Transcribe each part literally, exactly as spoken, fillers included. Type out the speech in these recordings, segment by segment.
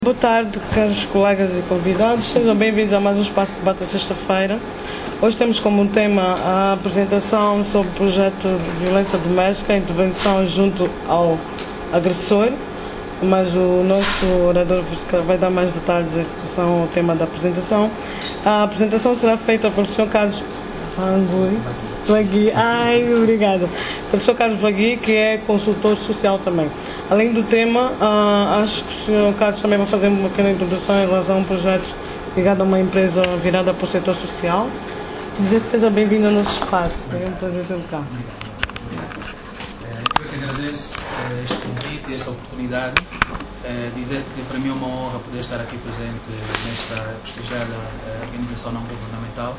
Boa tarde, caros colegas e convidados. Sejam bem-vindos a mais um Espaço de Debate sexta-feira. Hoje temos como tema a apresentação sobre o projeto de violência doméstica, intervenção junto ao agressor, mas o nosso orador vai dar mais detalhes em relação ao tema da apresentação. A apresentação será feita pelo senhor Carlos Vagui. Ai, obrigada. Pelo senhor Carlos Vagui, que é consultor social também. Além do tema, uh, acho que o senhor Carlos também vai fazer uma pequena introdução em relação a um projeto ligado a uma empresa virada para o setor social. Dizer que seja bem-vindo ao nosso espaço. É um prazer tê-lo cá. Obrigado. Eu que agradeço este convite e esta oportunidade. Dizer que para mim é uma honra poder estar aqui presente nesta prestigiada organização não governamental.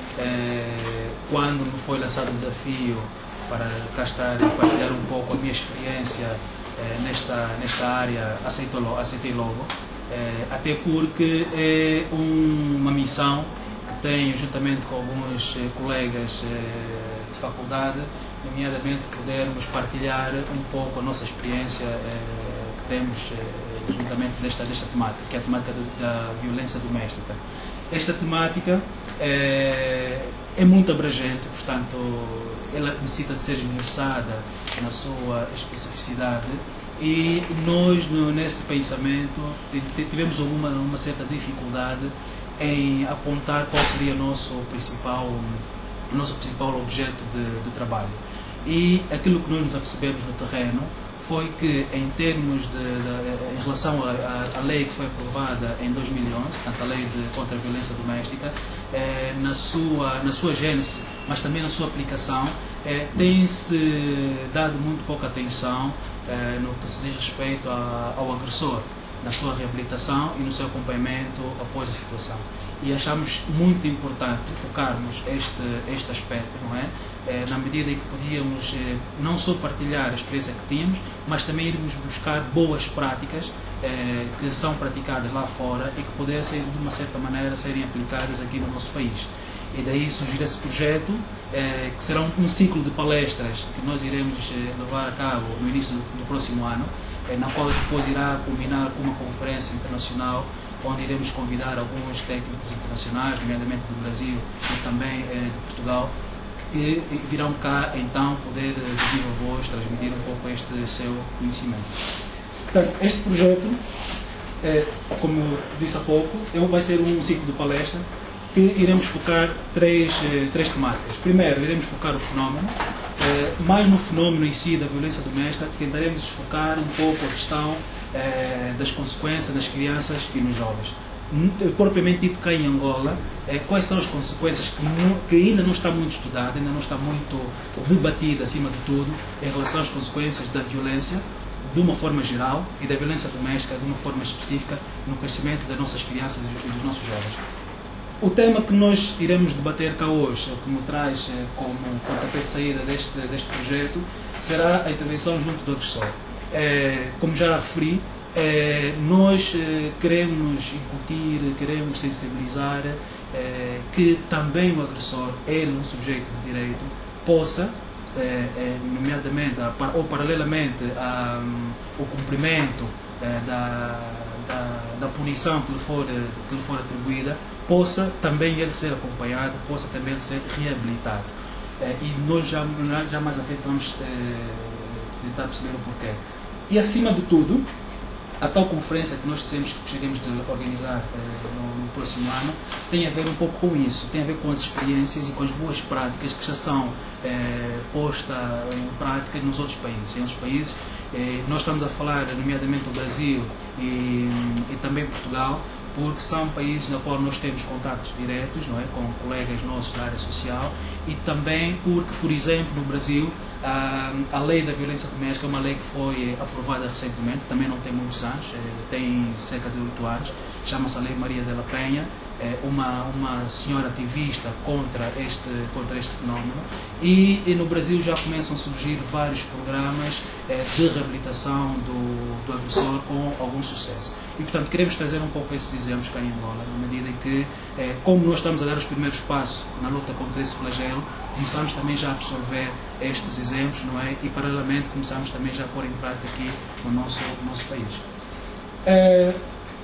Quando me foi lançado o desafio para cá estar e partilhar um pouco a minha experiência nesta, nesta área, aceitei logo, aceitei logo até porque é um, uma missão que tenho juntamente com alguns colegas de faculdade, nomeadamente podermos partilhar um pouco a nossa experiência que temos juntamente desta, desta temática, que é a temática da violência doméstica. Esta temática é, é muito abrangente, portanto, ela necessita de ser esmiuçada na sua especificidade e nós, no, nesse pensamento, tivemos alguma, uma certa dificuldade em apontar qual seria o nosso principal, o nosso principal objeto de, de trabalho. E aquilo que nós nos apercebemos no terreno foi que, em termos de, de em relação à lei que foi aprovada em dois mil e onze, portanto a lei de, contra a violência doméstica, eh, na sua na sua gênese, mas também na sua aplicação, eh, tem-se dado muito pouca atenção eh, no que se diz respeito a, ao agressor, na sua reabilitação e no seu acompanhamento após a situação. E achamos muito importante focarmos este, este aspecto, não é? É, na medida em que podíamos é, não só partilhar a experiência que tínhamos, mas também irmos buscar boas práticas é, que são praticadas lá fora e que pudessem, de uma certa maneira, serem aplicadas aqui no nosso país. E daí surgir esse projeto, é, que será um, um ciclo de palestras que nós iremos é, levar a cabo no início do, do próximo ano, é, na qual depois irá culminar com uma conferência internacional, onde iremos convidar alguns técnicos internacionais, nomeadamente do Brasil e também é, de Portugal, que virão cá então poder de viva voz transmitir um pouco este seu conhecimento. Portanto, este projeto, é, como eu disse há pouco, vai ser um ciclo de palestra que iremos focar três, três temáticas. Primeiro, iremos focar o fenómeno, é, mais no fenómeno em si da violência doméstica, tentaremos focar um pouco a questão é, das consequências nas crianças e nos jovens. Propriamente dito cá em Angola, é, quais são as consequências que, não, que ainda não está muito estudada, ainda não está muito debatida acima de tudo, em relação às consequências da violência de uma forma geral e da violência doméstica de uma forma específica no crescimento das nossas crianças e dos nossos jovens. O tema que nós iremos debater cá hoje, que me traz é, como pontapé de saída deste, deste projeto, será a intervenção junto do agressor. É, como já referi, É, nós é, queremos incutir, queremos sensibilizar é, que também o agressor, ele, um sujeito de direito, possa, é, é, nomeadamente, ou paralelamente ao um, cumprimento é, da, da, da punição que lhe, for, que lhe for atribuída, possa também ele ser acompanhado, possa também ele ser reabilitado. É, e nós já, já mais à frente vamos é, tentar perceber o porquê. E acima de tudo, a tal conferência que nós dissemos que gostaríamos de organizar eh, no, no próximo ano tem a ver um pouco com isso, tem a ver com as experiências e com as boas práticas que já são eh, postas em prática nos outros países. Em outros países eh, nós estamos a falar nomeadamente do Brasil e, e também Portugal, porque são países na qual nós temos contactos diretos, não é, com colegas nossos da área social, e também porque, por exemplo, no Brasil, a, a lei da violência doméstica é uma lei que foi aprovada recentemente, também não tem muitos anos, tem cerca de oito anos, chama-se a Lei Maria de la Penha, uma, uma senhora ativista contra este, contra este fenómeno, e, e no Brasil já começam a surgir vários programas de reabilitação do, do agressor com algum sucesso. E, portanto, queremos trazer um pouco esses exemplos cá em Angola, na medida em que, como nós estamos a dar os primeiros passos na luta contra esse flagelo, começamos também já a absorver estes exemplos, não é? E, paralelamente, começamos também já a pôr em prática aqui no nosso, no nosso país. É,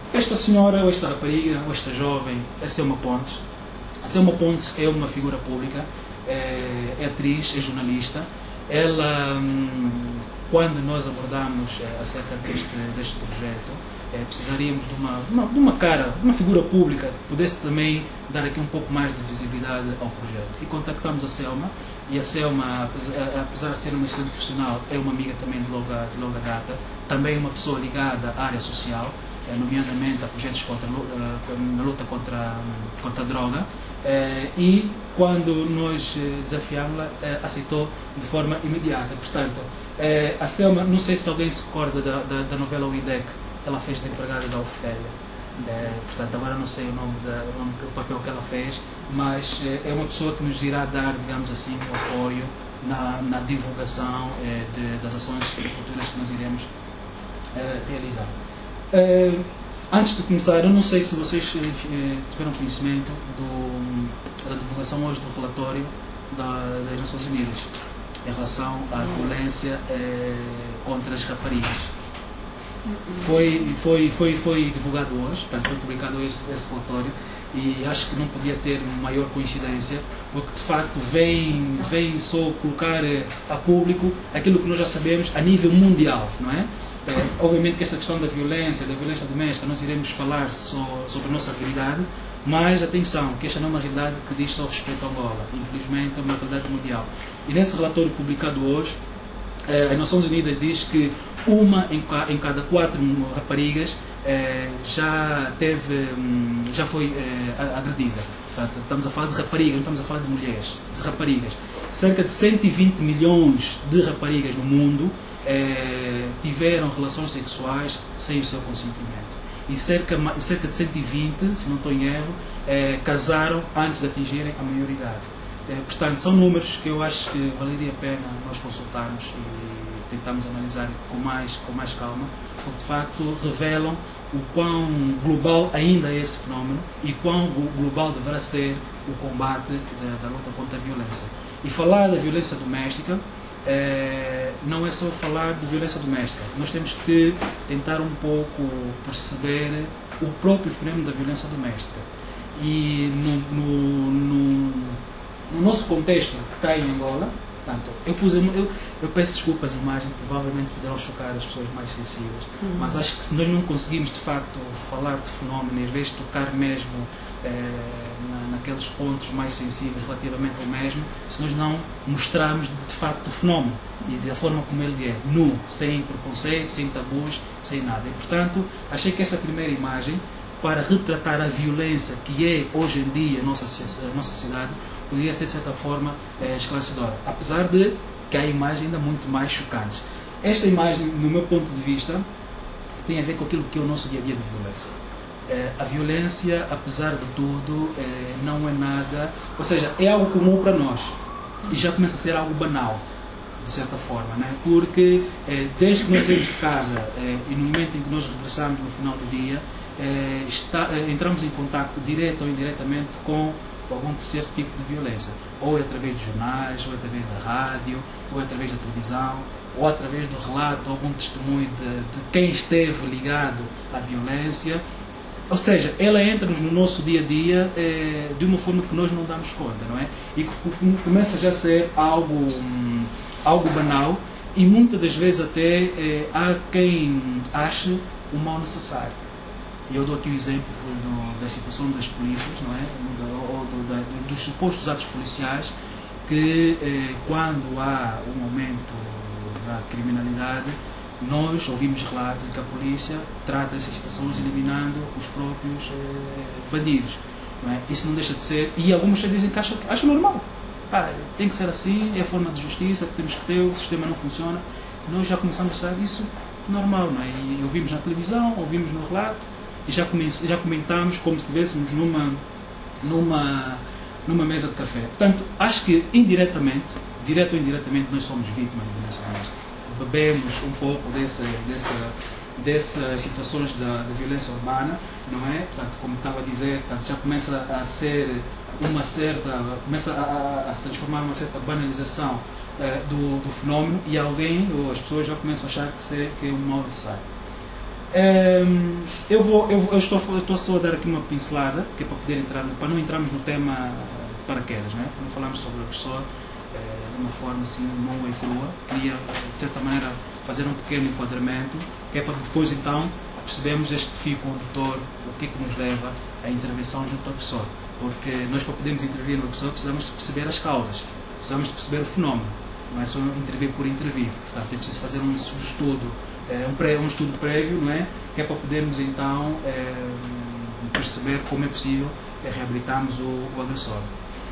esta senhora, ou esta rapariga, ou esta jovem, é Selma Pontes. A Selma Pontes é uma figura pública, é, é atriz, é jornalista. Ela, hum, quando nós abordamos é, acerca deste, deste projeto, é, precisaríamos de uma, uma, de uma cara, uma figura pública que pudesse também dar aqui um pouco mais de visibilidade ao projeto. E contactamos a Selma, e a Selma, apesar de ser uma excelente profissional, é uma amiga também de longa, de longa data, também uma pessoa ligada à área social, é, nomeadamente a projetos contra, na luta contra, contra a droga, é, e quando nós desafiámos-la, é, aceitou de forma imediata. Portanto, é, a Selma, não sei se alguém se recorda da, da, da novela O I D E C, ela fez de empregada da Ofélia. É, portanto, agora não sei o nome, da, o nome, o papel que ela fez, mas é, é uma pessoa que nos irá dar, digamos assim, o apoio na, na divulgação é, de, das ações futuras que nós iremos é, realizar. É, antes de começar, eu não sei se vocês é, tiveram conhecimento do, da divulgação hoje do relatório da, das Nações Unidas em relação à violência é, contra as raparigas. Foi, foi, foi, foi divulgado hoje, portanto, foi publicado hoje esse relatório, e acho que não podia ter maior coincidência, porque de facto vem, vem só colocar a público aquilo que nós já sabemos a nível mundial, não é? É, obviamente que essa questão da violência, da violência doméstica, nós iremos falar só sobre a nossa realidade, mas atenção, que esta não é uma realidade que diz só respeito a Angola, infelizmente é uma realidade mundial. E nesse relatório publicado hoje, as Nações Unidas diz que uma em cada quatro raparigas eh, já teve, já foi eh, agredida. Portanto, estamos a falar de raparigas, não estamos a falar de mulheres, de raparigas. Cerca de cento e vinte milhões de raparigas no mundo eh, tiveram relações sexuais sem o seu consentimento. E cerca, cerca de cento e vinte, se não estou em erro, eh, casaram antes de atingirem a maioridade. Eh, portanto, são números que eu acho que valeria a pena nós consultarmos e tentamos analisar com mais, com mais calma, porque de facto revelam o quão global ainda é esse fenómeno e quão global deverá ser o combate da, da luta contra a violência. E falar da violência doméstica é, não é só falar de violência doméstica, nós temos que tentar um pouco perceber o próprio fenómeno da violência doméstica. E no, no, no, no nosso contexto cá em Angola, portanto, eu, pus, eu, eu peço desculpa, as imagens provavelmente poderão chocar as pessoas mais sensíveis, uhum. Mas acho que se nós não conseguimos de facto falar de fenómeno e às vezes tocar mesmo é, na, naqueles pontos mais sensíveis relativamente ao mesmo, se nós não mostrarmos de facto o fenómeno e da forma como ele é, nu, sem preconceito, sem tabus, sem nada. E portanto, achei que esta primeira imagem, para retratar a violência que é hoje em dia a nossa, a nossa sociedade, poderia ser de certa forma é, esclarecedora, apesar de que há imagens ainda muito mais chocantes. Esta imagem, no meu ponto de vista, tem a ver com aquilo que é o nosso dia a dia de violência. É, a violência, apesar de tudo, é, não é nada, ou seja, é algo comum para nós e já começa a ser algo banal, de certa forma, né? Porque é, desde que nós saímos de casa é, e no momento em que nós regressamos no final do dia, é, está, é, entramos em contato direto ou indiretamente com algum certo tipo de violência, ou é através de jornais, ou é através da rádio, ou é através da televisão, ou através do relato, algum testemunho de, de quem esteve ligado à violência. Ou seja, ela entra-nos no nosso dia a dia é, de uma forma que nós não damos conta, não é? E que começa já a ser algo, hum, algo banal, e muitas das vezes até é, há quem ache o mal necessário. E eu dou aqui o exemplo do, da situação das polícias, não é? Ou do, da, dos supostos atos policiais, que eh, quando há um aumento da criminalidade, nós ouvimos relatos de que a polícia trata essas situações eliminando os próprios eh, bandidos. Não é? Isso não deixa de ser, e algumas pessoas dizem que acham, acham normal. Ah, tem que ser assim, é a forma de justiça que temos que ter, o sistema não funciona. E nós já começamos a achar isso normal, não é? E ouvimos na televisão, ouvimos no relato, e já, já comentámos como se estivéssemos numa, numa, numa mesa de café. Portanto, acho que indiretamente, direto ou indiretamente, nós somos vítimas de violência doméstica. Bebemos um pouco desse, desse, dessas situações da, da violência urbana, não é? Portanto, como estava a dizer, portanto, já começa a ser uma certa, começa a, a, a se transformar numa certa banalização eh, do, do fenómeno, e alguém, ou as pessoas já começam a achar que, ser, que é um mal necessário. Um, eu, vou, eu, eu, estou, eu estou só a dar aqui uma pincelada, que é para poder entrar, para não entrarmos no tema de paraquedas, né? Quando falamos sobre o agressor, eh, de uma forma assim nua e crua, queria de certa maneira fazer um pequeno enquadramento, que é para depois então percebermos este fio condutor, o que é que nos leva à intervenção junto ao agressor. Porque nós, para podermos intervir no agressor, precisamos de perceber as causas, precisamos de perceber o fenómeno, não é só intervir por intervir. Portanto, é preciso fazer um estudo, um, pré, um estudo prévio, não é? Que é para podermos então é, perceber como é possível é, reabilitarmos o, o agressor.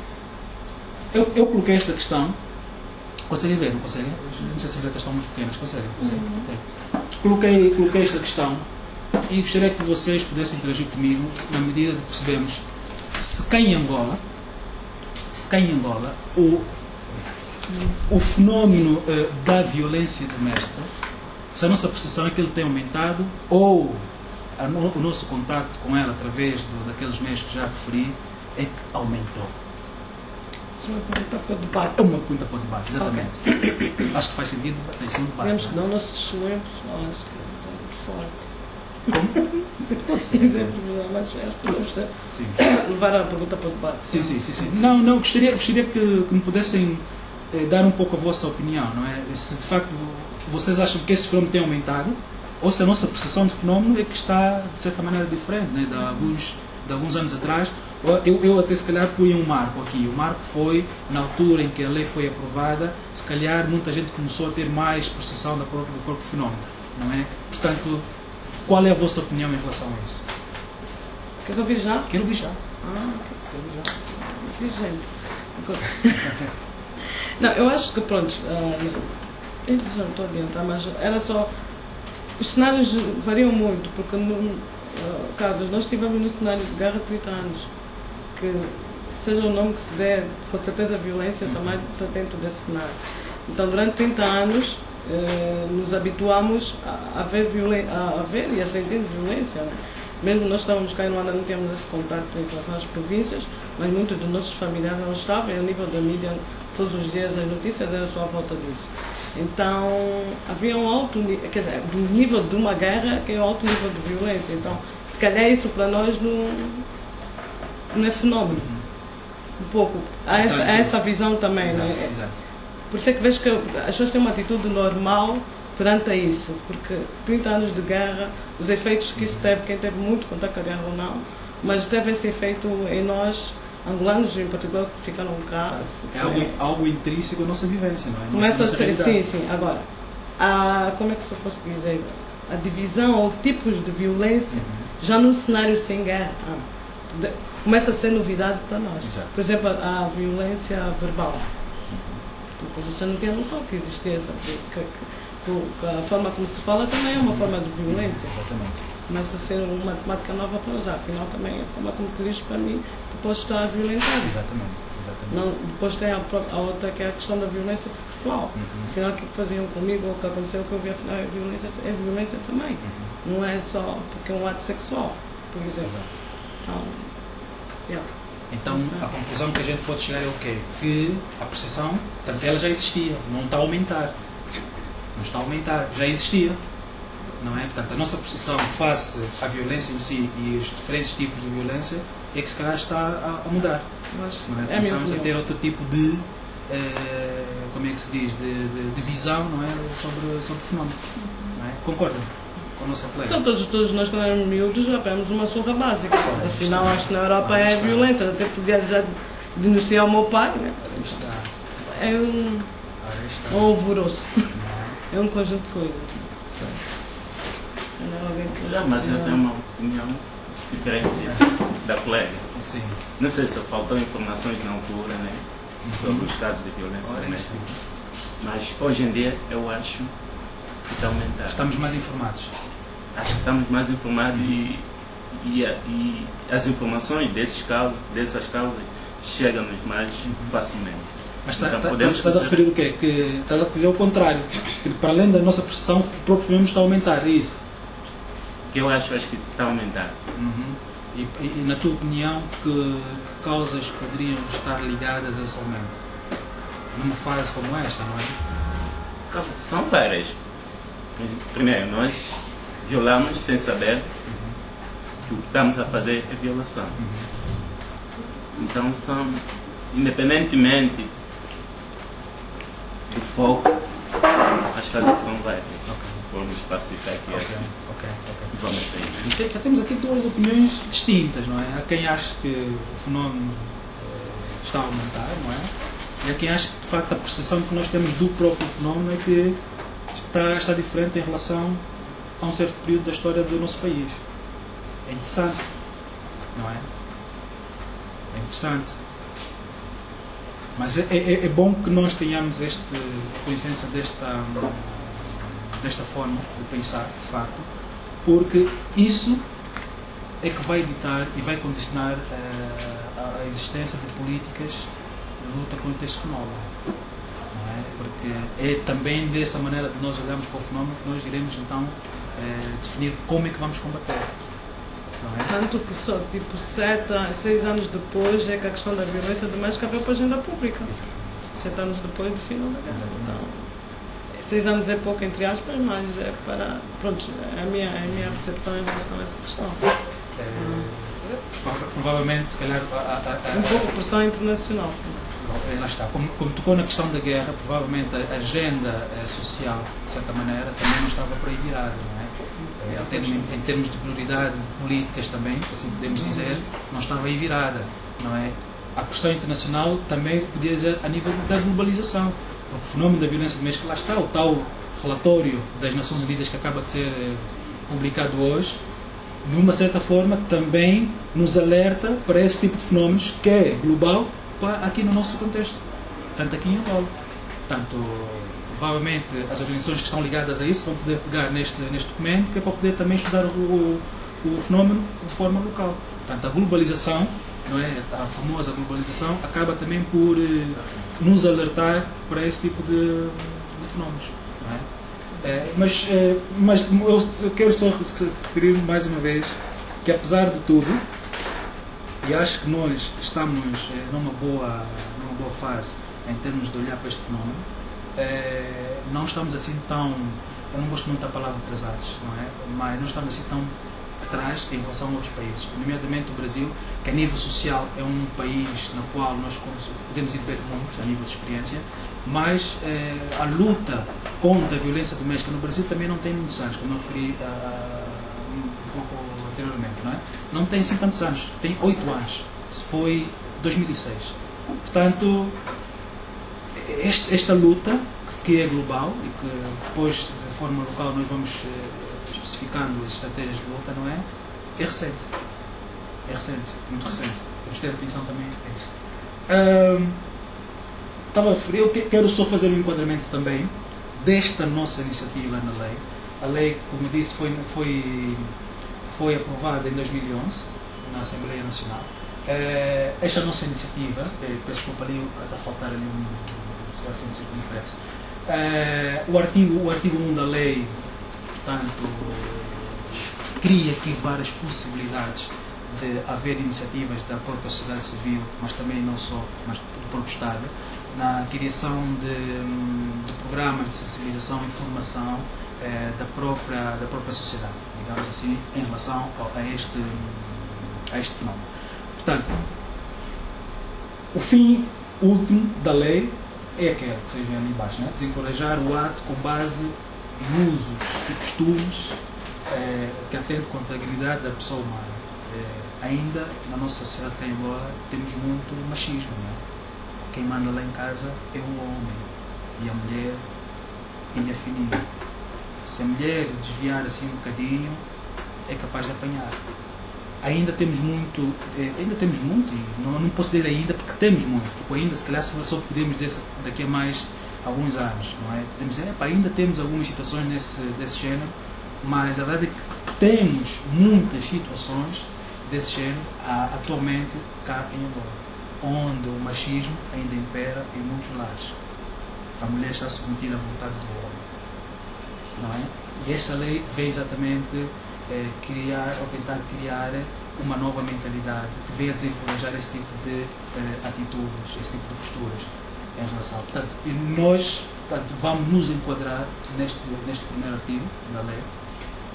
Eu, eu coloquei esta questão, conseguem ver, não conseguem? Não sei se as letras estão muito pequenas, conseguem? conseguem? Uhum. É. Coloquei, coloquei esta questão e gostaria que vocês pudessem interagir comigo na medida de percebermos se cá em Angola, se cá em Angola o, o fenómeno uh, da violência doméstica, se a nossa percepção é que ele tem aumentado ou a no, o nosso contato com ela através do, daqueles meios que já referi é que aumentou. Isso é uma pergunta para o debate. É uma pergunta para o debate, exatamente. Okay. Acho que faz sentido ter sido um debate. Digamos que não, nosso testemunho pessoal, acho que é muito forte. Como? Pode ser. Exemplo, mas podemos sim. levar a pergunta para o debate. Sim, sim, sim, sim. Não, não, gostaria, gostaria que, que me pudessem eh, dar um pouco a vossa opinião, não é? Se de facto vocês acham que esse fenómeno tem aumentado, ou se a nossa percepção de fenómeno é que está, de certa maneira, diferente, né? de, alguns, de alguns anos atrás. Eu, eu até se calhar punha um marco aqui. O marco foi, na altura em que a lei foi aprovada, se calhar muita gente começou a ter mais percepção do próprio, do próprio fenómeno, não é? Portanto, qual é a vossa opinião em relação a isso? Queres ouvir já? Quero ouvir já. Ah, quero ouvir já. Gente. Não, eu acho que, pronto, uh, eu já não estou a adiantar, mas era só... Os cenários variam muito, porque, no, uh, Carlos, nós estivemos no cenário de guerra há trinta anos, que seja o nome que se der, com certeza a violência uhum. também está dentro desse cenário. Então, durante trinta anos, uh, nos habituamos a, a, ver violen- a, a ver e a sentir violência, né? Mesmo nós estávamos cá em Luanda, não tínhamos esse contato em relação às províncias, mas muitos dos nossos familiares não estavam, e a nível da mídia, todos os dias as notícias eram só à volta disso. Então, havia um alto nível, quer dizer, do nível de uma guerra, que é um alto nível de violência. Então, se calhar isso para nós não, não é fenómeno. Um pouco. Há essa, há essa visão também. Exato, né? exato. Por isso é que vejo que as pessoas têm uma atitude normal perante a isso, porque trinta anos de guerra, os efeitos que isso teve, quem teve muito contato com a guerra ou não, mas teve esse efeito em nós, angolanos em particular, que ficaram cá. É algo, é, algo intrínseco à nossa vivência, não é? Começa a ser, sim, sim. Agora, a, como é que se eu posso dizer? A divisão ou tipos de violência, uhum. já num cenário sem guerra, ah, de, começa a ser novidade para nós. Exato. Por exemplo, a, a violência verbal. Uhum. Você não tinha noção que existia, sabe? Que, que, a forma como se fala também é uma forma de violência. Exatamente. Começa a ser uma temática nova para nós. Afinal, também a forma como te dizes para mim, tu podes estar violentado. Exatamente. Exatamente. Não, depois tem a, a outra que é a questão da violência sexual. Uhum. Afinal, o que faziam comigo, ou o que aconteceu, o que eu vi, afinal, é violência, é violência também. Uhum. Não é só porque é um ato sexual, por exemplo. Então, yeah. Então, a conclusão que a gente pode chegar é o quê? Que a percepção, tanto ela já existia, não está a aumentar. Não está a aumentar, já existia, não é? Portanto, a nossa percepção face à violência em si e os diferentes tipos de violência é que se calhar está a, a mudar. Não é? É Começamos a ter outro tipo de, eh, como é que se diz, de, de, de visão, não é? sobre, sobre o fenómeno. Não é? Concordam com a nossa colega? Então, todos, todos nós, quando éramos miúdos, já apanhamos uma surra básica. Mas afinal, acho que na Europa é violência. Até podia já denunciar o meu pai. Né? Está. É um, um alvoroço. É um conjunto de coisas. Já, mas eu tenho uma opinião diferente da colega. Sim. Não sei se faltou informações na altura, né, sobre os casos de violência doméstica. Mas hoje em dia eu acho que está aumentando. Estamos mais informados. Acho que estamos mais informados e, e, e as informações desses casos, dessas causas chegam-nos mais facilmente. Mas tá, então, tá, podemos estás a referir o quê? Que estás a dizer o contrário. Que para além da nossa percepção, o próprio fenómeno está a aumentar, é isso? Que eu acho, acho que está a aumentar. Uhum. E, e, na tua opinião, que, que causas poderiam estar ligadas a esse aumento? Numa fase como esta, não é? São várias. Primeiro, nós violamos sem saber que o que estamos a fazer é violação. Então, são, independentemente do foco, acho que a discussão vai. Vamos pacificar aqui. Ok, ok, ok. Vamos sair. Já temos aqui duas opiniões distintas, não é? Há quem acha que o fenómeno eh, está a aumentar, não é? E há quem acha que, de facto, a percepção que nós temos do próprio fenómeno é que está, está diferente em relação a um certo período da história do nosso país. É interessante, não é? É interessante. Mas é, é, é bom que nós tenhamos este, a consciência desta, desta forma de pensar, de facto, porque isso é que vai editar e vai condicionar a, a existência de políticas de luta contra este fenómeno. Não é? Porque é também dessa maneira de nós olharmos para o fenómeno que nós iremos então é, definir como é que vamos combater. Não é? Tanto que só tipo sete, seis anos depois é que a questão da violência doméstica veio para a agenda pública. Exatamente. Sete anos depois do final da guerra. Então, seis anos é pouco entre aspas, mas é para. Pronto, é a minha, é a minha percepção em relação a essa questão. É, é, provavelmente, se calhar. A, a, a, um pouco pressão internacional. Lá está. Como, como tocou na questão da guerra, provavelmente a agenda social, de certa maneira, também não estava por aí virada, não é? Em termos, em termos de prioridade de políticas também, se assim podemos dizer, não estava aí virada, não é? A pressão internacional também podia dizer a nível da globalização. O fenómeno da violência doméstica, lá está, o tal relatório das Nações Unidas que acaba de ser publicado hoje, de uma certa forma também nos alerta para esse tipo de fenómenos que é global aqui no nosso contexto, tanto aqui em Angola. Tanto, provavelmente, as organizações que estão ligadas a isso vão poder pegar neste, neste documento, que é para poder também estudar o, o, o fenómeno de forma local. Portanto, a globalização, não é? A famosa globalização, acaba também por eh, nos alertar para esse tipo de, de fenómenos. Não é? É, mas, é, mas eu quero só referir mais uma vez que, apesar de tudo, e acho que nós estamos é, numa, boa, numa boa fase em termos de olhar para este fenómeno, é, não estamos assim tão, eu não gosto muito da palavra atrasados, não é? Mas não estamos assim tão atrás em relação a outros países, nomeadamente o Brasil, que a nível social é um país no qual nós podemos ir ver muito a nível de experiência, mas é, a luta contra a violência doméstica no Brasil também não tem muitos anos, como eu referi a, a, um pouco anteriormente, não é? Não tem assim tantos anos, tem oito anos, foi dois mil e seis. Portanto, este, esta luta, que é global e que depois, de forma local, nós vamos eh, especificando as estratégias de luta, não é? É recente. É recente, muito recente. Temos que ter atenção também a isso. Um, estava a referir, eu quero só fazer um enquadramento também desta nossa iniciativa na lei. A lei, como disse, foi, foi, foi aprovada em dois mil e onze na Assembleia Nacional. Uh, esta nossa iniciativa, eh, peço desculpa ali, está a faltar ali um, só assim, uh, o artigo o artigo um da lei, portanto, cria aqui várias possibilidades de haver iniciativas da própria sociedade civil, mas também não só, mas do próprio Estado, na criação de, de programas de sensibilização e formação eh, da, própria, da própria sociedade, digamos assim, em relação a, a, este, a este fenómeno. Portanto, o fim último da lei é aquele que vocês veem ali embaixo, né? Desencorajar o ato com base em usos e costumes eh, que atentam contra a dignidade da pessoa humana. Eh, ainda na nossa sociedade cá em Angola temos muito machismo, né? Quem manda lá em casa é o homem e a mulher pilha fininho. Se a mulher desviar assim um bocadinho, é capaz de apanhar. Ainda temos muito, eh, ainda temos muito, e não, não posso dizer ainda porque temos muito, porque ainda se calhar só podemos dizer daqui a mais alguns anos, não é? Podemos dizer, epa, ainda temos algumas situações desse, desse género, mas a verdade é que temos muitas situações desse género atualmente cá em Angola, onde o machismo ainda impera em muitos lares. A mulher está submetida à vontade do homem, não é? E esta lei vem exatamente é, criar, ou tentar criar uma nova mentalidade que venha a desencorajar esse tipo de é, atitudes, esse tipo de posturas em relação. Portanto, nós portanto, vamos nos enquadrar neste, neste primeiro artigo da lei,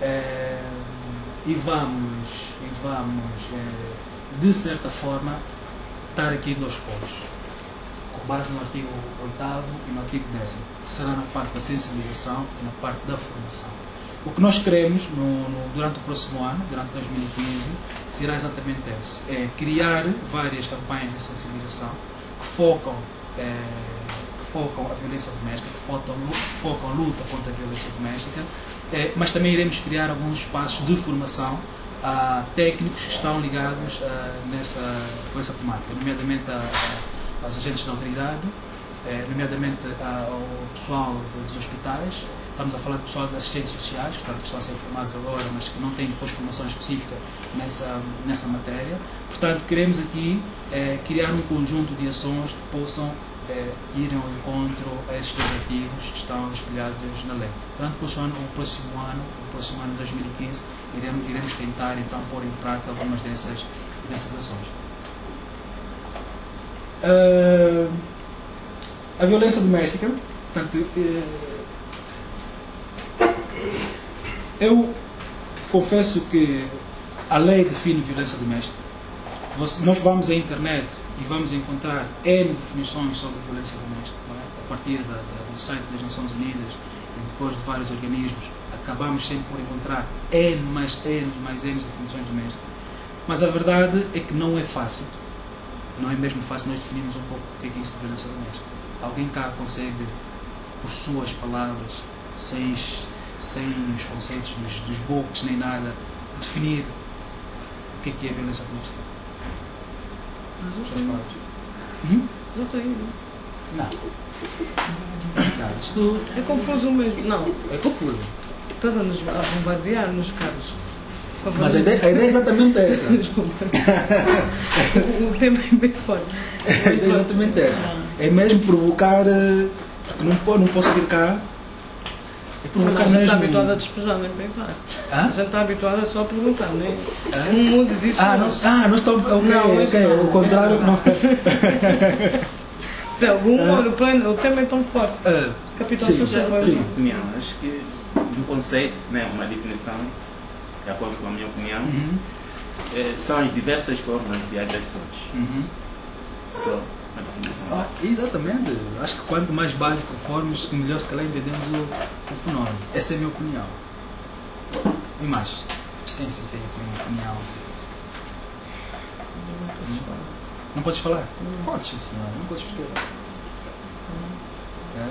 é, e vamos, e vamos é, de certa forma, estar aqui em dois polos, com base no artigo oitavo e no artigo décimo, que será na parte da sensibilização e na parte da formação. O que nós queremos no, no, durante o próximo ano, durante dois mil e quinze, será exatamente esse, é criar várias campanhas de sensibilização que focam, é, que focam a violência doméstica, que focam, que focam a luta contra a violência doméstica, é, mas também iremos criar alguns espaços de formação a técnicos que estão ligados a, nessa, com essa temática, nomeadamente a, a, aos agentes da autoridade, é, nomeadamente a, ao pessoal dos hospitais. Estamos a falar de pessoal de assistentes sociais, que estão a ser formados agora, mas que não têm depois formação específica nessa, nessa matéria. Portanto, queremos aqui é, criar um conjunto de ações que possam é, ir ao encontro a esses dois artigos que estão espelhados na lei. Durante o próximo ano, o próximo ano, o próximo ano de dois mil e quinze, iremos, iremos tentar então pôr em prática algumas dessas, dessas ações. Uh, a violência doméstica, portanto, uh, eu confesso que a lei define violência doméstica. Nós vamos à internet e vamos encontrar N definições sobre violência doméstica, não é? A partir da, da, do site das Nações Unidas e depois de vários organismos, acabamos sempre por encontrar N mais N mais N definições domésticas. Mas a verdade é que não é fácil. Não é mesmo fácil nós definirmos um pouco o que é, que é isso de violência doméstica. Alguém cá consegue, por suas palavras, sem, sem os conceitos dos, dos bocos nem nada, definir o que é, que é violência doméstica? Hum? Não tenho. Não. Não, isto é confuso mesmo. Não. É confuso. Estás a nos a bombardear nos carros. Mas a ideia, a ideia é exatamente essa. o, o tema é bem forte. A ideia é exatamente essa. É mesmo provocar. Porque não, não posso vir cá. É provocar não, a gente mesmo. está habituado a despejar, nem pensar. Hã? A gente está habituado a só perguntar, nem. Um mundo existe. Ah, não, ah, não estão. Ok, não, ok. Não, o contrário não. De algum modo, uh, o tema é tão forte. Uh, Capitão, sim, por favor. Sim, opinião. Acho que um conceito, né, uma definição, de acordo com a minha opinião, uhum. é, são as diversas formas de agressões. Uhum. Só uma definição. Ah, exatamente. Acho que quanto mais básico formos, melhor se calhar entendemos o, o fenómeno. Essa é a minha opinião. E mais? Quem se tem essa minha opinião? Não podes falar? Não podes, senão não podes falar. É?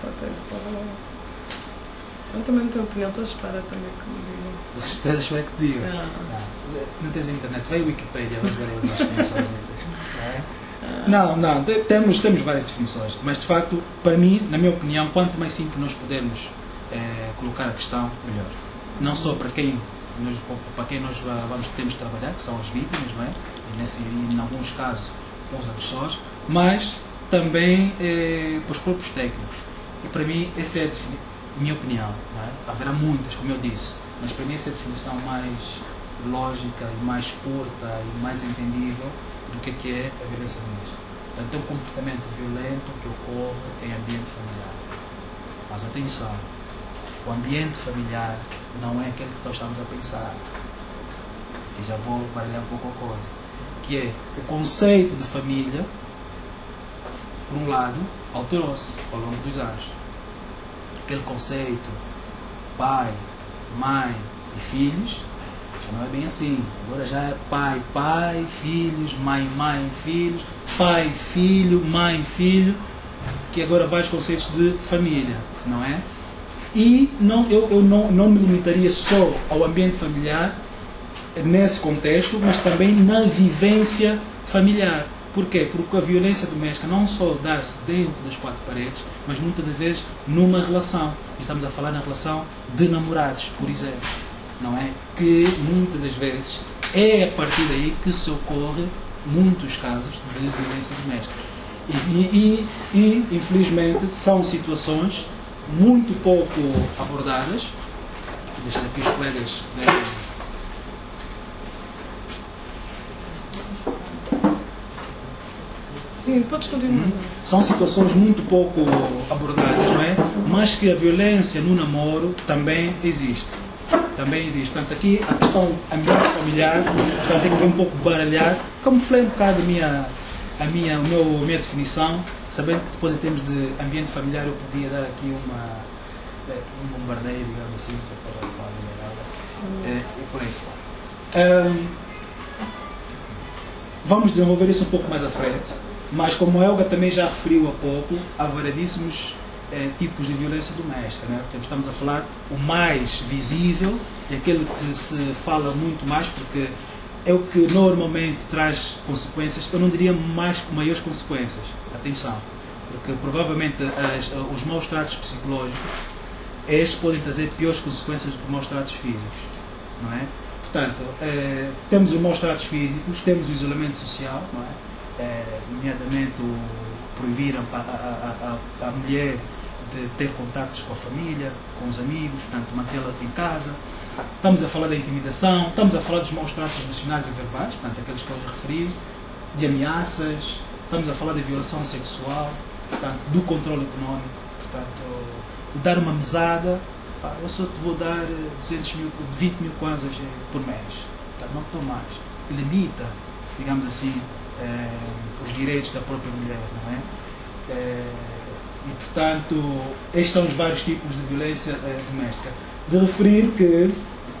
Eu também não tenho opinião, estou a esperar também que me digam. Estou a esperar que te digam. Ah. Não. Não tens a internet, vai a Wikipedia, vais ver aí umas definições. É? Não, não, temos, temos várias definições, mas de facto, para mim, na minha opinião, quanto mais simples nós pudermos é, colocar a questão, melhor. Não só para quem nós, para quem nós vamos, temos que trabalhar, que são as vítimas, não é? E, nesse, e em alguns casos com os agressores, mas também é, para os próprios técnicos. E para mim, essa é a minha opinião. Não é? Haverá muitas, como eu disse, mas para mim essa é a definição mais lógica e mais curta e mais entendível do que é, que é a violência doméstica. Portanto, é um comportamento violento que ocorre em ambiente familiar. Mas atenção, o ambiente familiar não é aquele que nós estamos a pensar. E já vou baralhar um pouco a coisa. Que é o conceito de família, por um lado, alterou-se ao longo dos anos. Aquele conceito pai, mãe e filhos já não é bem assim. Agora já é pai, pai, filhos, mãe, mãe, filhos, pai, filho, mãe, filho, que agora vai os conceitos de família, não é? E não, eu, eu não, não me limitaria só ao ambiente familiar nesse contexto, mas também na vivência familiar. Porquê? Porque a violência doméstica não só dá-se dentro das quatro paredes, mas muitas das vezes numa relação. Estamos a falar na relação de namorados, por exemplo. Não é? Que muitas das vezes é a partir daí que se ocorre muitos casos de violência doméstica. E, e, e infelizmente, são situações muito pouco abordadas. Vou deixar aqui os colegas. Né? Sim, podes continuar. Hum. São situações muito pouco abordadas, não é? Mas que a violência no namoro também existe. também existe. Portanto, aqui a questão ambiente familiar, portanto, tem que ver um pouco baralhar, camuflei um bocado a minha, a minha, o meu, a minha definição, sabendo que depois em termos de ambiente familiar eu podia dar aqui uma, um bombardeio, digamos assim, para falar de é, e por aí fora. Um, vamos desenvolver isso um pouco mais à frente, mas como a Elga também já referiu há pouco, há variedíssimos É, tipos de violência doméstica, né? Portanto, estamos a falar o mais visível e aquele que se fala muito mais porque é o que normalmente traz consequências, eu não diria mais maiores consequências, atenção, porque provavelmente as, os maus tratos psicológicos estes podem trazer piores consequências do que os maus tratos físicos, não é? Portanto, é, temos os maus tratos físicos, temos o isolamento social, não é? É, nomeadamente o proibir a, a, a, a mulher de ter contactos com a família, com os amigos, portanto, mantê-la em casa. Estamos a falar da intimidação, estamos a falar dos maus tratos emocionais e verbais, portanto, aqueles que eu referi, de ameaças, estamos a falar de violação sexual, portanto, do controle económico, portanto, de dar uma mesada, pá, eu só te vou dar duzentos mil, vinte mil kwanzas por mês, portanto, não te dou mais. Limita, digamos assim, eh, os direitos da própria mulher, não é? Eh, E, portanto, estes são os vários tipos de violência eh, doméstica. De referir que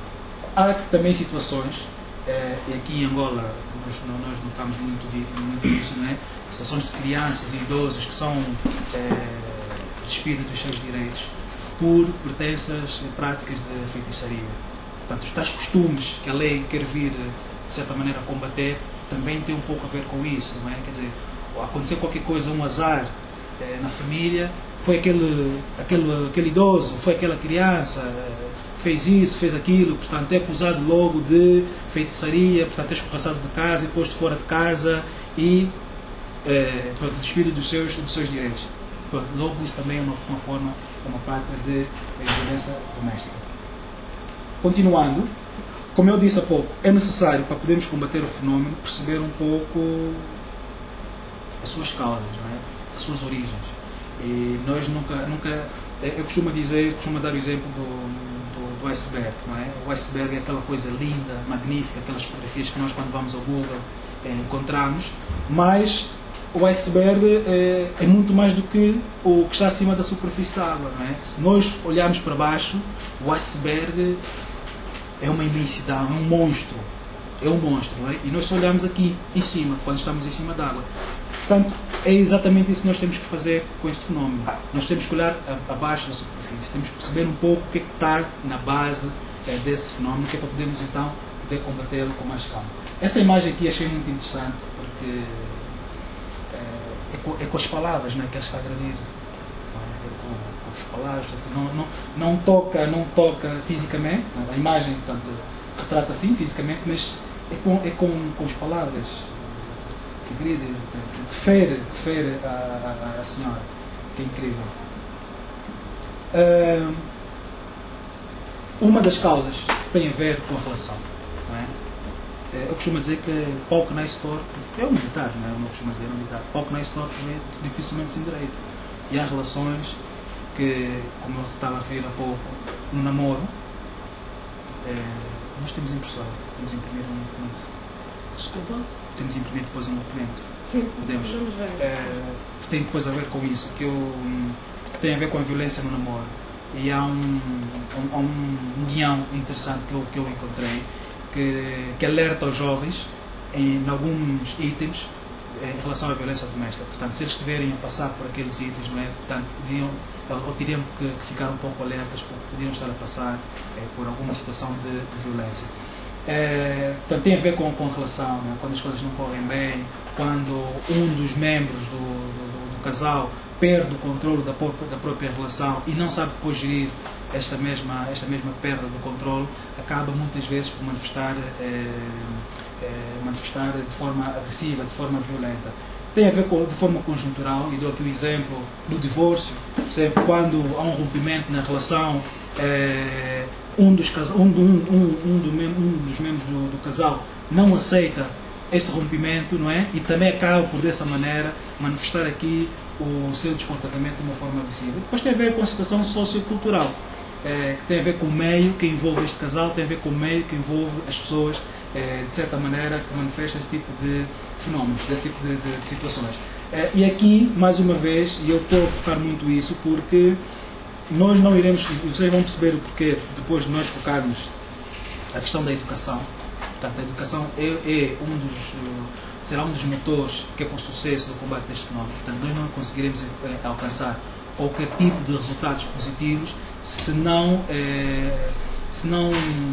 há também situações, eh, e aqui em Angola nós, nós notamos muito, de, muito disso, não é? Situações de crianças e idosos que são eh, despidos dos seus direitos por pertenças práticas de feitiçaria. Portanto, os tais costumes que a lei quer vir, de certa maneira, a combater, também tem um pouco a ver com isso, não é? Quer dizer, acontecer qualquer coisa, um azar, na família, foi aquele, aquele, aquele idoso, foi aquela criança, fez isso, fez aquilo, portanto é acusado logo de feitiçaria, portanto é escorraçado de casa e posto fora de casa e é, pronto, despido dos seus, dos seus direitos. Pronto, logo isso também é uma, uma forma, uma prática de, de violência doméstica. Continuando, como eu disse há pouco, é necessário para podermos combater o fenómeno perceber um pouco as suas causas, não é? As suas origens. E nós nunca, nunca eu costumo dizer, costumo dar o exemplo do, do, do iceberg, não é? O iceberg é aquela coisa linda, magnífica, aquelas fotografias que nós quando vamos ao Google é, encontramos, mas o iceberg é, é muito mais do que o que está acima da superfície da água, não é? Se nós olharmos para baixo, o iceberg é uma imensidão, é um monstro, é um monstro, não é? E nós só olhamos aqui em cima, quando estamos em cima da água. Portanto, é exatamente isso que nós temos que fazer com este fenómeno. Nós temos que olhar abaixo da superfície, temos que perceber um pouco o que é que está na base é, desse fenómeno, que é para podermos então poder combatê-lo com mais calma. Essa imagem aqui achei muito interessante, porque é, é, com, é com as palavras, não é, que ele está a agredir. É com, com as palavras, portanto, não, não, não, toca, não toca fisicamente, a imagem portanto, retrata assim fisicamente, mas é com, é com, com as palavras. Que agride, que fere, que fere a, a, a senhora, que é incrível. Uh, uma das causas tem a ver com a relação, não é? Eu costumo dizer que pau que nasce torto, é um militar, não é? Eu não costumo dizer, é um militar, pau que nasce torto é dificilmente se endireita. E há relações que, como eu estava a referir há pouco, no namoro, é, nós temos impressora, temos que imprimir um documento. Desculpa? Temos que imprimir depois um documento. Sim, podemos. podemos ver. É, que tem depois a ver com isso, que, eu, que tem a ver com a violência no namoro. E há um, um, um guião interessante que eu, que eu encontrei que, que alerta os jovens em, em alguns itens em relação à violência doméstica. Portanto, se eles estiverem a passar por aqueles itens, não é? Portanto, podiam, ou teriam que, que ficar um pouco alertas, porque podiam estar a passar é, por alguma situação de, de violência. É, portanto, tem a ver com, com a relação, né? Quando as coisas não correm bem, quando um dos membros do, do, do casal perde o controle da, da própria relação e não sabe depois gerir esta mesma, esta mesma perda do controle, acaba muitas vezes por manifestar, é, é, manifestar de forma agressiva, de forma violenta. Tem a ver com, de forma conjuntural, e dou aqui o exemplo do divórcio, por exemplo, quando há um rompimento na relação, é, um, dos, um, um, um, um, do, um dos membros do, do casal não aceita este rompimento, não é? E também acaba por, dessa maneira, manifestar aqui o seu descontentamento de uma forma agressiva. Depois tem a ver com a situação sociocultural. é, que tem a ver com o meio que envolve este casal, tem a ver com o meio que envolve as pessoas, é, de certa maneira, que manifestam esse tipo de fenómenos, desse tipo de, de, de situações. É, e aqui, mais uma vez, e eu estou a focar muito isso, porque nós não iremos, vocês vão perceber o porquê depois de nós focarmos a questão da educação. Portanto, a educação é, é um dos, será um dos motores que é para o sucesso do combate deste fenómeno. Portanto, nós não conseguiremos é, alcançar qualquer tipo de resultados positivos se não, é, se não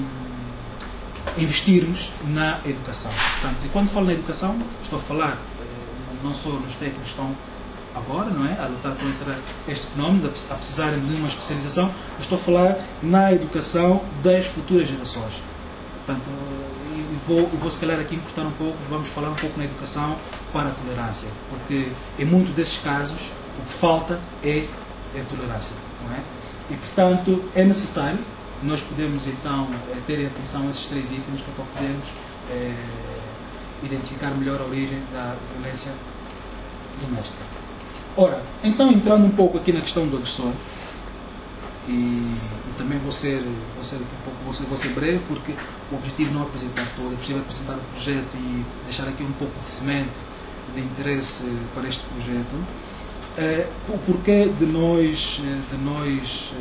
investirmos na educação. Portanto, e quando falo na educação, estou a falar é, não só nos técnicos que estão agora, não é, a lutar contra este fenómeno, a precisarem de uma especialização, mas estou a falar na educação das futuras gerações. Portanto, e vou, vou se calhar aqui encurtar um pouco, vamos falar um pouco na educação para a tolerância, porque em muitos desses casos o que falta é a tolerância, não é? E portanto é necessário nós podemos então ter atenção a esses três itens para podermos é, identificar melhor a origem da violência doméstica. Ora, então entrando um pouco aqui na questão do agressor, e, e também vou ser, vou, ser um pouco, vou, ser, vou ser breve, porque o objetivo não é apresentar todo, o objetivo é apresentar o projeto e deixar aqui um pouco de semente de interesse para este projeto. É, o porquê de nós, de nós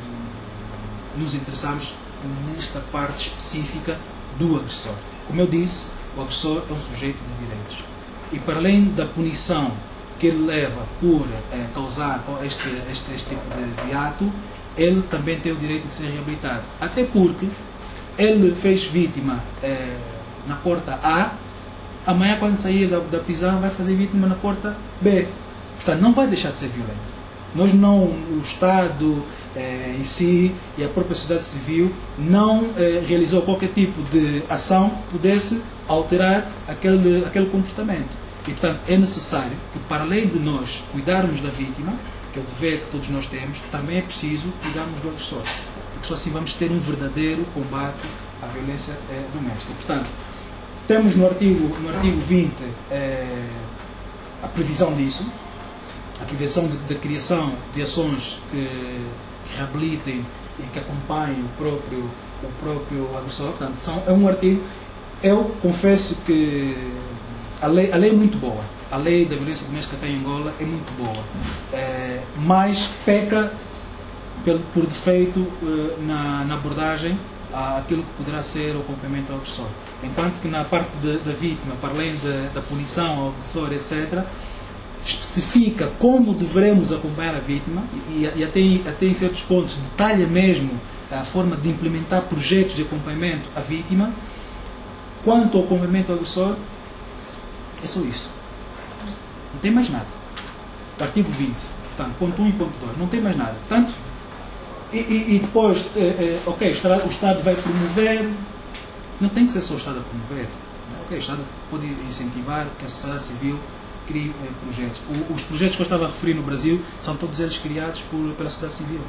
é, nos interessarmos nesta parte específica do agressor. Como eu disse, o agressor é um sujeito de direitos. E para além da punição que ele leva por é, causar este, este, este tipo de, de ato, ele também tem o direito de ser reabilitado. Até porque ele fez vítima é, na porta A, amanhã quando sair da, da prisão vai fazer vítima na porta B. Portanto, não vai deixar de ser violento. Nós não, o Estado é, em si e a própria sociedade civil não é, realizou qualquer tipo de ação que pudesse alterar aquele, aquele comportamento. E, portanto, é necessário que, para além de nós cuidarmos da vítima, que é o dever que todos nós temos, também é preciso cuidarmos do agressor. Porque só assim vamos ter um verdadeiro combate à violência é, doméstica. Portanto, temos no artigo, no artigo vinte é, a previsão disso, a previsão da criação de ações que, que reabilitem e que acompanhem o próprio, o próprio agressor. Portanto, são, é um artigo, eu confesso que A lei, a lei é muito boa. A lei da violência doméstica aqui em Angola é muito boa. É, mas peca por, por defeito na, na abordagem àquilo que poderá ser o acompanhamento ao agressor. Enquanto que na parte de, da vítima, para além de, da punição ao agressor, etcétera, especifica como devemos acompanhar a vítima e, e até, até em certos pontos detalha mesmo a forma de implementar projetos de acompanhamento à vítima. Quanto ao acompanhamento ao agressor, é só isso. Não tem mais nada. Artigo vinte. Portanto, ponto um e ponto dois. Não tem mais nada. Portanto, e, e, e depois, é, é, ok, o Estado, o Estado vai promover. Não tem que ser só o Estado a promover. Ok, o Estado pode incentivar que a sociedade civil crie é, projetos. O, os projetos que eu estava a referir no Brasil são todos eles criados por, pela sociedade civil.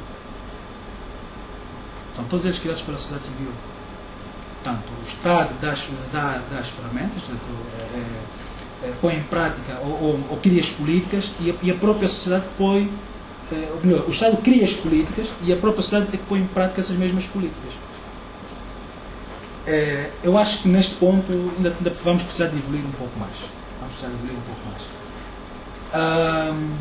São todos eles criados pela sociedade civil. Portanto, o Estado dá, dá, dá as ferramentas, portanto, é, põe em prática ou, ou, ou cria as políticas e a, e a própria sociedade põe, eh, ou melhor, o Estado cria as políticas e a própria sociedade é que põe em prática essas mesmas políticas. Eh, eu acho que neste ponto ainda, ainda vamos precisar de evoluir um pouco mais. Vamos precisar de evoluir um pouco mais. Um,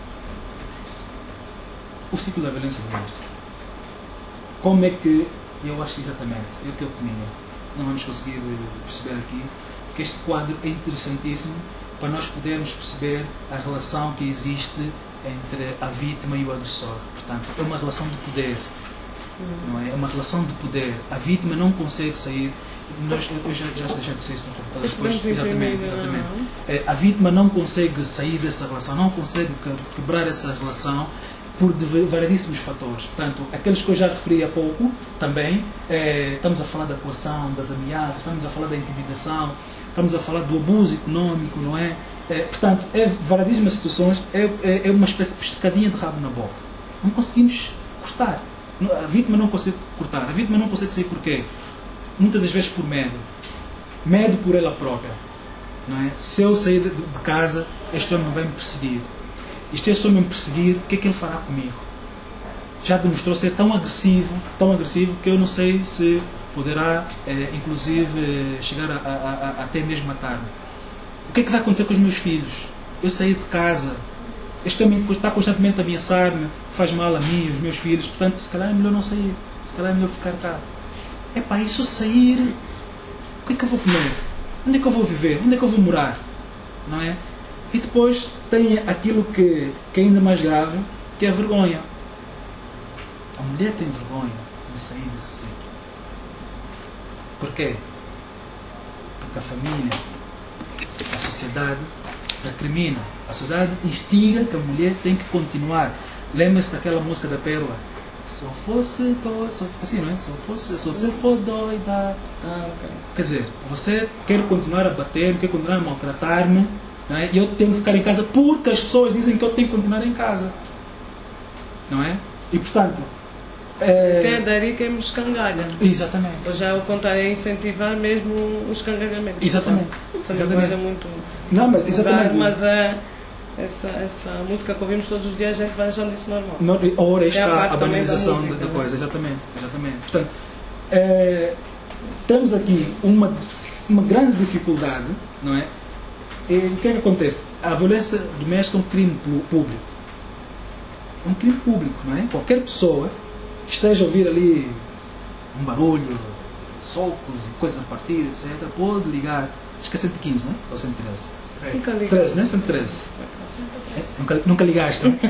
o ciclo da violência doméstica. Como é que, eu acho exatamente, é o que eu temia, não vamos conseguir perceber aqui, que este quadro é interessantíssimo para nós podermos perceber a relação que existe entre a vítima e o agressor. Portanto, é uma relação de poder. Não é? É uma relação de poder. A vítima não consegue sair. Nós, eu já, já deixei de ser isso no computador depois. Exatamente, exatamente. É, a vítima não consegue sair dessa relação, não consegue quebrar essa relação por variedíssimos fatores. Portanto, aqueles que eu já referi há pouco, também, é, estamos a falar da coação, das ameaças, estamos a falar da intimidação, estamos a falar do abuso económico, não é? É portanto, é variedíssimas situações, é, é, é uma espécie de pescadinha de rabo na boca. Não conseguimos cortar. A vítima não consegue cortar. A vítima não consegue sair por quê? Muitas das vezes por medo. Medo por ela própria. Não é? Se eu sair de, de casa, este homem vai me perseguir. E se este homem me perseguir, o que é que ele fará comigo? já demonstrou ser tão agressivo, tão agressivo que eu não sei se poderá, é, inclusive, chegar a, a, a, até mesmo matar-me. O que é que vai acontecer com os meus filhos? Eu saí de casa, este homem está constantemente a ameaçar-me, faz mal a mim, aos meus filhos, portanto, se calhar é melhor não sair, se calhar é melhor ficar cá. É pá, e se eu sair, o que é que eu vou comer? Onde é que eu vou viver? Onde é que eu vou morar? Não é? E depois tem aquilo que, que é ainda mais grave, que é a vergonha. A mulher tem vergonha de sair desse sítio. Porquê? Porque a família, a sociedade recrimina. A sociedade instiga que a mulher tem que continuar. Lembra-se daquela música da Pérola? Se eu fosse doida, assim, não é? Se eu fosse, se eu for doida. Ah, ok. Quer dizer, você quer continuar a bater, quer continuar a maltratar-me, não é? E eu tenho que ficar em casa porque as pessoas dizem que eu tenho que continuar em casa. Não é? E portanto. É... Quem é daí quem me escangalha. Exatamente. Ou já o contrário é incentivar mesmo o escangalhamento. Exatamente. Isso é uma Exatamente. coisa muito. Não, mas exatamente. Mas é. Essa, essa música que ouvimos todos os dias, a gente vai achando isso normal. No, ora É a está parte a também banalização da música, da, da né? coisa, exatamente, exatamente. Portanto, é, temos aqui uma, uma grande dificuldade, não é? E o que é que acontece? A violência doméstica é um crime pu- público. É um crime público, não é? Qualquer pessoa que esteja a ouvir ali um barulho, socos e coisas a partir, etcétera, pode ligar. Acho que é cento e quinze, não é? Ou cento e treze? Nunca ligo. treze, não é? cento e treze. É, nunca, nunca ligaste, não?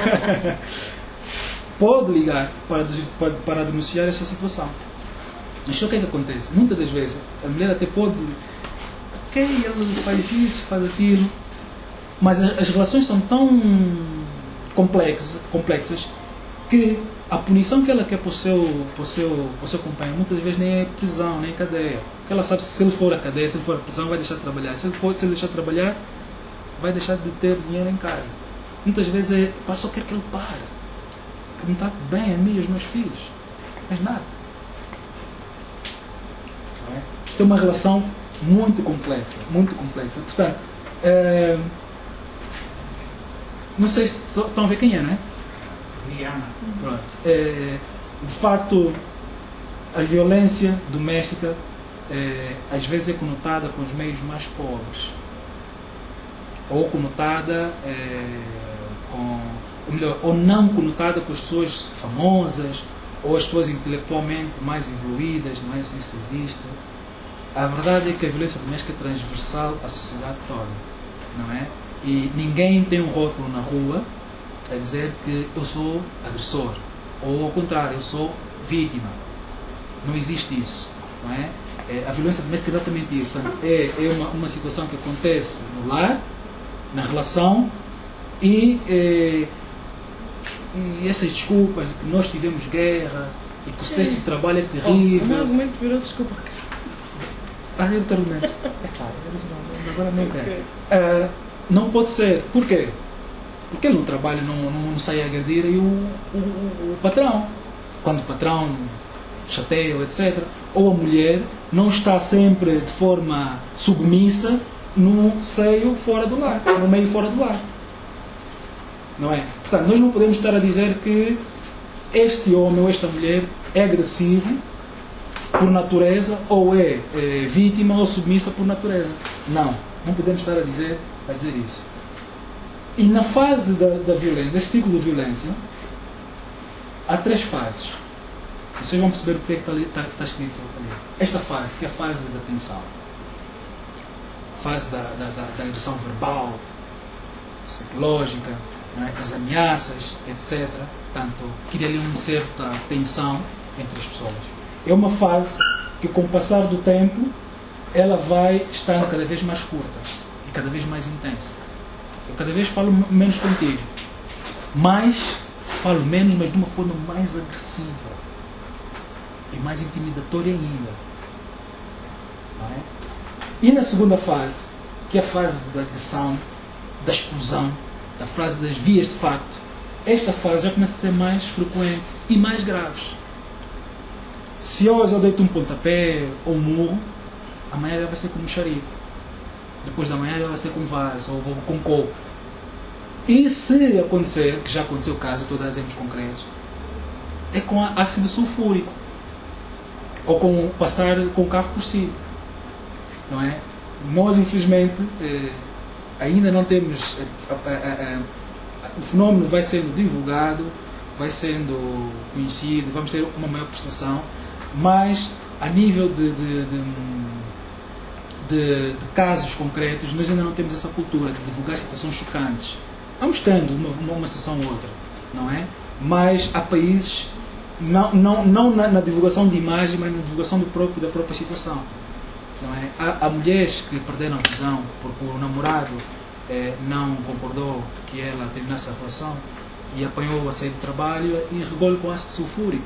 Pode ligar para, para, para denunciar essa situação. Mas o que é que acontece? Muitas das vezes a mulher até pode, ok, ele faz isso, faz aquilo, mas as, as relações são tão complexas, complexas que a punição que ela quer para o seu, para o seu, para o seu companheiro muitas vezes nem é prisão, nem cadeia. Porque ela sabe que se ele for a cadeia, se ele for a prisão, vai deixar de trabalhar. Se ele, for, se ele deixar de trabalhar, vai deixar de ter dinheiro em casa. Muitas vezes é, pá, só quero que ele pare, que me trate bem a mim e aos meus filhos. Não faz nada. Não é? Isto é uma relação muito complexa, muito complexa. Portanto, é, não sei se estão a ver quem é, não é? Pronto. É, de facto, a violência doméstica é, às vezes é conotada com os meios mais pobres, ou conotada é, com, ou melhor, ou não conotada com as pessoas famosas ou as pessoas intelectualmente mais evoluídas, não é? Se isso existe. A verdade é que a violência doméstica é transversal à sociedade toda, não é? E ninguém tem um rótulo na rua a dizer que eu sou agressor, ou ao contrário, eu sou vítima. Não existe isso, não é? É, a violência doméstica é exatamente isso. Portanto, é, é uma, uma situação que acontece no lar, na relação, e, é, e essas desculpas de que nós tivemos guerra e que o texto de trabalho é terrível. Oh, o meu argumento virou desculpa. Ah, ele está argumento. É claro, agora nem quer. Uh, não pode ser. Por quê? Porque ele no trabalho não, não, não sai a agredir e o, o, o patrão. Quando o patrão chateia, etcétera. Ou a mulher não está sempre de forma submissa no seio fora do lar, no meio fora do lar. Não é? Portanto, nós não podemos estar a dizer que este homem ou esta mulher é agressivo por natureza ou é, é vítima ou submissa por natureza. Não, não podemos estar a dizer, a dizer isso. E na fase da, da violência, desse ciclo de violência, há três fases. Vocês vão perceber porque é que está, ali, está, está escrito ali. Esta fase, que é a fase da tensão. Fase da, da, da, da agressão verbal, psicológica, não é? Das ameaças, etcétera. Portanto, cria ali uma certa tensão entre as pessoas. É uma fase que, com o passar do tempo, ela vai estando cada vez mais curta e cada vez mais intensa. Eu cada vez falo menos contigo, mais falo menos, mas de uma forma mais agressiva e mais intimidatória ainda. Não é? E na segunda fase, que é a fase da agressão, da explosão, da fase das vias de facto, esta fase já começa a ser mais frequente e mais grave. Se hoje eu deito um pontapé ou um murro, amanhã já vai ser com um mexerico. Depois da manhã já vai ser com vaso ou com coco. E se acontecer, que já aconteceu o caso, estou a dar exemplos concretos, é com ácido sulfúrico ou com passar com o carro por cima, não é? Nós, infelizmente, eh, ainda não temos... A, a, a, a, o fenómeno vai sendo divulgado, vai sendo conhecido, vamos ter uma maior percepção, mas a nível de, de, de, de, de casos concretos, nós ainda não temos essa cultura de divulgar situações chocantes. Vamos tendo uma, uma, uma sessão ou outra, não é? Mas há países, não, não, não na, na divulgação de imagem, mas na divulgação do próprio, da própria situação. Não é? Há, há mulheres que perderam a visão porque o namorado eh, não concordou que ela terminasse a relação e apanhou a sair do trabalho e regou-lhe com ácido sulfúrico.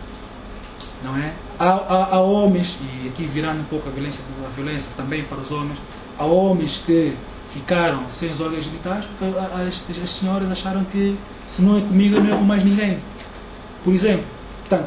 Não é? Há, há, há homens, e aqui virando um pouco a violência, a violência também para os homens, há homens que ficaram sem os órgãos genitais porque as, as senhoras acharam que se não é comigo, não é com mais ninguém. Por exemplo, portanto,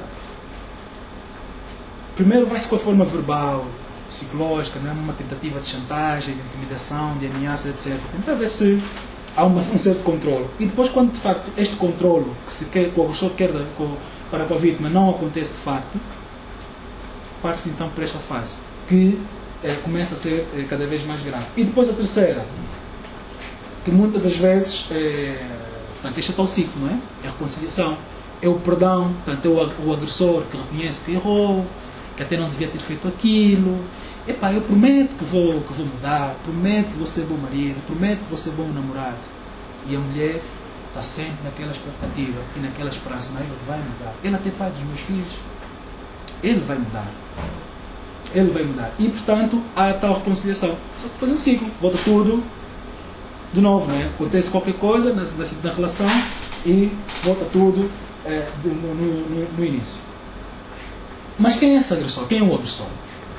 primeiro vai-se com a forma verbal, psicológica, não é? Uma tentativa de chantagem, de intimidação, de ameaça, etcétera. Tentar ver se há uma, um certo controle. E depois, quando de facto este controle que, se quer, que o agressor quer da, com, para com a vítima não acontece de facto, parte-se então para esta fase, que é, começa a ser é, cada vez mais grave. E depois a terceira, que muitas das vezes, é, portanto, este é o ciclo, não é? É a reconciliação, é o perdão, portanto, é o, o agressor que reconhece que errou, que até não devia ter feito aquilo. Epá, eu prometo que vou, que vou mudar, prometo que vou ser bom marido, prometo que vou ser bom namorado. E a mulher está sempre naquela expectativa e naquela esperança, mas ele vai mudar. Ele até pai dos meus filhos, ele vai mudar. Ele vai mudar. E, portanto, há a tal reconciliação. Só que depois é um ciclo, volta tudo de novo, né? Acontece qualquer coisa na, na, na relação e volta tudo é, de, no, no, no início. Mas quem é esse agressor? Quem é o agressor?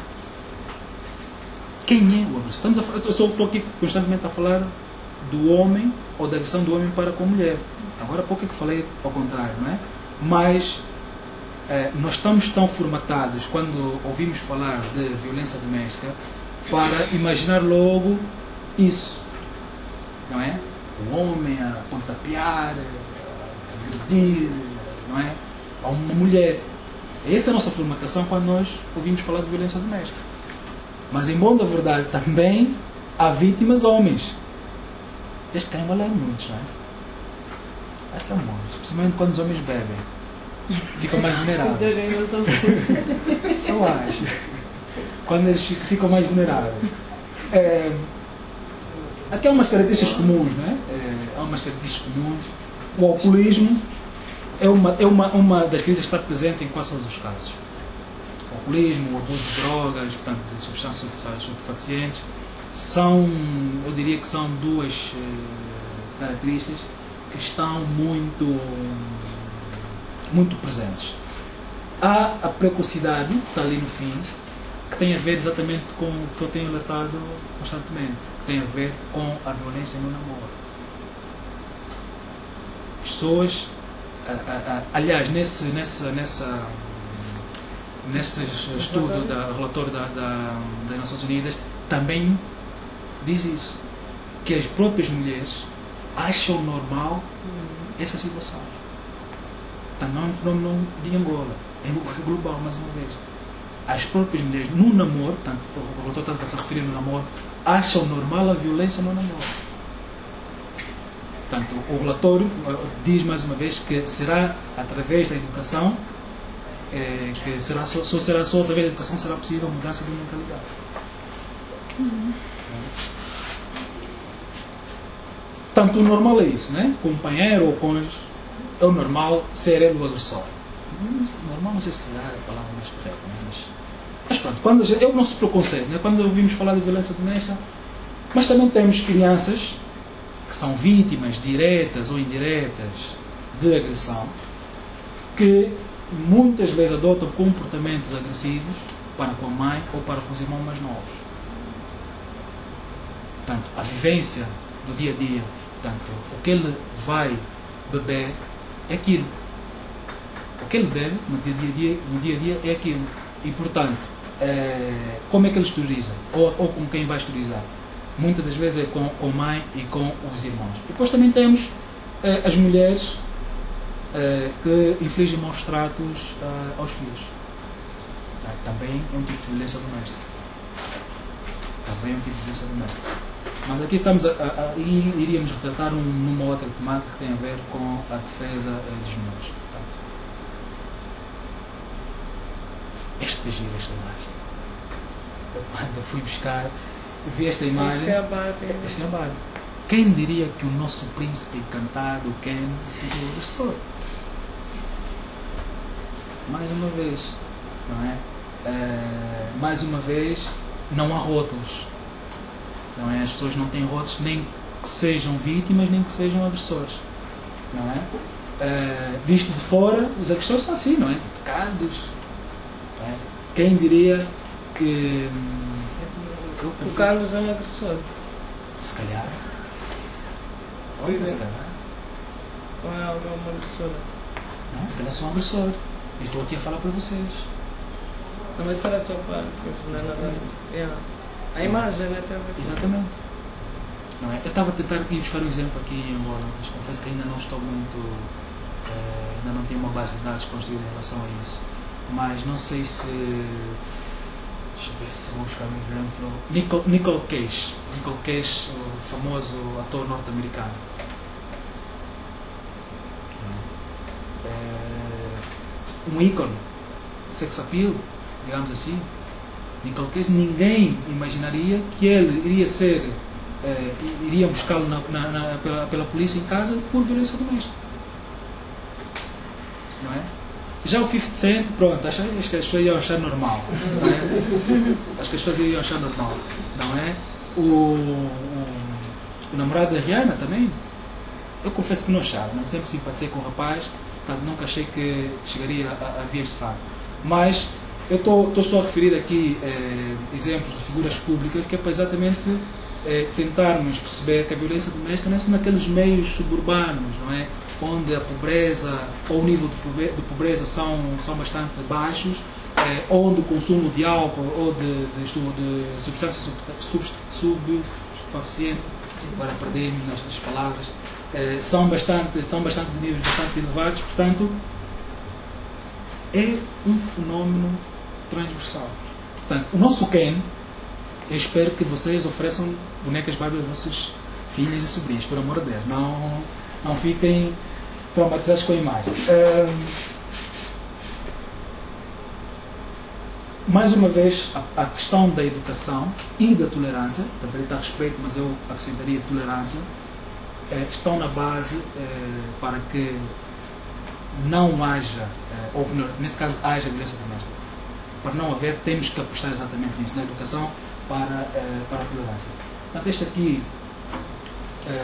Quem é o agressor? Estamos a, eu só estou aqui constantemente a falar do homem ou da agressão do homem para com a mulher. Agora há pouco é que falei ao contrário, não é? Mas eh, nós estamos tão formatados quando ouvimos falar de violência doméstica para imaginar logo isso, não é? O homem a pontapear, a agredir, não é? A uma mulher. Essa é a nossa formatação quando nós ouvimos falar de violência doméstica. Mas, em bom da verdade, também há vítimas homens. Este crime é muitos, não é? Acho que é muitos. Principalmente quando os homens bebem. Ficam mais vulneráveis. Eu acho. Quando eles ficam mais vulneráveis. É, aqui há umas características comuns, não é? É, há umas características comuns. O alcoolismo é uma, é uma, uma das crises que está presente em quase todos os casos. O alcoolismo, o abuso de drogas, portanto, de substâncias estupefacientes, são, eu diria que são duas uh, características que estão muito, muito presentes. Há a precocidade, que está ali no fim, que tem a ver exatamente com o que eu tenho alertado constantemente, que tem a ver com a violência no namoro. As pessoas, a, a, a, aliás, nesse, nessa, nessa, nesse estudo, da, relatório da, da, das Nações Unidas, também diz isso, que as próprias mulheres acham normal esta situação. Então, não é um fenómeno de Angola, é global, mais uma vez. As próprias mulheres no namoro, portanto, o relatório está a se referir no namoro, acham normal a violência no namoro. Portanto, o relatório diz mais uma vez que será através da educação, é, que será só, só será só através da educação será possível a mudança de mentalidade. Uhum. Portanto, o normal é isso, né? Companheiro ou cônjuge, é o normal ser ele o agressor. Normal, não sei se será a palavra mais correta, né? mas, mas pronto, quando, é o nosso preconceito, né? Quando ouvimos falar de violência doméstica, mas também temos crianças que são vítimas diretas ou indiretas de agressão, que muitas vezes adotam comportamentos agressivos para com a mãe ou para com os irmãos mais novos. Portanto, a vivência do dia a dia, portanto, o que ele vai beber é aquilo. O que ele bebe no dia a dia, no dia, a dia é aquilo. E, portanto, é, como é que ele exterioriza? Ou, ou com quem vai exteriorizar? Muitas das vezes é com, com a mãe e com os irmãos. Depois também temos é, as mulheres uh, que inflige maus tratos uh, aos filhos. Uh, também é um tipo de violência doméstica. Também é um tipo de violência doméstica. Mas aqui estamos a, a, a iríamos retratar um, numa outra temática que tem a ver com a defesa uh, dos menores. Portanto, esta gira, esta imagem. Eu, quando fui buscar, vi esta imagem. Esta é a Barbie. Esta é a Barbie. Quem diria que o nosso príncipe encantado, Ken, seria o agressor? Mais uma vez, não é? Uh, mais uma vez, não há rótulos. Não é? As pessoas não têm rótulos nem que sejam vítimas, nem que sejam agressores. Não é? Uh, visto de fora, os agressores são assim, não é? Tocados. Não é? Quem diria que... O, o Carlos é um agressor. Se calhar. Sim, se calhar. Ou é alguma agressora? Não, se calhar sou um agressor. E estou aqui a falar para vocês. Também será só para... Exatamente. Yeah. A imagem, né? Tem a ver com... Exatamente. Não é? Eu estava a tentar ir buscar um exemplo aqui em Angola, mas confesso que ainda não estou muito... Uh, ainda não tenho uma base de dados construída em relação a isso. Mas não sei se... Deixa eu ver se vou buscar um exemplo. Nicol, Nicol Cage. Nicol Cage, o famoso ator norte-americano. É um ícone. Sex appeal, digamos assim. Nicol Cage, ninguém imaginaria que ele iria ser... É, iria buscá-lo na, na, na, pela, pela polícia em casa por violência doméstica. Não é? Já o fifty Cent, pronto, acho, acho que as pessoas iam achar normal. Não é? Acho que as pessoas iam achar normal. Não é? O, o, o namorado da Rihanna também, eu confesso que não achava. Não sempre simpatizei com o rapaz, portanto nunca achei que chegaria a, a vias de fato. Mas eu estou só a referir aqui eh, exemplos de figuras públicas que é para exatamente eh, tentarmos perceber que a violência doméstica não é só naqueles meios suburbanos, não é? Onde a pobreza ou o nível de pobreza são, são bastante baixos, eh, onde o consumo de álcool ou de, de, de substância substupefaciente, agora perdi-me nestas palavras, eh, são, bastante, são bastante de níveis bastante elevados, portanto, é um fenómeno transversal. Portanto, o nosso Ken, eu espero que vocês ofereçam bonecas Barbie às vossas filhas e sobrinhas, por amor de Deus, não, não fiquem traumatizados com a imagem. Um, mais uma vez, a, a questão da educação e da tolerância, também está a respeito, mas eu acrescentaria tolerância, é, estão na base é, para que não haja, é, ou nesse caso haja violência doméstica. Para não haver, temos que apostar exatamente nisso, na educação para, é, para a tolerância. Portanto, este aqui é,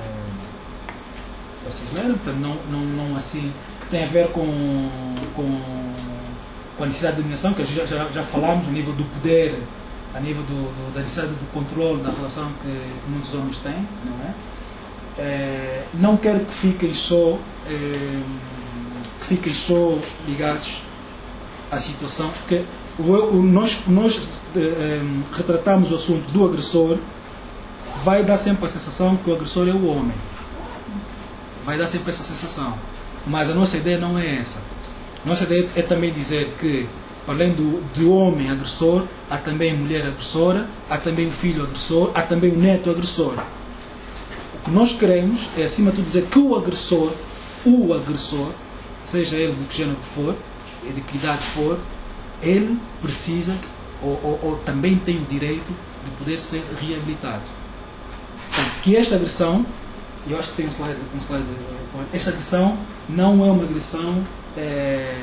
vocês leram, portanto, não, não, não assim, tem a ver com, com, com a necessidade de dominação, que já, já, já falámos, a nível do poder, a nível do, do, da necessidade de controle da relação que muitos homens têm, não é? É, não quero que fiquem só, é, que fiquem só ligados à situação, porque o, o, nós, nós é, retratamos o assunto do agressor, vai dar sempre a sensação que o agressor é o homem. Vai dar sempre essa sensação. Mas a nossa ideia não é essa. A nossa ideia é também dizer que, além do, do homem agressor, há também mulher agressora, há também o filho agressor, há também o neto agressor. O que nós queremos é, acima de tudo, dizer que o agressor, o agressor, seja ele de que género for, e de que idade for, ele precisa, ou, ou, ou também tem o direito de poder ser reabilitado. Então, que esta agressão, eu acho que tem um slide, um slide, esta agressão não é uma agressão é,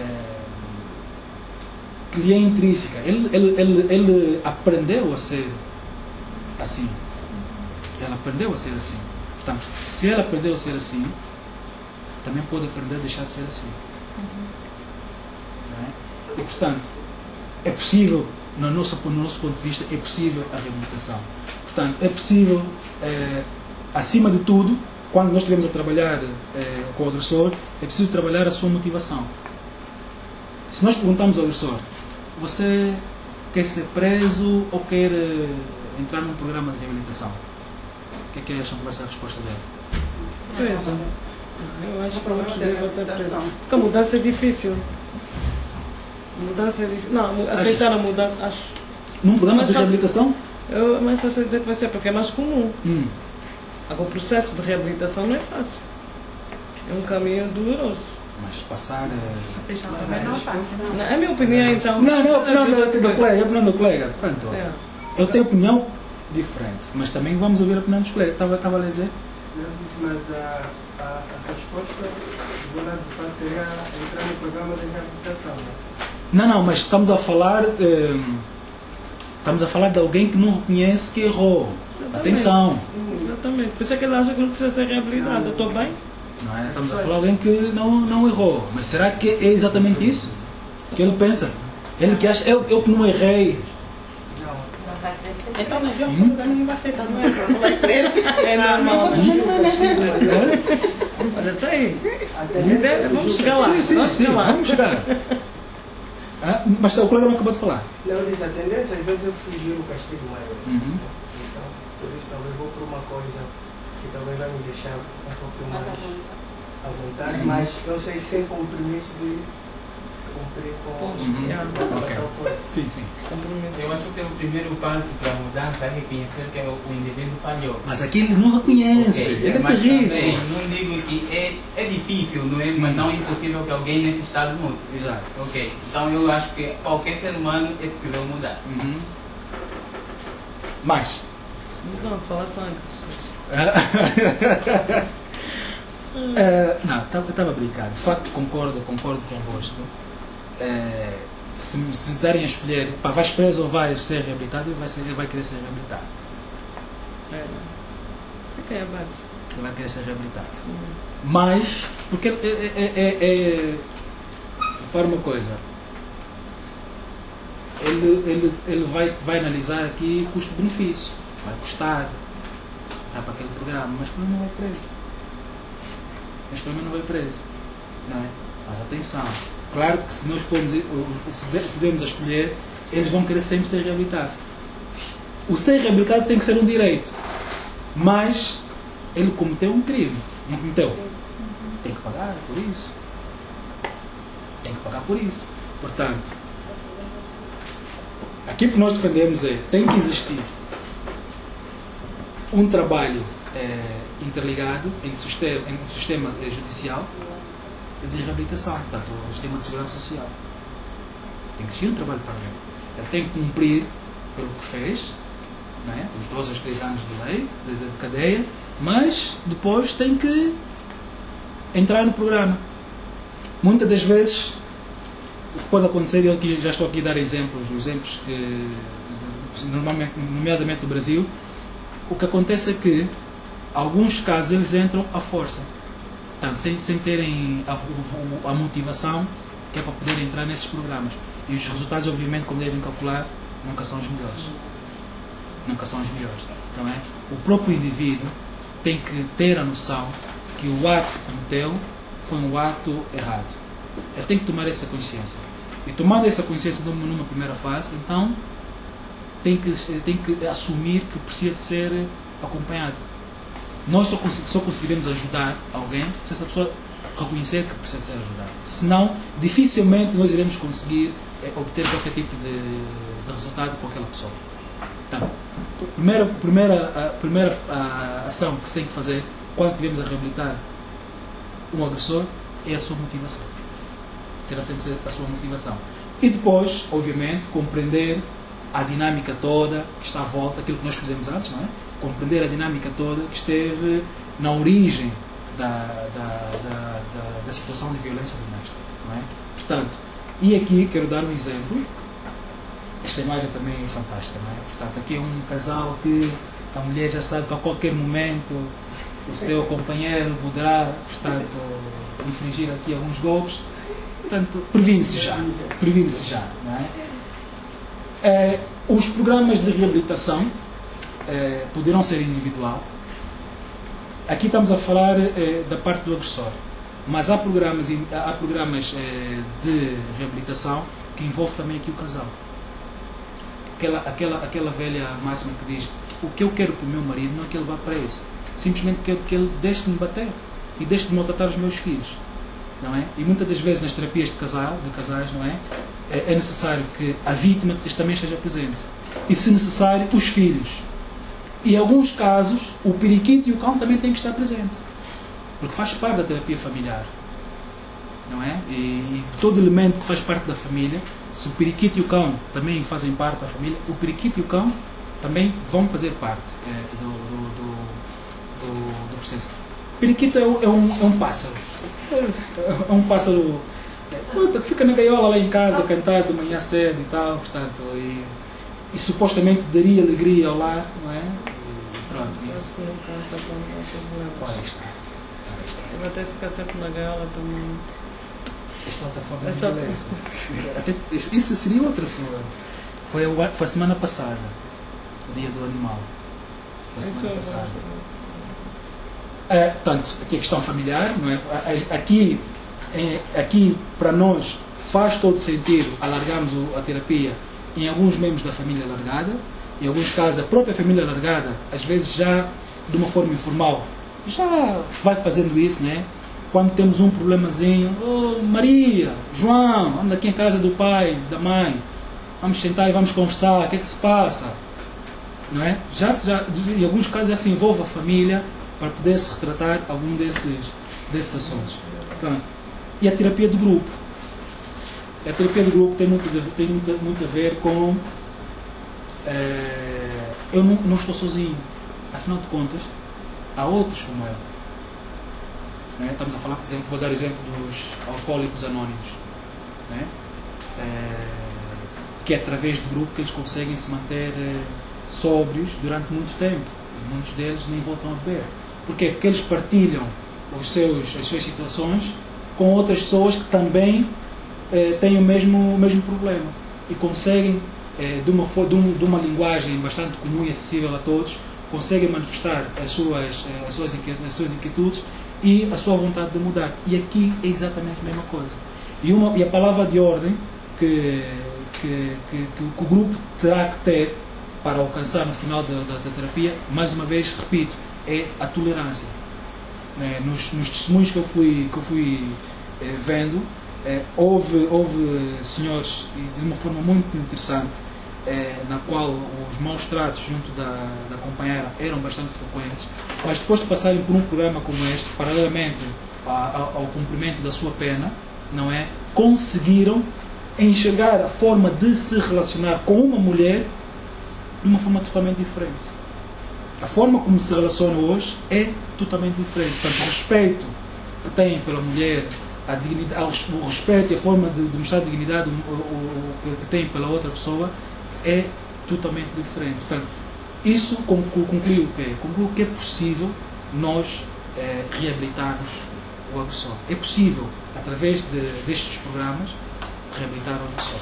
que lhe é intrínseca. Ele, ele, ele, ele aprendeu a ser assim. Ela aprendeu a ser assim. Portanto, se ela aprendeu a ser assim, também pode aprender a deixar de ser assim. Não é? E, portanto, é possível, no nosso, no nosso ponto de vista, é possível a reabilitação. Portanto, é possível... É, acima de tudo, quando nós estivemos a trabalhar eh, com o agressor, é preciso trabalhar a sua motivação. Se nós perguntamos ao agressor, você quer ser preso ou quer eh, entrar num programa de reabilitação? O que é que acham que vai ser a resposta dele? Preso. Eu acho O que problema muitos da devem ter preso. reabilitação. Porque a mudança é difícil. Mudança é difícil. Não, aceitar a mudança, acho. Num programa Mas de só- reabilitação? Eu é mais fácil dizer que vai ser porque é mais comum. Hum. Agora, o processo de reabilitação não é fácil. É um caminho doloroso. Mas passar. eh, Também não é fácil, não. Na- É a minha opinião, então. Não, não, não, não, do colega, a opinião do colega. Portanto, É. eu tenho opinião diferente, mas também vamos ouvir a opinião dos colegas. Estava, estava a lhe dizer? Eu disse, mas a, a, a resposta do lado de fato seria entrar no programa de reabilitação. Né? Não, não, mas estamos a falar. eh, estamos a falar de alguém que não reconhece que errou. Exatamente. Atenção! Exatamente. Por isso é que ele acha que não precisa ser reabilitado. Eu estou bem? Não é? Estamos a falar de alguém que não, não errou. Mas será que é exatamente isso que ele pensa? Ele que acha, eu, eu que não errei. Não. Não vai crescer. Então, mas eu não vai aceitar, não é? Não vai preso. É normal. né? É? Olha, está aí. A tendência- Vamos chegar lá. Sim, sim, vamos sim, chegar lá. vamos chegar. Ah, mas o colega não acabou de falar. Não, eu disse, a tendência às vezes é fugir o castigo maior. Uhum. Então, por isso talvez vou por uma coisa que talvez vai me deixar um pouco Mas mais a à vontade, mas eu sei sem compromisso de cumprir com Uhum. com Ok. tal coisa. Sim, sim. Compromisso. Eu acho que o primeiro passo para a mudança é reconhecer que o o indivíduo falhou. Mas aqui ele não reconhece. Ok, Ele é mas terrível. também não digo que é, é difícil, não é? Mas não é impossível que alguém nesse estado mude. Exato. Ok, então eu acho que qualquer ser humano é possível mudar. Uhum. Mais. Não, fala só antes. Eh, não, estava a brincar. De facto, concordo, concordo convosco. Eh, se, se darem a escolher, pá, vais preso ou vais ser reabilitado, ele vai, ser, ele vai querer ser reabilitado. É. Fica aí abaixo. Ele vai querer ser reabilitado. Mas, porque é, é, é, é, para uma coisa, ele, ele, ele vai, vai analisar aqui custo-benefício. Vai custar, está para aquele programa, mas pelo menos não vai preso. Mas pelo menos não vai preso. Não é? Mas atenção, claro que se nós formos, se de- se dermos a escolher, eles vão querer sempre ser reabilitados. O ser reabilitado tem que ser um direito, mas ele cometeu um crime, não cometeu? Tem que pagar por isso. Tem que pagar por isso. Portanto, aquilo que nós defendemos é, tem que existir um trabalho eh, interligado em sistema, em sistema eh, judicial de reabilitação, portanto, o sistema de segurança social. Tem que existir um trabalho para ele. Ele tem que cumprir pelo que fez, não é? Os doze aos três anos de lei, de, de cadeia, mas depois tem que entrar no programa. Muitas das vezes, o que pode acontecer, eu aqui, já estou aqui a dar exemplos, exemplos que, normalmente, nomeadamente no Brasil, o que acontece é que, alguns casos, eles entram à força, portanto, sem, sem terem a, a motivação que é para poder entrar nesses programas. E os resultados, obviamente, como devem calcular, nunca são os melhores. Nunca são os melhores, não é? O próprio indivíduo tem que ter a noção que o ato que cometeu foi um ato errado. Ele tem que tomar essa consciência. E tomando essa consciência numa, numa primeira fase, então tem que, tem que assumir que precisa de ser acompanhado. Nós só, consegui, só conseguiremos ajudar alguém se essa pessoa reconhecer que precisa ser ajudada. Senão, dificilmente nós iremos conseguir é, obter qualquer tipo de, de resultado com aquela pessoa. Então, a primeira, primeira, a primeira a ação que se tem que fazer quando estivermos a reabilitar um agressor é a sua motivação. Terá sempre que ser a sua motivação. E depois, obviamente, compreender a dinâmica toda que está à volta, aquilo que nós fizemos antes, não é? Compreender a dinâmica toda que esteve na origem da, da, da, da, da situação de violência doméstica, não é? Portanto, e aqui quero dar um exemplo. Esta imagem também é fantástica, não é? Portanto, aqui é um casal que a mulher já sabe que a qualquer momento o seu companheiro poderá, portanto, infringir aqui alguns golpes. Portanto, previne-se já, previne-se já, não é? É, os programas de reabilitação é, poderão ser individual. Aqui estamos a falar é, da parte do agressor, mas há programas, há programas é, de reabilitação que envolve também aqui o casal. Aquela, aquela, aquela velha máxima que diz: o que eu quero para o meu marido não é que ele vá preso, simplesmente quero que ele deixe de me bater. e deixo de maltratar os meus filhos, não é? E muitas das vezes nas terapias de casal, de casais, não é? É necessário que a vítima também esteja presente. E, se necessário, os filhos. E, em alguns casos, o periquito e o cão também têm que estar presentes. Porque faz parte da terapia familiar. Não é? E, e todo elemento que faz parte da família, se o periquito e o cão também fazem parte da família, o periquito e o cão também vão fazer parte é, do, do, do, do, do processo. O periquito é um, é um, é um pássaro. É um pássaro... que fica na gaiola lá em casa, cantar de manhã cedo e tal, portanto, e, e supostamente daria alegria ao lar, não é? E pronto. E, Parece que nunca está com olha, está. Olha, está. Você vai ter que ficar sempre na gaiola também. Esta outra forma É de só- violência. Até, isso seria outra semana. Foi, a- foi a semana passada, o dia do animal. Foi a semana Isso é passada. bom. É, portanto, aqui a questão familiar, não é? A- a- Aqui, é, aqui para nós faz todo sentido alargarmos o- a terapia em alguns membros da família alargada. Em alguns casos, a própria família alargada, às vezes já de uma forma informal, já vai fazendo isso, né? Quando temos um problemazinho, oh, Maria, João, vamos aqui em casa do pai, da mãe, vamos sentar e vamos conversar, o que é que se passa? Não é? Já, já, em alguns casos já se envolve a família para poder se retratar algum desses, desses assuntos. Pronto. E a terapia de grupo. A terapia de grupo tem muito, tem muito, muito a ver com é, eu não, não estou sozinho. Afinal de contas, há outros como eu. Né? Estamos a falar, por exemplo, vou dar o exemplo dos alcoólicos anónimos. Né? É, que é através do grupo que eles conseguem se manter é, sóbrios durante muito tempo. E muitos deles nem voltam a beber. Porquê? Porque eles partilham os seus, as suas situações com outras pessoas que também eh, têm o mesmo, o mesmo problema. E conseguem, eh, de, uma, de, um, de uma linguagem bastante comum e acessível a todos, conseguem manifestar as suas, eh, as, suas inquietudes, as suas inquietudes e a sua vontade de mudar. E aqui é exatamente a mesma coisa. E, uma, e a palavra de ordem que, que, que, que o grupo terá que ter para alcançar no final da, da, da terapia, mais uma vez, repito, é a tolerância. É, nos, nos testemunhos que eu fui, que eu fui é, vendo, é, houve, houve senhores, de uma forma muito interessante, é, na qual os maus tratos junto da, da companheira eram bastante frequentes, mas depois de passarem por um programa como este, paralelamente a, a, ao cumprimento da sua pena, não é, conseguiram enxergar a forma de se relacionar com uma mulher de uma forma totalmente diferente. A forma como se relacionam hoje é totalmente diferente. Portanto, o respeito que têm pela mulher, a dignidade, o respeito e a forma de, de mostrar a dignidade o, o, o, que têm pela outra pessoa é totalmente diferente. Portanto, isso conclui o quê? Conclui que é possível nós é, reabilitarmos o agressor. É possível, através de, destes programas, reabilitar o agressor.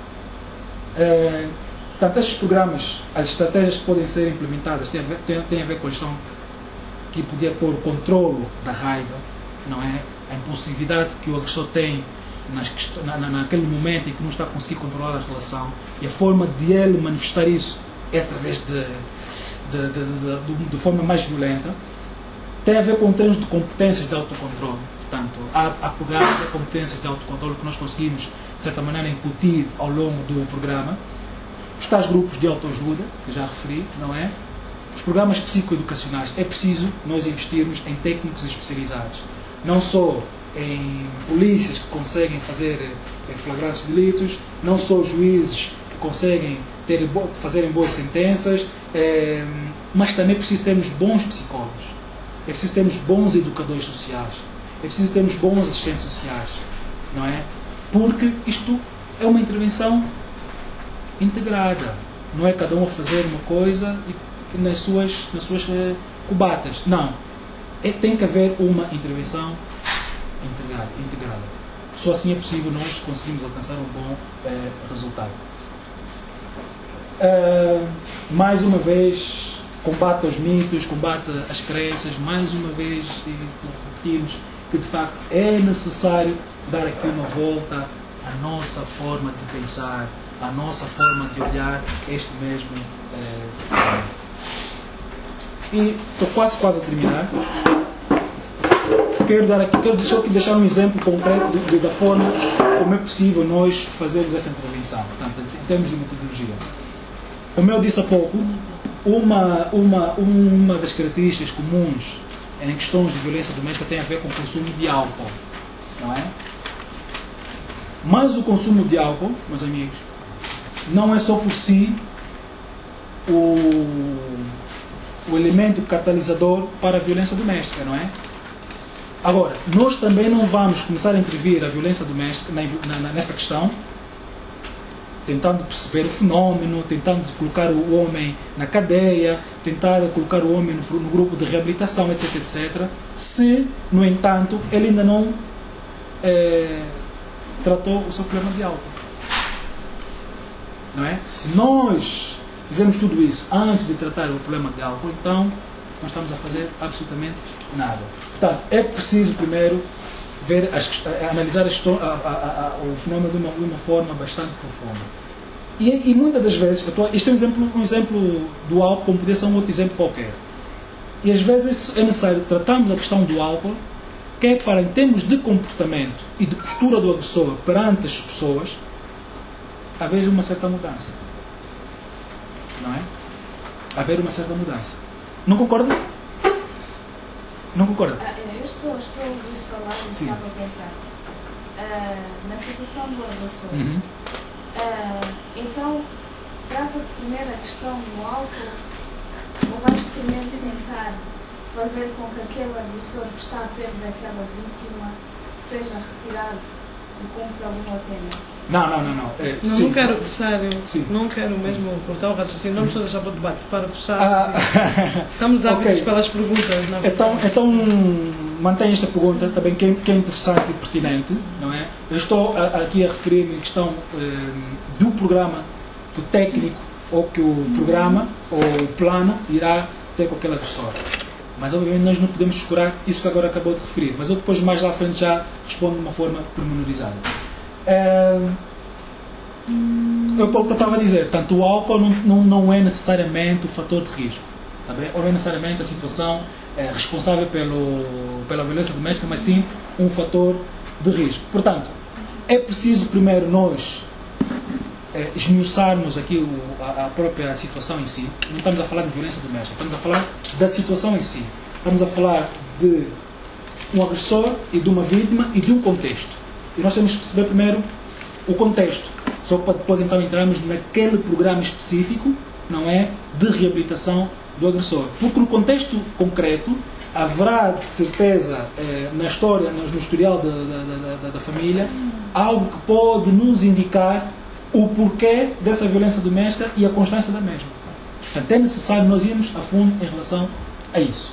É, Portanto, estes programas, as estratégias que podem ser implementadas têm a ver, têm, têm a ver com a questão que podia pôr o controlo da raiva, não é? A impulsividade que o agressor tem nas, na, naquele momento em que não está a conseguir controlar a relação, e a forma de ele manifestar isso é através de, de, de, de, de, de forma mais violenta. Tem a ver com termos de competências de autocontrole. Portanto, há, há programas de competências de autocontrole que nós conseguimos, de certa maneira, incutir ao longo do programa. Os tais grupos de autoajuda, que já referi, não é? Os programas psicoeducacionais. É preciso nós investirmos em técnicos especializados. Não só em polícias que conseguem fazer flagrantes delitos, não só juízes que conseguem ter, fazerem boas sentenças, é, mas também é preciso termos bons psicólogos. É preciso termos bons educadores sociais. É preciso termos bons assistentes sociais. Não é? Porque isto é uma intervenção integrada, não é cada um a fazer uma coisa e nas suas, nas suas eh, cubatas, não, é, tem que haver uma intervenção integrada, integrada. Só assim é possível nós conseguirmos alcançar um bom eh, resultado. Uh, mais uma vez, combate aos mitos, combate às crenças, mais uma vez, e repetimos que de facto é necessário dar aqui uma volta à nossa forma de pensar, a nossa forma de olhar este mesmo eh, fenômeno. E estou quase, quase a terminar. quero dar aqui, quero só que deixar um exemplo concreto de, de, da forma como é possível nós fazermos essa intervenção, portanto, em termos de metodologia. Como eu disse há pouco, uma, uma, uma das características comuns em questões de violência doméstica tem a ver com o consumo de álcool, não é? Mas o consumo de álcool, meus amigos, não é só por si o, o elemento catalisador para a violência doméstica, não é? Agora, nós também não vamos começar a intervir a violência doméstica na, na, nessa questão, tentando perceber o fenómeno, tentando colocar o homem na cadeia, tentar colocar o homem no, no grupo de reabilitação, etc, etcétera, se, no entanto, ele ainda não é, tratou o seu problema de álcool. Não é? Se nós fizermos tudo isso antes de tratar o problema de álcool, então não estamos a fazer absolutamente nada. Portanto, é preciso primeiro ver as, analisar as, a, a, a, o fenómeno de uma, de uma forma bastante profunda. E, e muitas das vezes, tô, isto é um exemplo, um exemplo do álcool, como poderia ser um outro exemplo qualquer. E às vezes é necessário tratarmos a questão do álcool, que é para, em termos de comportamento e de postura do agressor perante as pessoas, haver uma certa mudança. Não é? Haver uma certa mudança. Não concorda? Não concorda? Ah, eu estou, estou a ouvir falar e estava a pensar. Ah, na situação do agressor. Uhum. Ah, então, trata-se primeiro a questão do álcool, ou vai-se primeiro tentar fazer com que aquele agressor que está perto daquela vítima seja retirado e cumpra alguma pena? Não, não, não, não. É, Não, sim. não quero, sério, Sim. não quero mesmo cortar o raciocínio, não estou a deixar para o debate, para fechar. Ah, Estamos ávidos ok. pelas perguntas, na verdade. Então, então mantém esta pergunta também, que é, que é interessante e pertinente, não é? Eu estou a, aqui a referir-me à questão eh, do programa que o técnico ou que o programa ou o plano irá ter com aquele agressor. Mas obviamente nós não podemos escurar isso que agora acabou de referir, mas eu depois mais lá à frente já respondo de uma forma pormenorizada. É, eu pouco estava a dizer, portanto, o álcool não, não, não é necessariamente o fator de risco, tá bem? Ou não é necessariamente a situação é, responsável pelo, pela violência doméstica, mas sim um fator de risco. Portanto, é preciso primeiro nós é, esmiuçarmos aqui o, a, a própria situação em si. Não estamos a falar de violência doméstica, estamos a falar da situação em si. Estamos a falar de um agressor e de uma vítima e de um contexto. E nós temos que perceber primeiro o contexto, só para depois então entrarmos naquele programa específico, não é, de reabilitação do agressor. Porque no contexto concreto haverá de certeza eh, na história, no, no historial da, da, da, da família, algo que pode nos indicar o porquê dessa violência doméstica e a constância da mesma. Portanto, é necessário nós irmos a fundo em relação a isso.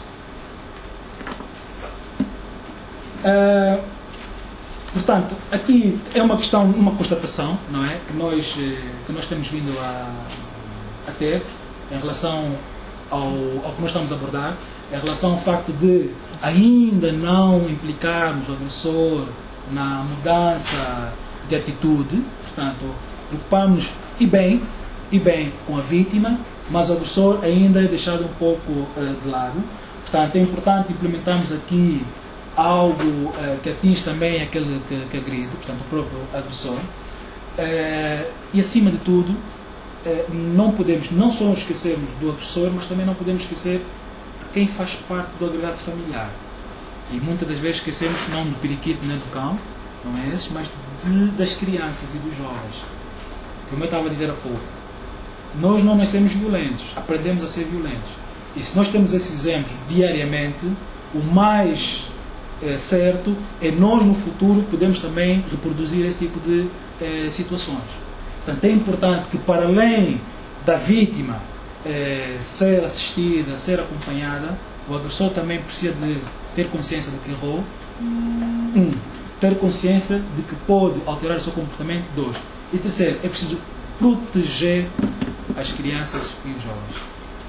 Uh, Portanto, aqui é uma questão, uma constatação, não é? Que nós, que nós temos vindo a, a ter em relação ao, ao que nós estamos a abordar, em relação ao facto de ainda não implicarmos o agressor na mudança de atitude, portanto, preocupamos e bem, e bem com a vítima, mas o agressor ainda é deixado um pouco uh, de lado. Portanto, é importante implementarmos aqui algo uh, que atinge também aquele que, que agride, portanto o próprio agressor, uh, e acima de tudo uh, não podemos não só esquecermos do agressor, mas também não podemos esquecer de quem faz parte do agregado familiar. E muitas das vezes esquecemos não do periquito nem do cão, não é esse, mas de, das crianças e dos jovens. Como eu estava a dizer há pouco, nós não nascemos violentos, aprendemos a ser violentos, e se nós temos esses exemplos diariamente, o mais É certo, é nós no futuro podemos também reproduzir esse tipo de eh, situações. Portanto, é importante que, para além da vítima eh, ser assistida, ser acompanhada, o agressor também precisa de ter consciência de que errou. Um, ter consciência de que pode alterar o seu comportamento. Dois, e terceiro, é preciso proteger as crianças e os jovens.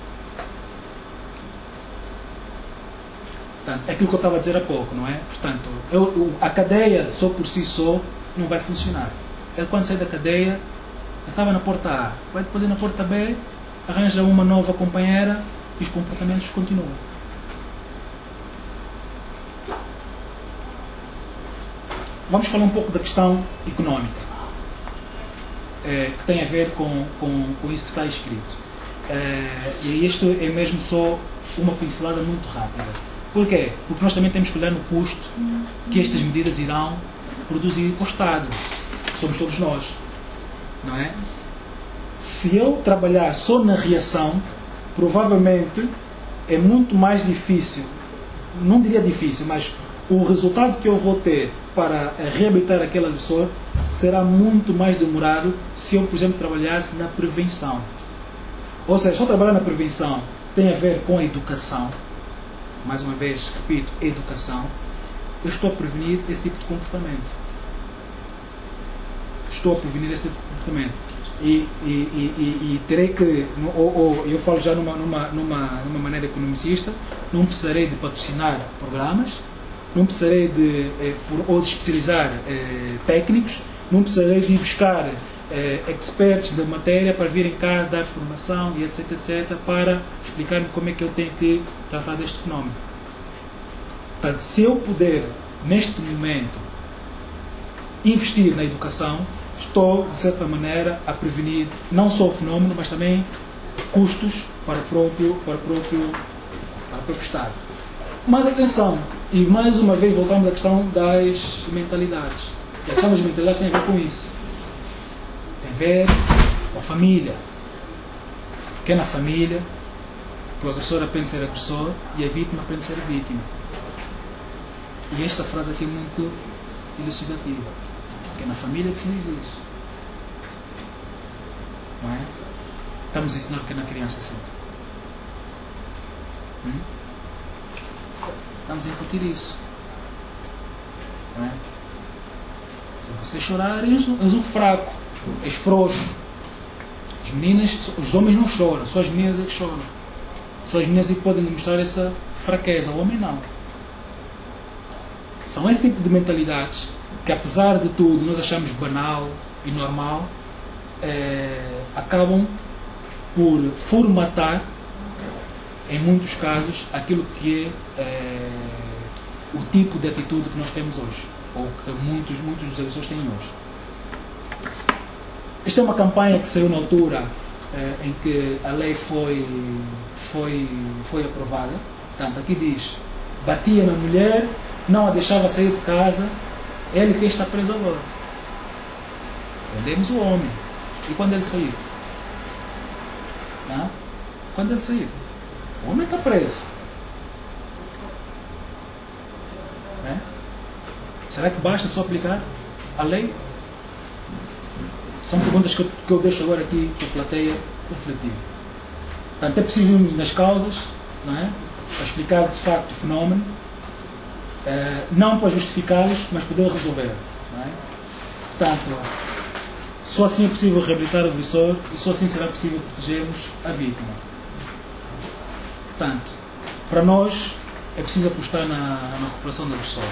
Portanto, é aquilo que eu estava a dizer há pouco, não é? Portanto, eu, eu, a cadeia só por si só não vai funcionar. Ele, quando sai da cadeia, ele estava na porta A, vai depois ir na porta B, arranja uma nova companheira e os comportamentos continuam. vamos falar um pouco da questão económica, é, que tem a ver com, com, com isso que está escrito. É, e isto é mesmo só uma pincelada muito rápida. Por quê? Porque nós também temos que olhar no custo que estas medidas irão produzir para o Estado. Somos todos nós, não é? Se eu trabalhar só na reação, provavelmente é muito mais difícil, não diria difícil, mas o resultado que eu vou ter para reabilitar aquele agressor será muito mais demorado se eu, por exemplo, trabalhasse na prevenção. Ou seja, só trabalhar na prevenção tem a ver com a educação. Mais uma vez, repito, educação. Eu estou a prevenir esse tipo de comportamento. Estou a prevenir esse tipo de comportamento. E, e, e, e, e terei que, ou, ou eu falo já numa, numa, numa, numa maneira economicista, não precisarei de patrocinar programas, não precisarei de, ou de especializar eh, técnicos, não precisarei de ir buscar eh, experts da matéria para virem cá dar formação e etc, etc, para explicar-me como é que eu tenho que tratar deste fenómeno. Portanto, se eu puder, neste momento, investir na educação, estou, de certa maneira, a prevenir não só o fenómeno, mas também custos para o próprio, para o próprio, para o próprio Estado. Mas atenção, e mais uma vez voltamos à questão das mentalidades. E a questão das mentalidades tem a ver com isso. Tem a ver com a família. Porque é na família que o agressor aprende a ser agressor e a vítima aprende a ser vítima. E esta frase aqui é muito elucidativa. Porque é na família que se diz isso. Não é? Estamos a ensinar a pequena criança assim. Hum? Estamos a incutir isso. Não é? Se você chorar, és um, és um fraco, és frouxo. As meninas, os homens não choram, só as meninas é que choram. Só as meninas é que podem demonstrar essa fraqueza, o homem não. São esse tipo de mentalidades que, apesar de tudo, nós achamos banal e normal, é, acabam por formatar, em muitos casos, aquilo que é, é o tipo de atitude que nós temos hoje, ou que muitos, muitos dos agressores têm hoje. Esta é uma campanha que saiu na altura é, em que a lei foi, foi, foi aprovada. Portanto, aqui diz: batia na mulher, não a deixava sair de casa, ele que está preso agora. Prendemos o homem. E quando ele sair? Tá? Quando ele sair? O homem está preso. É? Será que basta só aplicar a lei? São perguntas que eu, que eu deixo agora aqui para a plateia refletir. Portanto, é preciso ir nas causas, não é? Para explicar de facto o fenómeno, é, não para justificá-los, mas poder resolver. Não é? Portanto, só assim é possível reabilitar o agressor e só assim será possível protegermos a vítima. Portanto, para nós é preciso apostar na, na recuperação do agressor.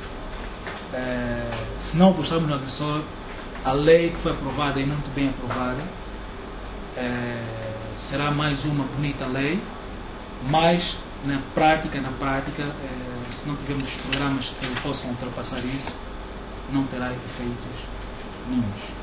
É, se não apostarmos no agressor, a lei que foi aprovada e muito bem aprovada é, será mais uma bonita lei, mas na prática, na prática, é, se não tivermos programas que possam ultrapassar isso, não terá efeitos nenhuns.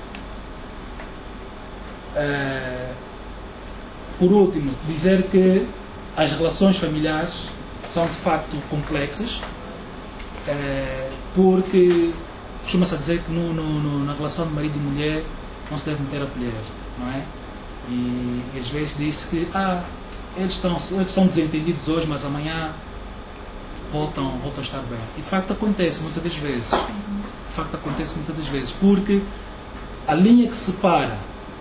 É, por último, dizer que as relações familiares são de facto complexas, é, porque costuma-se dizer que no, no, no, na relação de marido e mulher não se deve meter a colher, não é? E, e às vezes diz que ah, eles, estão, eles estão desentendidos hoje, mas amanhã voltam, voltam a estar bem. E de facto acontece muitas das vezes. De facto acontece muitas das vezes, porque a linha que separa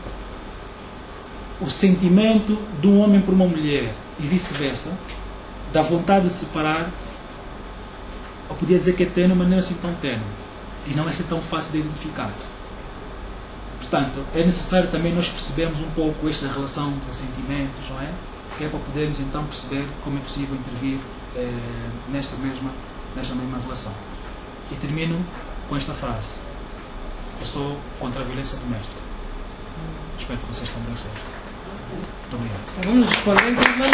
o sentimento de um homem por uma mulher e vice-versa, da vontade de separar, eu podia dizer que é tênue, mas não é assim tão tênue. E não é assim tão fácil de identificar. Portanto, é necessário também nós percebermos um pouco esta relação de sentimentos, não é? Que é para podermos então perceber como é possível intervir eh, nesta, mesma, nesta mesma relação. E termino com esta frase: eu sou contra a violência doméstica. Espero que vocês também sejam. Muito obrigado. Vamos responder.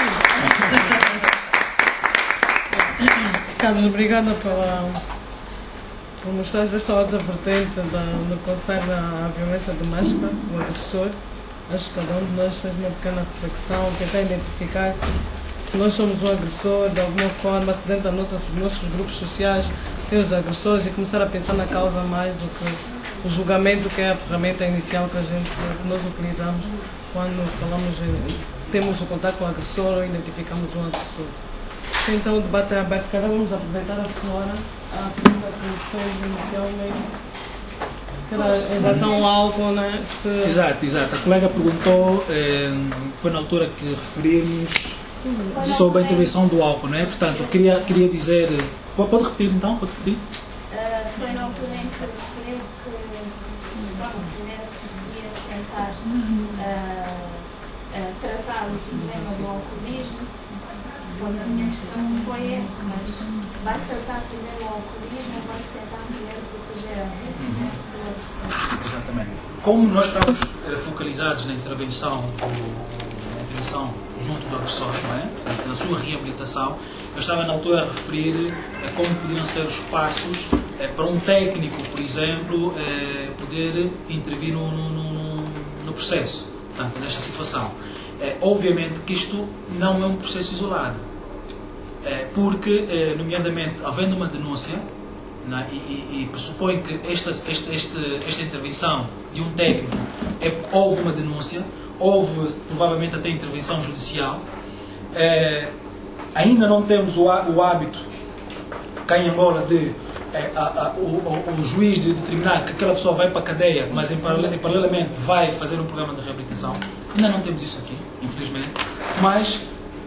Carlos, obrigada pela, Vamos trazer essa outra vertente da, no que concerne à violência doméstica, o agressor. Acho que cada um de nós fez uma pequena reflexão, tentar identificar se nós somos um agressor, de alguma forma, se dentro dos nossos grupos sociais tem os agressores, e começar a pensar na causa mais do que o julgamento, que é a ferramenta inicial que, a gente, que nós utilizamos quando falamos em, temos o contato com o agressor ou identificamos um agressor. Então o debate é aberto, cara, vamos aproveitar a Flora, a pergunta que fez inicialmente, que era em relação ao álcool, né? Se... Exato, exato. A colega perguntou, eh, foi na altura que referimos sobre a intervenção do álcool, não é? Portanto, queria, queria dizer... Pode repetir então? Pode repetir? Uh, foi na altura em que referi que, pronto, primeiro que devia-se tentar uh, uh, tratar o problema do alcoolismo. Pois a minha questão foi essa, mas vai-se tratar primeiro o alcoolismo ou vai-se tentar primeiro proteger a vítima do agressor? Exatamente. Como nós estamos focalizados na intervenção, do, na intervenção junto do agressor, não é? Portanto, na sua reabilitação, eu estava na altura a referir eh, como poderiam ser os passos eh, para um técnico, por exemplo, eh, poder intervir no, no, no, no processo, portanto, nesta situação. Eh, obviamente que isto não é um processo isolado, eh, porque, eh, nomeadamente, havendo uma denúncia, né, e, e, e pressupõe que esta, esta, esta, esta intervenção de um técnico é porque houve uma denúncia, houve provavelmente até intervenção judicial. Eh, Ainda não temos o, o hábito, cá em Angola, de é, a, a, o, o, o juiz de determinar que aquela pessoa vai para a cadeia, mas em, em, paralelamente vai fazer um programa de reabilitação. Ainda não temos isso aqui, infelizmente. Mas,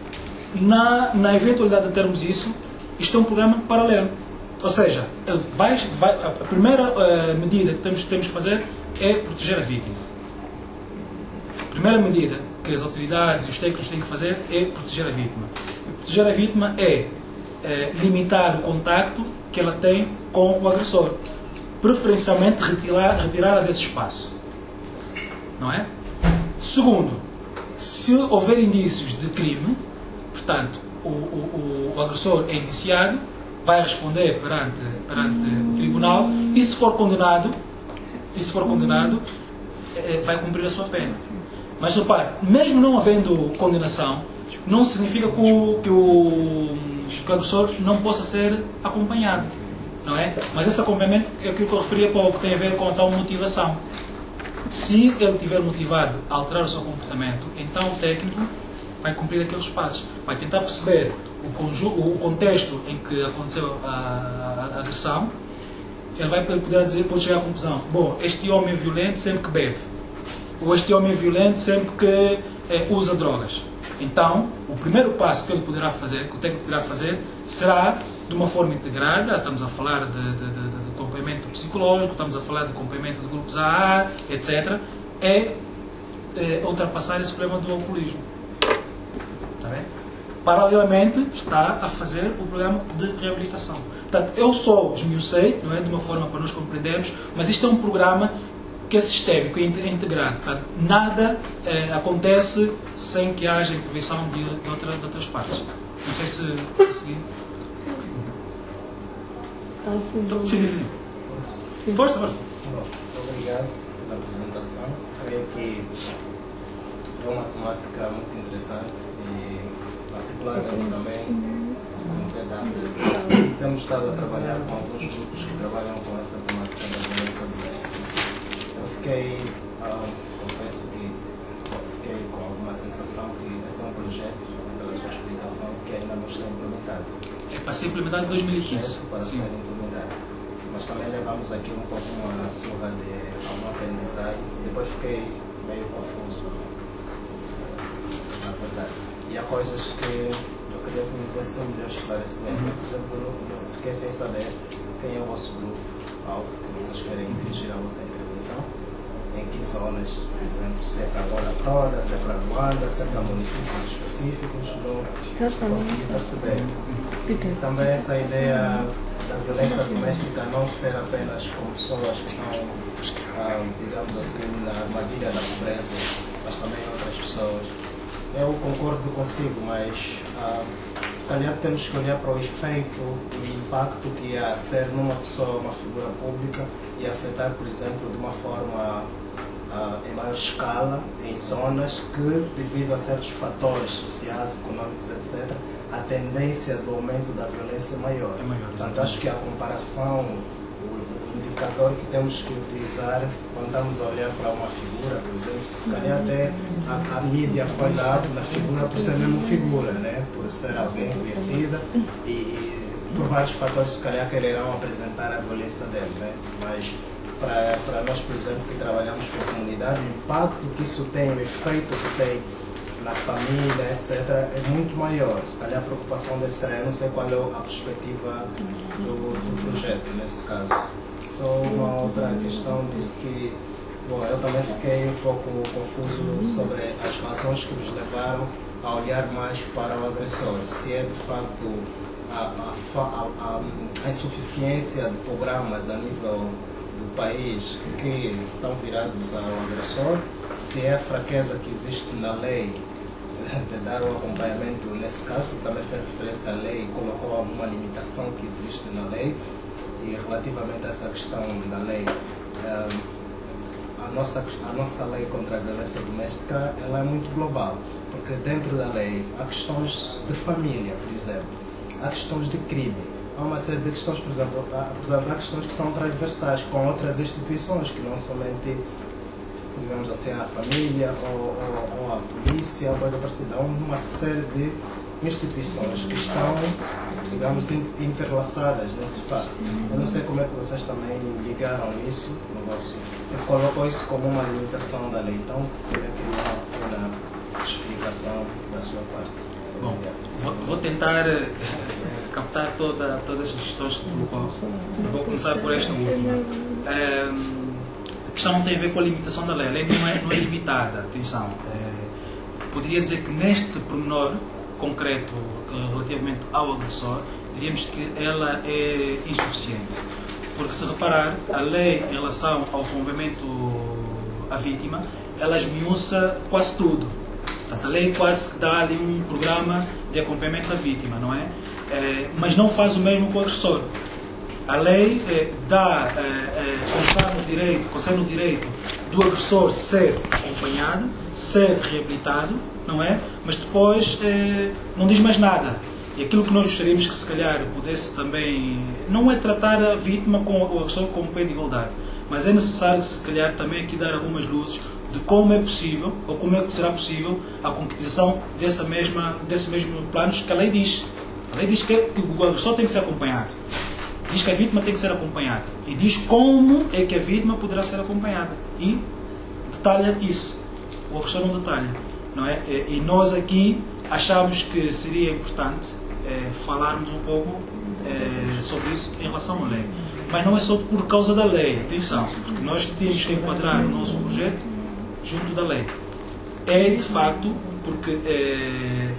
na, na eventualidade de termos isso, isto é um programa paralelo. Ou seja, vai, vai, a primeira uh, medida que temos, temos que fazer é proteger a vítima. A primeira medida que as autoridades e os técnicos têm que fazer é proteger a vítima. Proteger a vítima é, é limitar o contacto que ela tem com o agressor. Preferencialmente retirar, retirá-la desse espaço. Não é? Segundo, se houver indícios de crime, portanto, o, o, o agressor é indiciado, vai responder perante, perante o tribunal e se for condenado, e se for condenado, é, vai cumprir a sua pena. Mas repare, mesmo não havendo condenação, não significa que o, que o, que o agressor não possa ser acompanhado, não é? Mas esse acompanhamento é aquilo que eu referi há pouco, tem a ver com a tal motivação. Se ele estiver motivado a alterar o seu comportamento, então o técnico vai cumprir aqueles passos, vai tentar perceber o, conju o contexto em que aconteceu a, a, a agressão. Ele vai poder dizer, pode chegar à conclusão: bom, este homem é violento sempre que bebe, ou este homem é violento sempre que é, usa drogas. Então, o primeiro passo que ele poderá fazer, que o técnico poderá fazer, será de uma forma integrada. Estamos a falar de, de, de, de acompanhamento psicológico, estamos a falar de acompanhamento de grupos A A, etcétera. É, é ultrapassar esse problema do alcoolismo. Está bem? Paralelamente, está a fazer o programa de reabilitação. Portanto, eu só esmiucei, não é, de uma forma para nós compreendermos, mas isto é um programa que é sistémico, é integrado. Portanto, nada eh, acontece sem que haja intervenção de, de, outra, de outras partes. Não sei se consegui. Sim, sim, sim. sim. Força, força. Muito obrigado pela apresentação. Creio que é uma temática muito interessante e, particularmente também, como temos estado a trabalhar com alguns grupos que trabalham com essa temática da violência doméstica. Eu fiquei, ah, confesso que fiquei com alguma sensação que esse é um projeto, pela sua explicação, que ainda não está implementado. É para ser implementado em dois mil e quinze. Para Sim. ser implementado. Mas também levamos aqui um pouco uma surra de alguma aprendizagem. Depois fiquei meio confuso, na verdade. E há coisas que eu queria que me desse um melhor esclarecimento. Por exemplo, eu fiquei sem saber quem é o vosso grupo, alvo que vocês querem dirigir a vossa intervenção, em que zonas, por exemplo, se é para Angola toda, se é para Luanda, se é para municípios específicos, não consegui perceber. E também essa ideia da violência doméstica não ser apenas com pessoas que estão, ah, digamos assim, na armadilha da pobreza, mas também outras pessoas. Eu concordo consigo, mas ah, calhar temos que olhar para o efeito, o impacto que ia ser numa pessoa, uma figura pública, e afetar, por exemplo, de uma forma uh, em maior escala, em zonas que, devido a certos fatores sociais, econômicos, etcétera, a tendência do aumento da violência é maior. É maior. Portanto, acho que a comparação, o indicador que temos que utilizar quando estamos a olhar para uma figura, por exemplo, que se calhar até a, a mídia foi lá na figura por ser mesmo figura, né? Por ser alguém conhecida e, e por vários fatores se calhar quererão apresentar a violência dele, né? Mas para, para nós, por exemplo, que trabalhamos com a comunidade, o impacto que isso tem, o efeito que tem na família, etcétera, é muito maior. Se calhar a preocupação deve ser, eu não sei qual é a perspectiva do, do projeto nesse caso. Só uma outra questão disse que, bom, eu também fiquei um pouco confuso sobre as razões que nos levaram a olhar mais para o agressor. Se é de facto a, a, a, a insuficiência de programas a nível do país que estão virados ao agressor, se é a fraqueza que existe na lei de dar o acompanhamento nesse caso, porque também fez referência à lei e colocou alguma limitação que existe na lei. E relativamente a essa questão da lei, a nossa, a nossa lei contra a violência doméstica ela é muito global, porque dentro da lei há questões de família, por exemplo, há questões de crime, há uma série de questões, por exemplo, há, há questões que são transversais com outras instituições, que não somente, digamos assim, a família ou, ou, ou a polícia, ou coisa parecida. Há uma série de instituições que estão, digamos, interlaçadas nesse fato. Eu não sei como é que vocês também ligaram isso no vosso... Eu coloco isso como uma limitação da lei, então se tiver aqui uma pequena explicação da sua parte. Bom, vou, vou tentar eh, captar toda, todas as questões que colocou. Vou começar por esta última. Eh, a questão não tem a ver com a limitação da lei. A lei não é, não é limitada, atenção. Eh, poderia dizer que neste pormenor concreto relativamente ao agressor, diríamos que ela é insuficiente. Porque se reparar, a lei em relação ao acompanhamento à vítima, ela esmiuça quase tudo. Portanto, a lei quase que dá ali um programa de acompanhamento à vítima, não é? é mas não faz o mesmo com o agressor. A lei é, dá, é, é, concede, o direito, concede o direito do agressor ser acompanhado, ser reabilitado, não é? Mas depois é, não diz mais nada. E aquilo que nós gostaríamos que se calhar pudesse também, não é tratar a vítima com o agressor como pé de igualdade, mas é necessário se calhar também aqui dar algumas luzes de como é possível, ou como é que será possível a concretização dessa mesma, desse mesmo planos que a lei diz. A lei diz que o agressor tem que ser acompanhado. Diz que a vítima tem que ser acompanhada. E diz como é que a vítima poderá ser acompanhada. E detalha isso. O agressor não detalha. Não é? E nós aqui achamos que seria importante é, falarmos um pouco é, sobre isso em relação à lei. Mas não é só por causa da lei, atenção, porque nós temos que enquadrar o nosso projeto junto da lei. É de facto porque é,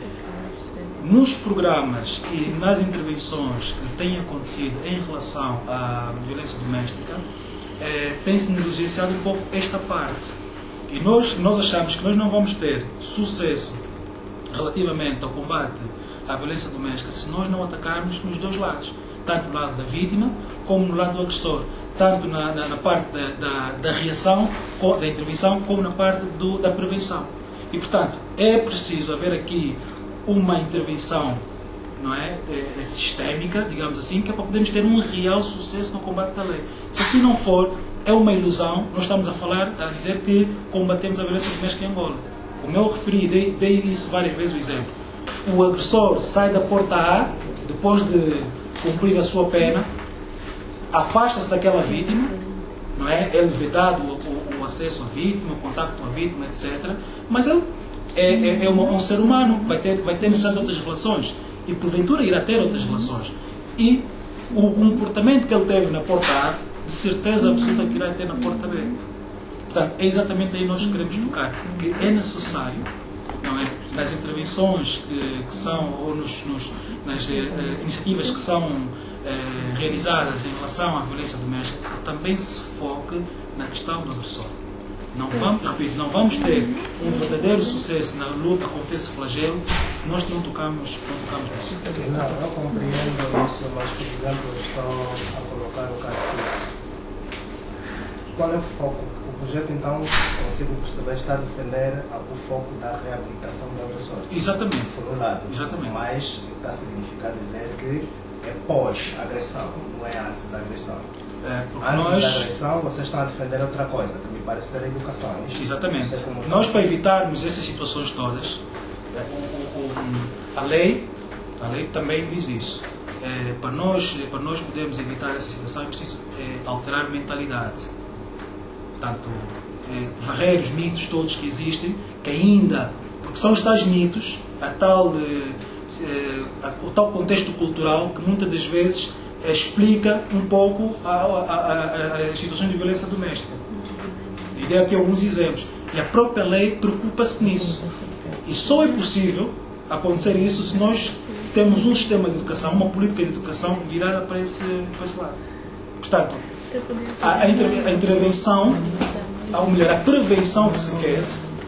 nos programas e nas intervenções que têm acontecido em relação à violência doméstica, é, tem-se negligenciado um pouco esta parte. E nós, nós achamos que nós não vamos ter sucesso relativamente ao combate à violência doméstica se nós não atacarmos nos dois lados, tanto no lado da vítima como no lado do agressor, tanto na, na, na parte da, da, da reação, da intervenção, como na parte do, da prevenção. E, portanto, é preciso haver aqui uma intervenção, não é, é, é sistémica, digamos assim, que é para podermos ter um real sucesso no combate da lei. Se assim não for, é uma ilusão. Nós estamos a falar, a dizer que combatemos a violência doméstica em Angola. Como eu referi, dei, dei isso várias vezes o exemplo. O agressor sai da porta A, depois de cumprir a sua pena, afasta-se daquela vítima, não é? Ele vedado o, o, o acesso à vítima, o contato com a vítima, etcétera. Mas ele é, é, é um, um ser humano, vai ter, vai ter necessidade de outras relações. E porventura irá ter outras relações. E o comportamento que ele teve na porta A, de certeza absoluta que irá ter na porta B. Portanto, é exatamente aí que nós queremos tocar. Que é necessário, não é? Nas intervenções que, que são, ou nos, nos, nas eh, iniciativas que são eh, realizadas em relação à violência doméstica, que também se foque na questão do agressor. Não vamos, repito, não vamos ter um verdadeiro sucesso na luta contra esse flagelo se nós não tocamos, não tocamos nisso. Não, eu compreendo isso, mas, por exemplo, estou a colocar o caso aqui. Qual é o foco? O projeto, então, consigo perceber, está a defender o foco da reabilitação do agressor. Exatamente. Por um lado. Exatamente. Mas está a significar dizer que é pós-agressão, não é antes da agressão. É, porque antes nós... da agressão, vocês estão a defender outra coisa, que me parece ser a educação. Isto, Exatamente. é como... Nós, para evitarmos essas situações todas, é, o, o, a lei, a lei também diz isso. É, para, nós, para nós podermos evitar essa situação, é preciso é, alterar a mentalidade. Portanto, é, varrer os mitos todos que existem, que ainda, porque são os tais mitos, a tal, é, a, o tal contexto cultural que muitas das vezes é, explica um pouco a, a, a, as situações de violência doméstica. E dei aqui alguns exemplos. E a própria lei preocupa-se nisso. E só é possível acontecer isso se nós temos um sistema de educação, uma política de educação virada para esse, para esse lado. Portanto, a, a, inter, a intervenção, ou melhor, a prevenção que se quer,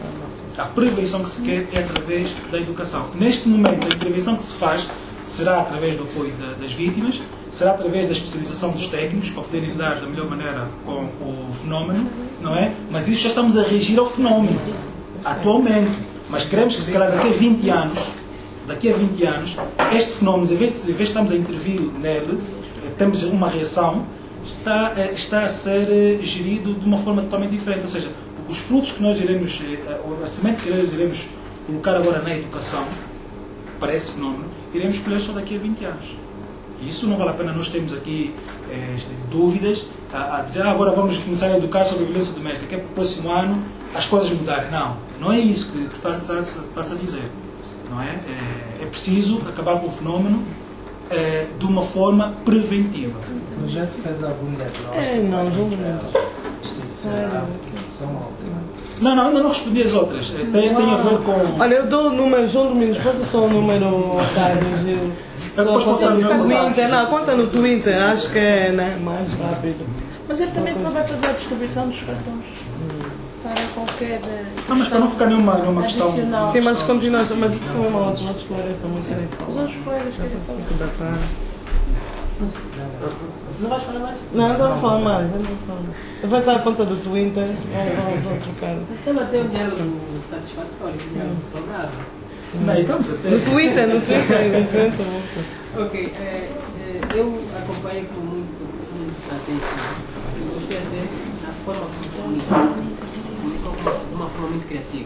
a prevenção que se quer é através da educação. Neste momento, a intervenção que se faz será através do apoio da, das vítimas, será através da especialização dos técnicos para poderem lidar da melhor maneira com o fenómeno, não é? Mas isso já estamos a reagir ao fenómeno, atualmente. Mas queremos que, se calhar, daqui a vinte anos, daqui a vinte anos, este fenómeno, em vez de, em vez de estamos a intervir nele, temos uma reação, está, está a ser gerido de uma forma totalmente diferente. Ou seja, porque os frutos que nós iremos, a semente que nós iremos colocar agora na educação, para esse fenómeno, iremos colher só daqui a vinte anos. E isso não vale a pena nós termos aqui é, dúvidas a, a dizer ah, agora vamos começar a educar sobre a violência doméstica, que é para o próximo ano as coisas mudarem. Não, não é isso que, que está, está, está a dizer. Não é? É, é preciso acabar com o fenómeno é, de uma forma preventiva. O projeto fez algum diagnóstico? É, não, não. Não, não, ainda não respondi as outras. Tem, tem a ver com... Olha, eu dou o número, João Domingos, passa só o número, Carlos. Eu... Depois conta no no Twitter, não, conta no Twitter, acho que é né, mais rápido. Mas ele também não vai fazer a distribuição dos cartões para qualquer. Não, mas para não ficar nenhuma, nenhuma questão. Adicional. Sim, mas continua, mas isso foi uma outra exploração muito Os outros colegas querem falar. Não vais falar mais? Não, não vou falar mais, não vou falar mais. Vai estar a conta do Twitter, vamos, vamos trocar. Estava até um diálogo satisfatório, um diálogo saudável. Não, estamos até. No Twitter, no Twitter, no Twitter. Ok, é, é, eu acompanho com muito, muita atenção. Eu gostei até da forma como comunicou, comunicou de uma forma muito criativa.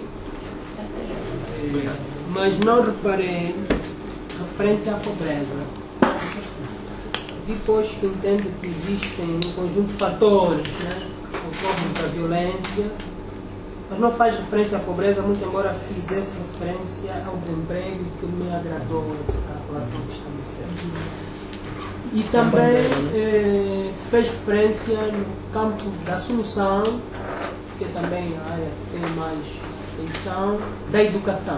É, mas não reparei referência à pobreza. Depois que entendo que existem um conjunto de fatores, né, que ocorrem da violência, mas não faz referência à pobreza, muito embora fizesse referência ao desemprego, que me agradou essa relação que estabeleceu. E também eh, fez referência no campo da solução, que é também a área que tem mais atenção, da educação.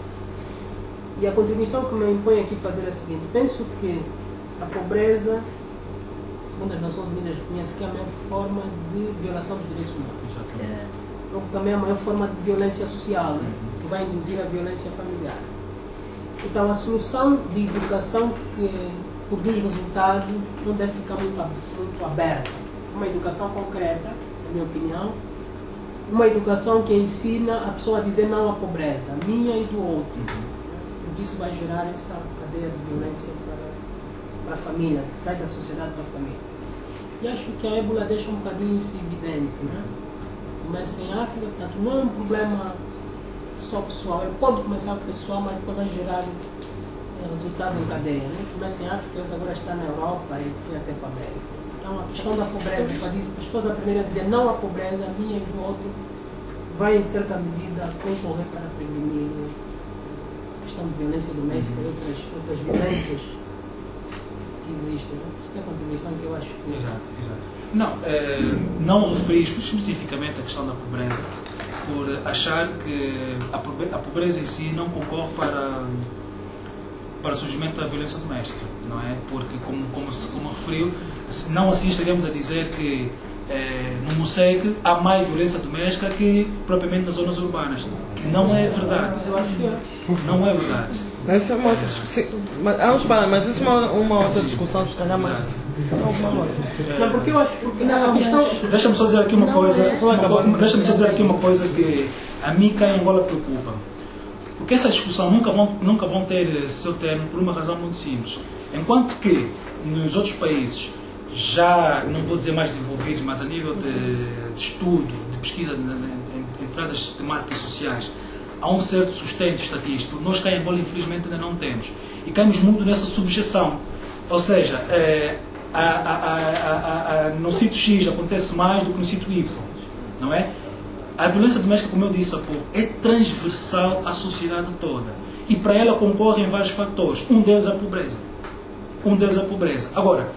E a contribuição que me impõe aqui fazer é a seguinte: penso que a pobreza, segundo as Nações Unidas, reconhece que é a maior forma de violação dos direitos humanos. Ou também a maior forma de violência social, né, que vai induzir a violência familiar. Então, a solução de educação que produz resultados não deve ficar muito, muito aberta. Uma educação concreta, na minha opinião, uma educação que ensina a pessoa a dizer não à pobreza, a minha e do outro. Porque isso vai gerar essa cadeia de violência para, para a família, que sai da sociedade para a família. E acho que a ébola deixa um bocadinho isso evidente, né? Começa em África, portanto, não é um problema só pessoal. Ele pode começar pessoal, mas depois vai gerar é, resultado em cadeia. Né? Começa em África, agora está na Europa e foi até para a América. Então, a questão da pobreza, para as pessoas aprenderem a dizer não à pobreza, a minha e do outro, vai, em certa medida, concorrer para prevenir a questão de violência doméstica e outras, outras violências que existem. Né? Isso é a contribuição que eu acho que... Exato, exato. Não, eh, não referi especificamente a questão da pobreza por achar que a pobreza, a pobreza em si não concorre para, para o surgimento da violência doméstica, não é? Porque, como, como, como referiu, não assim estaríamos a dizer que eh, no Mosseque há mais violência doméstica que propriamente nas zonas urbanas. Que não é verdade. Não é verdade. Essa é uma outra discussão. Mas, vamos parar, mas isso é uma, uma outra discussão, se calhar mais. Não, porque eu acho que a questão. Deixa-me só dizer aqui uma coisa. uma- Deixa-me só dizer aqui uma coisa que a mim cá em Angola preocupa. Porque essa discussão nunca vão, nunca vão ter seu termo por uma razão muito simples. Enquanto que nos outros países, já não vou dizer mais desenvolvidos, mas a nível de, de estudo, de pesquisa em entradas temáticas sociais, há um certo sustento estatístico. Nós cá em Angola, infelizmente, ainda não temos. E caímos muito nessa subjeção. Ou seja, é, a, a, a, a, a, no sítio X acontece mais do que no sítio Y. Não é? A violência doméstica, como eu disse há pouco, é transversal à sociedade toda. E para ela concorrem vários fatores. Um deles é a pobreza. Um deles é a pobreza. Agora,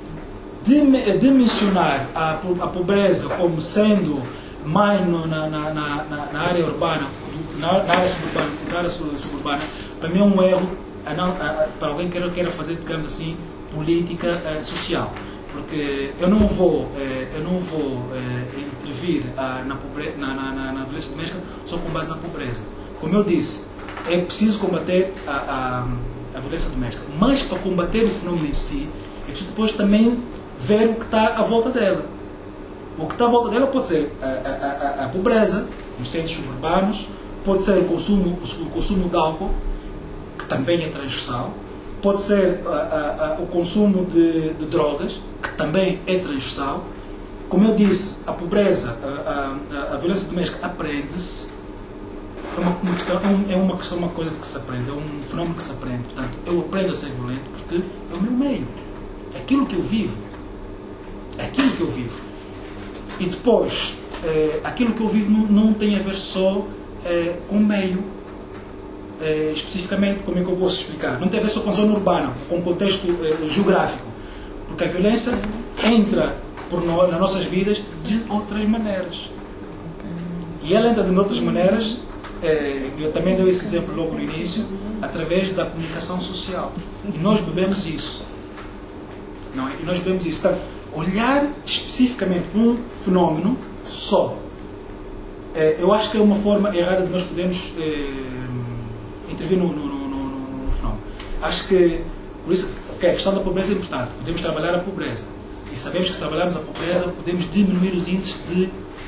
dimensionar a, a pobreza como sendo mais no, na, na, na, na área urbana, na, na área suburbana, na área suburbana, para mim é um erro a não, a, para alguém que queira fazer, digamos assim, política eh, social. Porque eu não vou, eh, eu não vou eh, intervir ah, na, pobre, na, na, na, na violência doméstica só com base na pobreza. Como eu disse, é preciso combater a, a, a violência doméstica, mas para combater o fenômeno em si, é preciso depois também ver o que está à volta dela. O que está à volta dela pode ser a, a, a, a pobreza nos centros urbanos, pode ser o consumo, o consumo de álcool, que também é transversal, pode ser a, a, a, o consumo de, de drogas, que também é transversal. Como eu disse, a pobreza, a, a, a violência doméstica aprende-se. É uma, é uma questão, uma coisa que se aprende, é um fenómeno que se aprende. Portanto, eu aprendo a ser violento porque é o meu meio, é aquilo que eu vivo, é aquilo que eu vivo. E depois, é, aquilo que eu vivo não, não tem a ver só é, com o meio, é, especificamente, como é que eu posso explicar? Não tem a ver só com a zona urbana, com o contexto é, geográfico, porque a violência entra por nós, nas nossas vidas de outras maneiras. E ela entra de outras maneiras. Eu também dei esse exemplo logo no início, através da comunicação social. E nós bebemos isso. Não é? E nós bebemos isso. Portanto, olhar especificamente um fenómeno só, eu acho que é uma forma errada de nós podermos intervir no, no, no, no, no fenómeno. Acho que, por isso, okay, a questão da pobreza é importante. Podemos trabalhar a pobreza. E sabemos que se trabalharmos a pobreza, podemos diminuir os índices de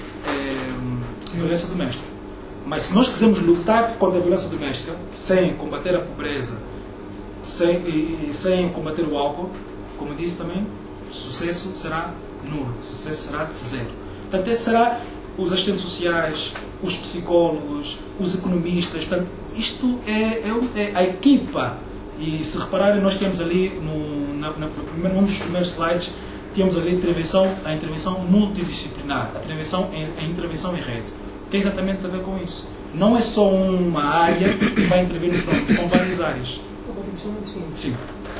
eh, violência doméstica. Mas se nós quisermos lutar contra a violência doméstica, sem combater a pobreza, sem, e, e sem combater o álcool, como eu disse também, o sucesso será nulo, o sucesso será zero. Portanto, esse será os assistentes sociais, os psicólogos, os economistas. Portanto, isto é, é, é a equipa. E se repararem, nós temos ali, no, na, na, num dos primeiros slides, temos ali a intervenção, a intervenção multidisciplinar, a intervenção em, a intervenção em rede. Tem exatamente a ver com isso. Não é só uma área que vai intervir no fenômeno, são várias áreas. Sim.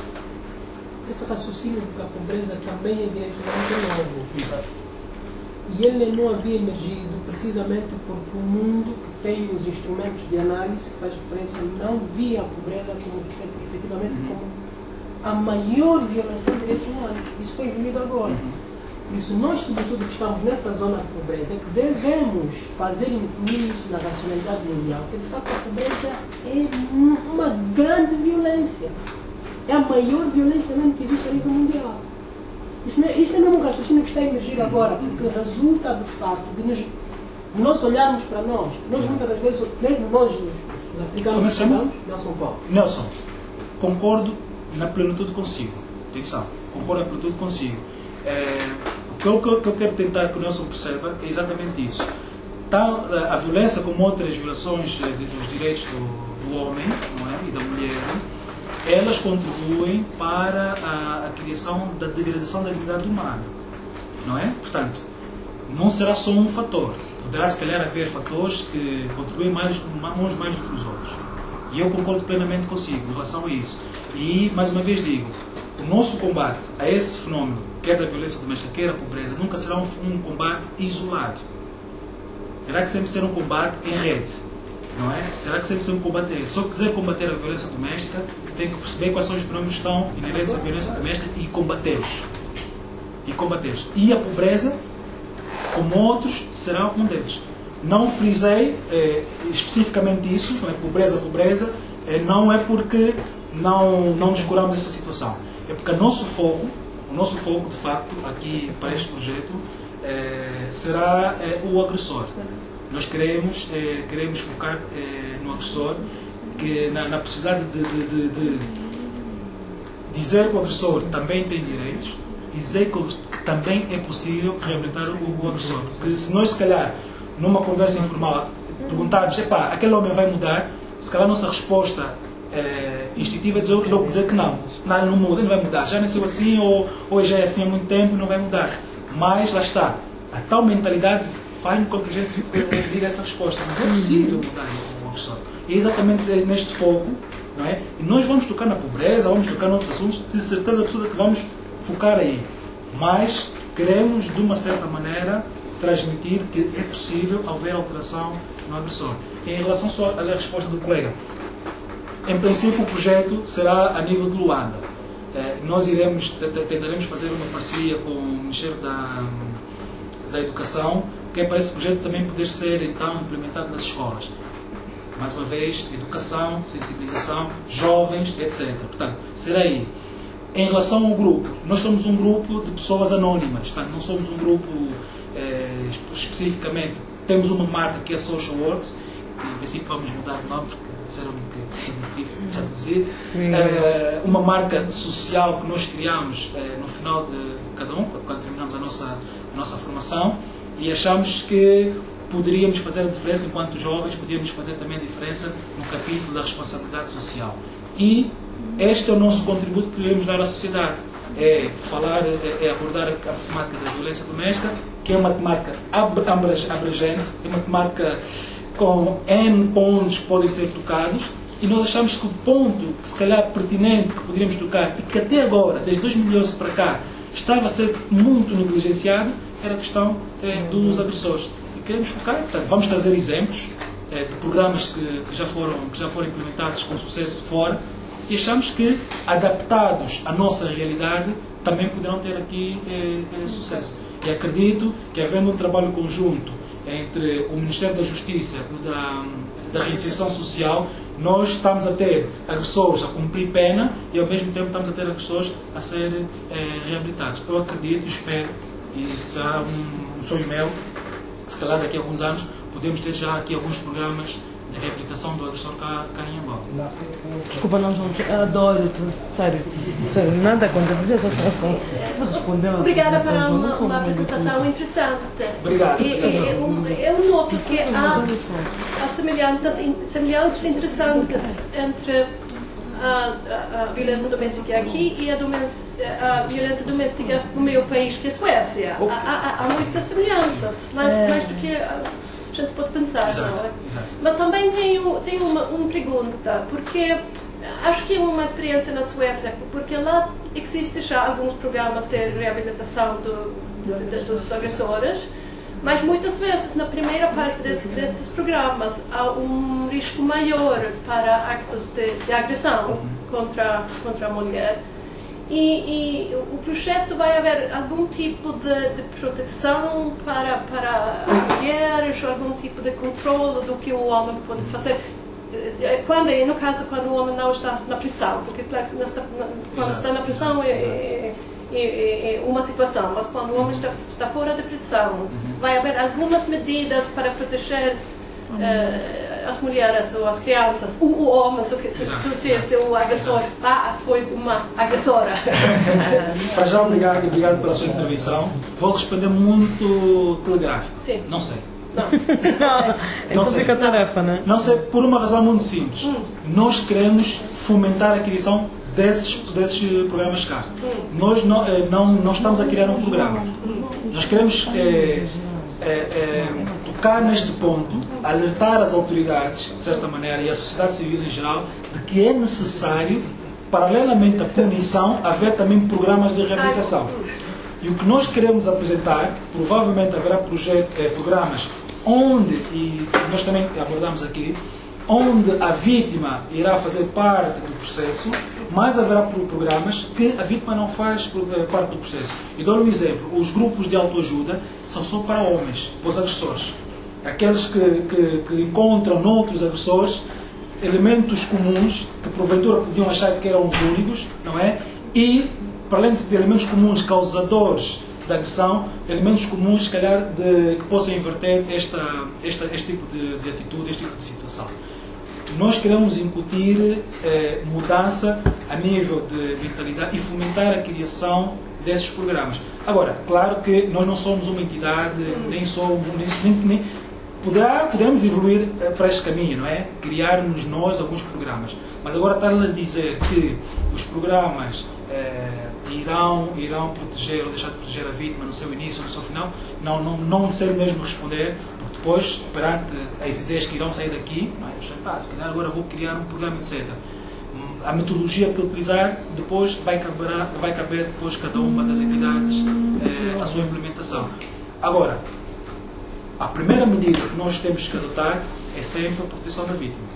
Esse raciocínio de que a pobreza também é direito humano é novo. Exato. E ele não havia emergido precisamente porque o mundo que tem os instrumentos de análise que faz referência não via a pobreza como, efetivamente como a maior violação de direitos humanos. Isso foi evoluído agora. Uhum. Por isso, nós, sobretudo, que estamos nessa zona de pobreza, é que devemos fazer incluir isso na racionalidade mundial, porque, de facto, a pobreza é uma grande violência. É a maior violência mesmo que existe a nível mundial. Isto, não é, isto é mesmo um raciocínio que está a emergir agora, porque resulta, de facto, de nos, de nós olharmos para nós. Nós, muitas das vezes, mesmo nós, os africanos, os africanos, Nelson Paulo. Nelson, concordo na plenitude consigo. Atenção, concordo na plenitude consigo. É, o que eu, que eu quero tentar que o Nelson perceba é exatamente isso. Tal, a violência, como outras violações de, dos direitos do, do homem, não é? E da mulher, elas contribuem para a, a criação da degradação da dignidade humana, não é? Portanto, não será só um fator. Poderá, se calhar, haver fatores que contribuem mais, uns mais do que os outros. E eu concordo plenamente consigo em relação a isso. E, mais uma vez digo, o nosso combate a esse fenómeno, quer da violência doméstica, quer a pobreza, nunca será um, um combate isolado. Terá que sempre ser um combate em rede, não é? Será que sempre ser um combate em rede. Se eu quiser combater a violência doméstica, tenho que perceber quais são os fenómenos que estão inerentes à violência doméstica e combatê-los. E combatê-los. E a pobreza, como outros, será um deles. Não frisei eh, especificamente isso, não é pobreza, pobreza, eh, não é porque não, não descuramos essa situação. É porque o nosso foco, o nosso foco, de facto, aqui para este projeto, eh, será eh, o agressor. Nós queremos, eh, queremos focar eh, no agressor, que na, na possibilidade de, de, de, de dizer que o agressor também tem direitos, dizer que, que também é possível reabilitar o, o agressor. Porque se nós, se calhar, numa conversa informal, perguntarmos, epá, aquele homem vai mudar, se calhar a nossa resposta é, instintiva é dizer, logo dizer que não, não, ele não muda, ele não vai mudar, já nasceu assim ou, ou já é assim há muito tempo, não vai mudar. Mas lá está, a tal mentalidade faz com que a gente diga essa resposta, mas é possível mudar o agressor. E é exatamente neste foco, não é? E nós vamos tocar na pobreza, vamos tocar em outros assuntos, de certeza absoluta que vamos focar aí. Mas queremos, de uma certa maneira, transmitir que é possível haver alteração no agressor. Em relação só à resposta do colega, em princípio o projeto será a nível de Luanda. Eh, nós iremos, tentaremos fazer uma parceria com o Ministério da, da Educação, que é para esse projeto também poder ser então implementado nas escolas. Mais uma vez, educação, sensibilização, jovens, etcétera. Portanto, será aí. Em relação ao grupo, nós somos um grupo de pessoas anónimas, portanto, não somos um grupo eh, especificamente. Temos uma marca que é Social Works, que em princípio vamos mudar o nome, porque disseram-me que é difícil de traduzir. Eh, uma marca social que nós criamos eh, no final de, de cada um, quando terminamos a nossa, a nossa formação, e achamos que poderíamos fazer a diferença enquanto jovens, podíamos fazer também a diferença no capítulo da responsabilidade social. E este é o nosso contributo que queremos dar à sociedade. É falar, é abordar a temática da violência doméstica, que é uma temática abrangente, é uma temática com N pontos que podem ser tocados, e nós achamos que o ponto que se calhar pertinente que poderíamos tocar, e que até agora, desde dois mil e onze para cá, estava a ser muito negligenciado, era a questão é, dos agressores. E queremos focar, portanto, vamos trazer exemplos é, de programas que, que, já foram, que já foram implementados com sucesso fora, e achamos que, adaptados à nossa realidade, também poderão ter aqui é, é, sucesso. E acredito que, havendo um trabalho conjunto entre o Ministério da Justiça e da, da Reinserção Social, nós estamos a ter agressores a cumprir pena e, ao mesmo tempo, estamos a ter agressores a ser é, reabilitados. Eu acredito e espero, e será um, um sonho meu, que se calhar daqui a alguns anos podemos ter já aqui alguns programas de reabilitação do agressor cá, cá em Angola. Desculpa, não, João, adoro-te, sério, sério, nada contra você, só só respondeu. Obrigada por uma, uma apresentação interessante. Obrigado. E, e, eu, eu noto que há, há semelhanças, semelhanças interessantes entre a, a, a violência doméstica aqui e a, a violência doméstica no meu país, que é a Suécia. Há, há, há muitas semelhanças, mais, mais do que a gente pode pensar. Exato, não é? exato. Mas também tenho, tenho uma, uma pergunta, porque acho que é uma experiência na Suécia, porque lá existem já alguns programas de reabilitação do, de, dos agressores, mas muitas vezes na primeira parte desse, desses programas há um risco maior para actos de, de agressão contra, contra a mulher. E, e o projeto vai haver algum tipo de, de proteção para, para mulheres, algum tipo de controle do que o homem pode fazer, quando, no caso quando o homem não está na prisão, porque claro, nesta, quando está na prisão é, é, é, é uma situação, mas quando o homem está, está fora da prisão, vai haver algumas medidas para proteger uh, as mulheres ou as crianças, o, o homem, se, se, se, se o agressor ah, foi uma agressora. Para já, obrigado, obrigado pela sua intervenção. Vou responder muito telegráfico. Sim. Não sei. Não. Então fica a tarefa, né? Não sei, por uma razão muito simples. Hum. Nós queremos fomentar a aquisição desses, desses programas cá. Hum. Nós não, não, não estamos a criar um programa. Hum. Nós queremos é, é, é, tocar neste ponto, alertar as autoridades, de certa maneira, e a sociedade civil em geral, de que é necessário, paralelamente à punição, haver também programas de reabilitação. E o que nós queremos apresentar, provavelmente haverá projeto, eh, programas onde, e nós também abordamos aqui, onde a vítima irá fazer parte do processo, mais haverá programas que a vítima não faz parte do processo. E dou-lhe um exemplo. Os grupos de autoajuda são só para homens, para os agressores. Aqueles que, que, que encontram noutros agressores elementos comuns que porventura podiam achar que eram os únicos, não é? E, para além de elementos comuns causadores da agressão, elementos comuns, se calhar, de, que possam inverter esta, esta, este tipo de, de atitude, este tipo de situação. Nós queremos incutir eh, mudança a nível de mentalidade e fomentar a criação desses programas. Agora, claro que nós não somos uma entidade, nem somos, nem, nem, poderá, poderemos evoluir eh, para este caminho, não é? Criarmos nós alguns programas. Mas agora estar-lhe a dizer que os programas eh, irão, irão proteger ou deixar de proteger a vítima no seu início ou no seu final, não, não, não sei mesmo responder, porque depois, perante as ideias que irão sair daqui, não é? Ah, se calhar agora vou criar um programa, etcétera. A metodologia que utilizar, depois vai caber, vai caber depois cada uma das entidades eh, a sua implementação. Agora, a primeira medida que nós temos que adotar é sempre a proteção da vítima.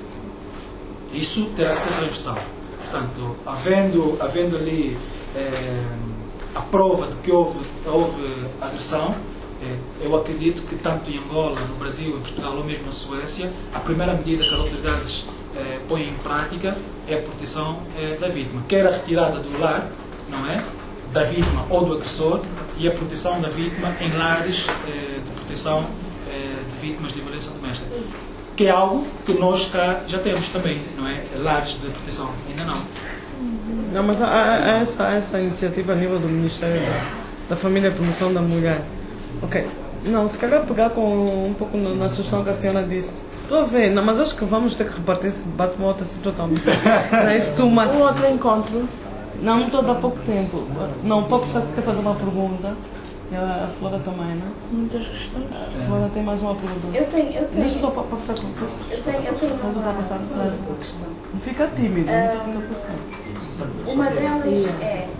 Isso terá que ser transversal. Portanto, havendo, havendo ali eh, a prova de que houve, houve agressão, eh, eu acredito que tanto em Angola, no Brasil, em Portugal ou mesmo na Suécia, a primeira medida que as autoridades eh, põem em prática é a proteção eh, da vítima. Quer a retirada do lar, não é? Da vítima ou do agressor, e a proteção da vítima em lares eh, de proteção eh, de vítimas de violência doméstica. Que é algo que nós cá já temos também, não é? Lares de proteção, ainda não. Não, mas há, há essa, há essa iniciativa a nível do Ministério da, da Família e Promoção da Mulher. Ok. Não, se calhar pegar com um pouco na sugestão que a senhora disse. Estou a ver, não, mas acho que vamos ter que repartir esse debate para outra situação. Não é isso too much. Um outro encontro. Não, não estou a dar pouco tempo. Não, o Pop quer fazer uma pergunta. E a Flora também, não? Muitas questões. A Flora tem mais uma pergunta. Eu tenho, eu tenho. Deixa só para passar com isso. Eu tenho, eu tenho uma, uma, passar, uma questão. Não fica tímido, Uh, não fica uma delas é,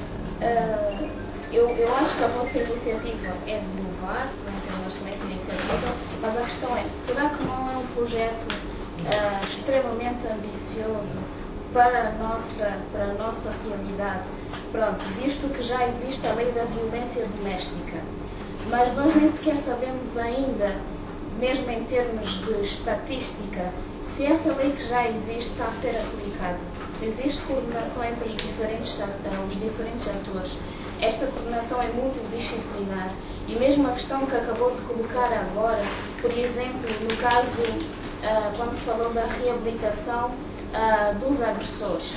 uh, eu, eu acho que a vossa iniciativa é de louvar, nós também temos iniciativa, mas a questão é, será que não é um projeto uh, extremamente ambicioso para a nossa, para a nossa realidade? Pronto, visto que já existe a lei da violência doméstica, mas nós nem sequer sabemos ainda, mesmo em termos de estatística, se essa lei que já existe está a ser aplicada, se existe coordenação entre os diferentes, os diferentes atores. Esta coordenação é multidisciplinar e mesmo a questão que acabou de colocar agora, por exemplo, no caso, uh, quando se falou da reabilitação uh, dos agressores.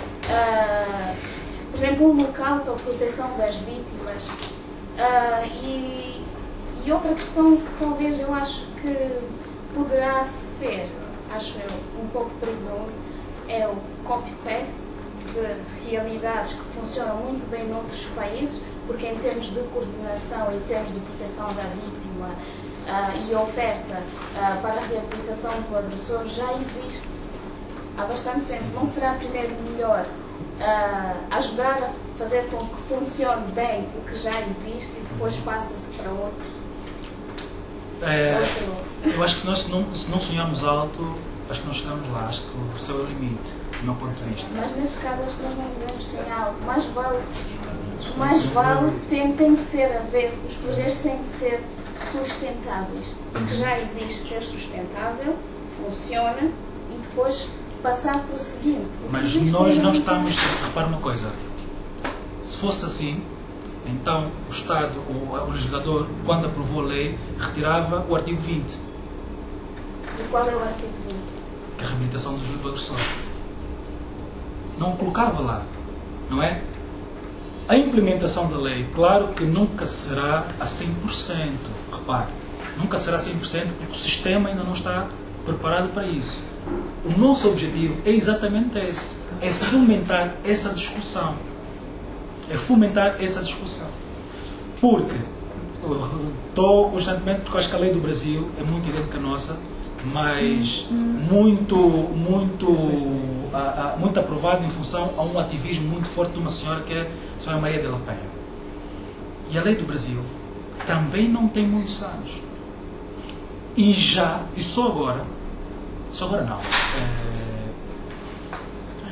Uh, por exemplo, um local para a proteção das vítimas. Uh, e, e outra questão que talvez eu acho que poderá ser, acho eu, um pouco perigoso, é o copy-paste de realidades que funcionam muito bem noutros países, porque em termos de coordenação, em termos de proteção da vítima uh, e oferta uh, para a reabilitação do agressor já existe há bastante tempo. Não será primeiro melhor uh, ajudar a fazer com que funcione bem o que já existe e depois passa-se para outro? É, eu acho que nós, se não, se não sonharmos alto, acho que não chegamos lá. Acho que o céu é o limite, do meu ponto de vista. Mas neste caso, acho que nós não devemos sonhar alto. Mais vale, mais vale tem, tem que ser a ver, os projetos têm que ser sustentáveis. O que já existe ser sustentável, funciona e depois passar para o seguinte. Mas nós não estamos. Repara uma coisa. Se fosse assim, então o Estado, o, o legislador, quando aprovou a lei, retirava o artigo vinte. E qual é o artigo vinte? Que é a reabilitação do, do agressor. Não colocava lá, não é? A implementação da lei, claro que nunca será a cem por cento, repare, nunca será cem por cento porque o sistema ainda não está preparado para isso. O nosso objetivo é exatamente esse, é fomentar essa discussão. É fomentar essa discussão. Porque estou constantemente, porque acho que a lei do Brasil é muito idêntica à nossa, mas muito, muito, a, a, muito aprovada em função a um ativismo muito forte de uma senhora que é a senhora Maria de la Penha. E a lei do Brasil também não tem muitos anos. E já, e só agora, só agora não, é, é,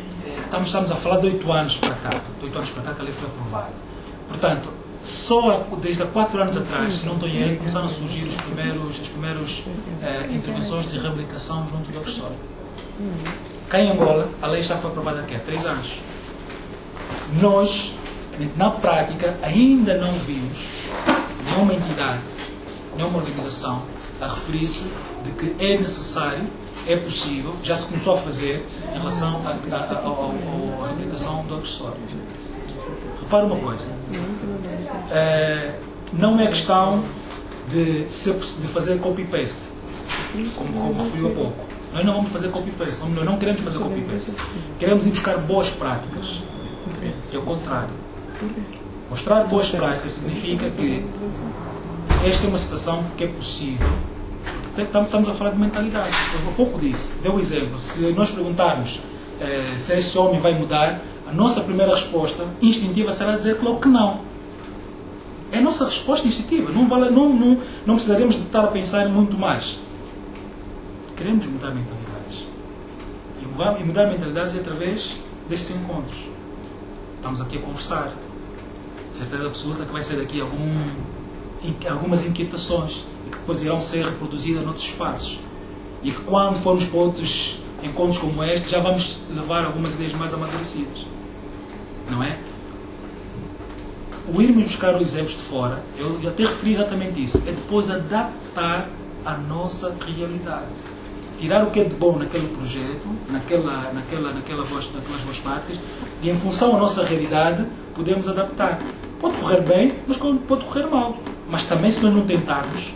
estamos, estamos a falar de oito anos para cá, de oito anos para cá que a lei foi aprovada. Portanto, só desde há quatro anos atrás, se não estou em erro, começaram a surgir os primeiros, as primeiras eh, intervenções de reabilitação junto do agressor. Cá em Angola, a lei já foi aprovada aqui há três anos. Nós, na prática, ainda não vimos nenhuma entidade, nenhuma organização a referir-se de que é necessário, é possível, já se começou a fazer em relação à reabilitação do agressor. Repara uma coisa, uh, não é questão de, ser, de fazer copy-paste, como, como referiu há pouco. Nós não vamos fazer copy-paste, nós não queremos fazer copy-paste. Queremos ir buscar boas práticas. É o contrário. Mostrar boas práticas significa que esta é uma situação que é possível. Estamos a falar de mentalidade. Eu há pouco disse, deu o exemplo. Se nós perguntarmos uh, se este homem vai mudar, a nossa primeira resposta instintiva será dizer logo que não. É a nossa resposta instintiva. Não, vale, não, não, não precisaremos de estar a pensar muito mais. Queremos mudar mentalidades. E mudar, e mudar mentalidades é através destes encontros. Estamos aqui a conversar. De certeza absoluta que vai ser daqui algum, algumas inquietações e que depois irão ser reproduzidas noutros espaços. E que quando formos para outros encontros como este, já vamos levar algumas ideias mais amadurecidas. Não é? O irmos buscar os exemplos de fora, eu até referi exatamente isso, é depois adaptar a nossa realidade. Tirar o que é de bom naquele projeto, naquela, naquela, naquela voz, naquelas boas práticas, e em função da nossa realidade, podemos adaptar. Pode correr bem, mas pode correr mal. Mas também, se nós não tentarmos,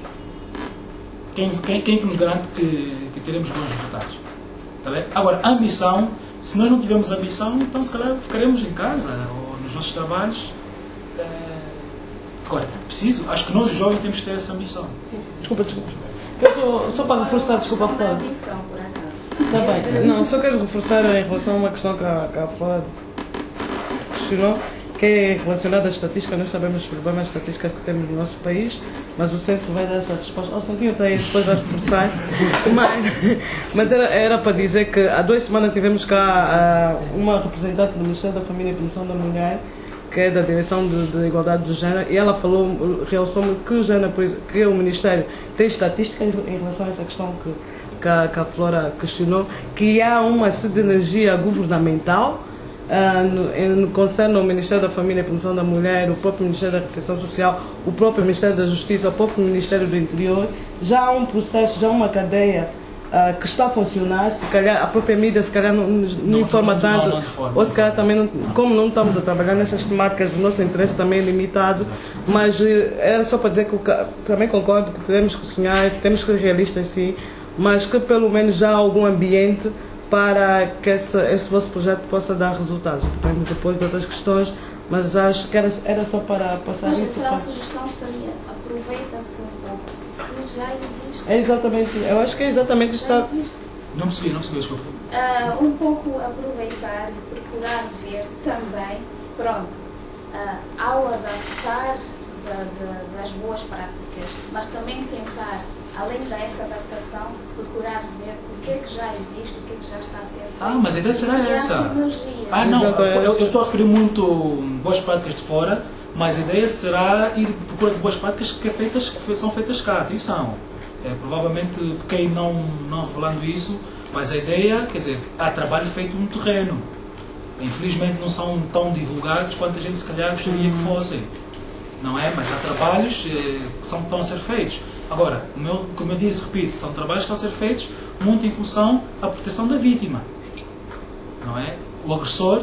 quem, quem, quem nos garante que, que teremos bons resultados? Tá bem? Agora, a ambição, se nós não tivermos ambição, então se calhar ficaremos em casa ou nos nossos trabalhos. É... Agora, preciso, acho que nós os jovens temos que ter essa ambição. Sim, sim. Desculpa, desculpa. Eu só, só para reforçar, desculpa, Flora. Está bem. Não, só quero reforçar em relação a uma questão que a, que a Flora questionou, que é relacionada à estatística. Nós sabemos os problemas estatísticos que temos no nosso país, mas o censo vai dar essa resposta. O Santinho está aí depois a reforçar. Mas, mas era, era para dizer que há duas semanas tivemos cá uh, uma representante do Ministério da Família e Promoção da Mulher, que é da Direção de, de Igualdade de Género, e ela falou, realçou-me que o, género, que o Ministério tem estatística em, em relação a essa questão que, que, a, que a Flora questionou, que há uma sinergia governamental. Uh, no, no concerne ao Ministério da Família e Promoção da Mulher, o próprio Ministério da Recepção Social, o próprio Ministério da Justiça, o próprio Ministério do Interior. Já há um processo, já há uma cadeia uh, que está a funcionar. Se calhar a própria mídia se calhar não, não, não informa não, tanto, não, não ou se calhar também, não, como não estamos a trabalhar nessas temáticas, o nosso interesse também é limitado. Mas uh, era só para dizer que também concordo que temos que sonhar, temos que ser realistas sim, mas que pelo menos já há algum ambiente para que esse, esse vosso projeto possa dar resultados. Portanto, depois de outras questões, mas acho que era, era só para passar mas isso. Mas a para... sugestão seria, aproveita-se um pouco, que já existe. É exatamente, eu acho que é exatamente já está... existe. Não percebi, não percebi, desculpa. Uh, um pouco aproveitar e procurar ver também, pronto, uh, ao adaptar de, de, das boas práticas, mas também tentar, além dessa adaptação, procurar ver o que é que já existe, o que é que já está a ser feito. Ah, mas a ideia será e essa. Ah, não, eu, eu estou a referir muito boas práticas de fora, mas a ideia será ir procurar boas práticas que, é feitas, que são feitas cá. Atenção. É, provavelmente, quem não, não revelando isso, mas a ideia, quer dizer, há trabalho feito no terreno. Infelizmente não são tão divulgados quanto a gente se calhar gostaria que fossem. Não é? Mas há trabalhos eh, que são, estão a ser feitos. Agora, como eu, como eu disse, repito, são trabalhos que estão a ser feitos muito em função da proteção da vítima. Não é? O agressor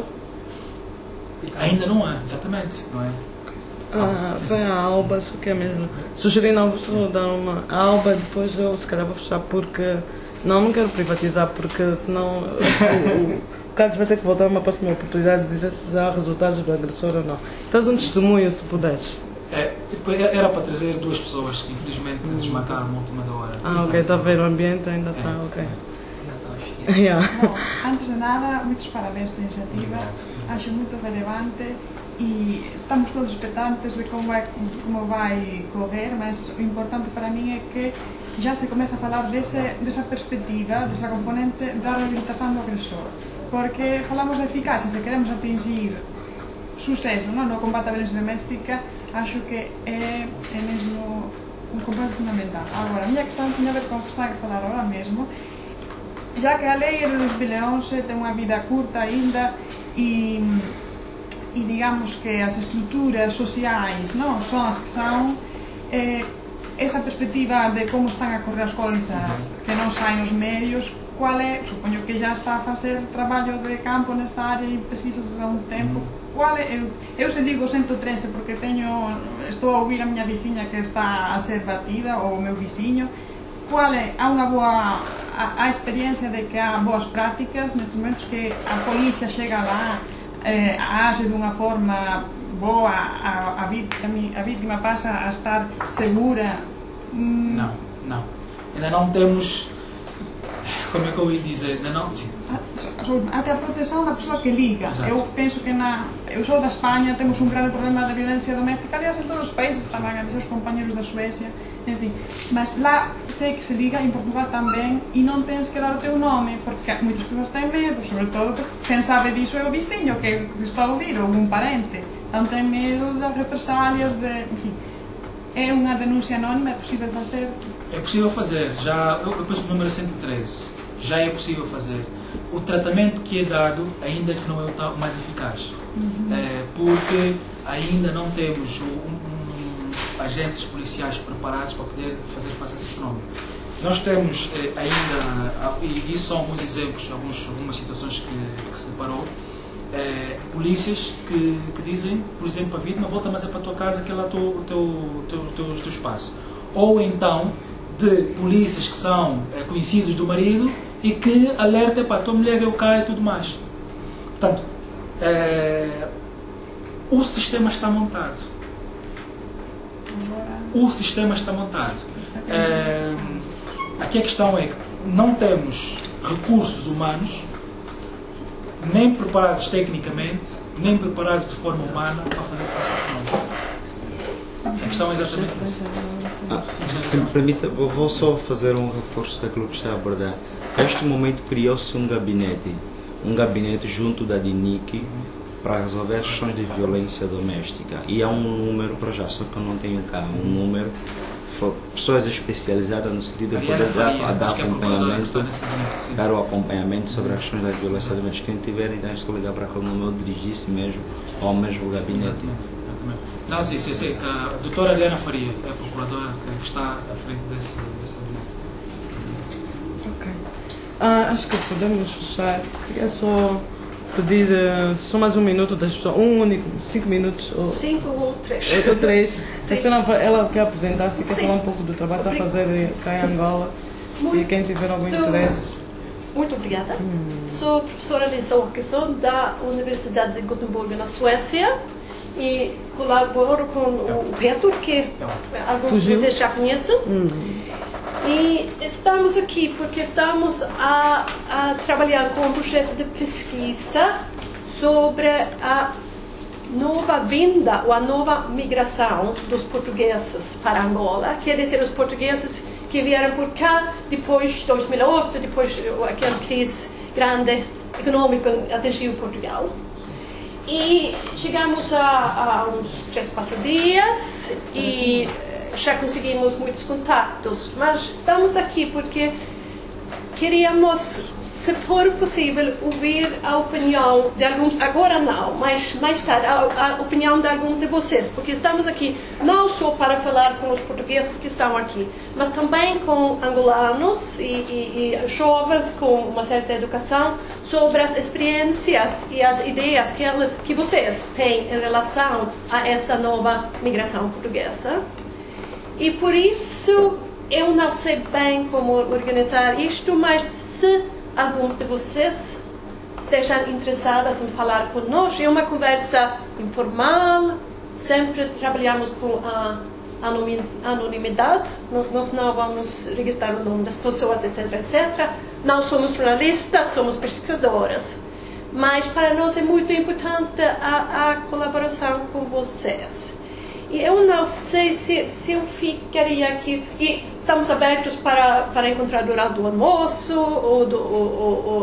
ainda não é, exatamente. Não é? Ah, foi a Alba, só que é mesmo. Sugeri não, vou dar uma. A Alba, depois eu se calhar vou fechar porque. Não, não quero privatizar porque senão. O, o Carlos vai ter que voltar uma próxima oportunidade de dizer se já há resultados do agressor ou não. Tens um testemunho, se puderes. É, era para trazer duas pessoas que infelizmente hum. desmarcaram na última da hora. Ah, ok, está a ver o ambiente, ainda está, é, ok. É. Yeah. Bom, antes de nada, muitos parabéns pela iniciativa. Obrigado. Acho muito relevante e estamos todos expectantes de como, é, como vai correr, mas o importante para mim é que já se começa a falar desse, dessa perspectiva, dessa componente da reabilitação do agressor. porque falamos de eficacia, se queremos atingir suceso no, no combate a violencia doméstica, acho que é, é mesmo un componente fundamental. Agora, a minha questão tinha a ver com o que está a falar agora mesmo, já que a lei é de dois mil e onze, tem unha vida curta ainda e, e digamos que as estruturas sociais non son as que são, eh, esa perspectiva de como están a correr as coisas que non saen nos medios, cual é, supoño que já está a facer traballo de campo nesta área e pesquisas durante un tempo, cual é, eu, eu se digo ciento trece porque teño, estou a ouvir a miña veciña que está a ser batida, ou o meu veciño, cual é, há unha boa a, a experiencia de que há boas prácticas nestes momentos que a policía chega lá, eh, age dunha forma boa, a, a, vítima, a vítima pasa a estar segura? Hum... Não, não. Ainda não temos, como é que eu ia dizer, ainda não, sim. Até a proteção da pessoa que liga. Exato. Eu penso que na, eu sou da Espanha, temos um grande problema de violência doméstica, aliás em todos os países, também a dizer os companheiros da Suécia, enfim, mas lá sei que se liga, em Portugal também, e não tens que dar o teu nome, porque muitas pessoas têm medo, sobretudo porque quem sabe disso é o vizinho que está a ouvir, ou um parente, então tem medo das represálias, de, enfim. É uma denúncia anónima, é possível fazer? É possível fazer, já, eu, eu penso no número cento e treze, já é possível fazer. O tratamento que é dado ainda que não é o tal mais eficaz, uhum. é, porque ainda não temos um, um, agentes policiais preparados para poder fazer face a esse fenómeno. Nós temos é, ainda, e isso são alguns exemplos, alguns, algumas situações que, que se deparou, é, polícias que, que dizem, por exemplo, a vítima, volta mais é para a tua casa que é lá o teu, teu, teu, teu, teu espaço. Ou então, de polícias que são é, conhecidos do marido e que alerta para a tua mulher eu caio e tudo mais. Portanto, é, o sistema está montado. O sistema está montado. É, aqui a questão é que não temos recursos humanos nem preparados tecnicamente, nem preparados de forma humana para fazer face ao fenómeno. A questão é exatamente essa. Ah, se me permite, vou só fazer um reforço daquilo que está a abordar. Neste momento criou-se um gabinete, um gabinete junto da D I N I C para resolver as questões de violência doméstica. E há um número, para já, só que eu não tenho cá, um número, pessoas especializadas no sentido de poder dar, dar acompanhamento, dar o acompanhamento sobre as questões da violência doméstica. Quem tiver, então, estou ligar para aquele número, dirigir-se mesmo ao mesmo gabinete. Não, sim, sim, sim. A doutora Eliana Faria é a procuradora que está à frente desse, desse gabinete. Ok. Ah, acho que podemos fechar. Queria só pedir uh, só mais um minuto das pessoas, um único, cinco minutos. Ou, cinco ou três. Ou três. A senhora, ela quer apresentar-se e quer falar um pouco do trabalho que está a fazer cá em Angola. Muito, e quem tiver algum interesse. Muito obrigada. Hum. Sou professora de Åkesson da Universidade de Gothenburg, na Suécia. E colaboro com o Peter, que alguns de vocês já conhecem. Hum. E estamos aqui porque estamos a, a trabalhar com um projeto de pesquisa sobre a nova vinda ou a nova migração dos portugueses para Angola. Quer dizer, os portugueses que vieram por cá depois de dois mil e oito, depois aquela crise grande econômica atingiu Portugal. E chegamos a, a uns três, quatro dias e já conseguimos muitos contatos, mas estamos aqui porque queríamos, se for possível, ouvir a opinião de alguns, agora não, mas mais tarde, a, a opinião de alguns de vocês, porque estamos aqui não só para falar com os portugueses que estão aqui, mas também com angolanos e, e, e jovens com uma certa educação sobre as experiências e as ideias que, elas, que vocês têm em relação a esta nova migração portuguesa. E por isso eu não sei bem como organizar isto, mas se alguns de vocês estejam interessados em falar conosco, é uma conversa informal, sempre trabalhamos com a anonimidade, nós não vamos registrar o nome das pessoas, etc, etcétera. Não somos jornalistas, somos pesquisadoras, mas para nós é muito importante a, a colaboração com vocês. E eu não sei se, se eu ficaria aqui, e estamos abertos para, para encontrar durante o almoço ou, do, ou, ou, ou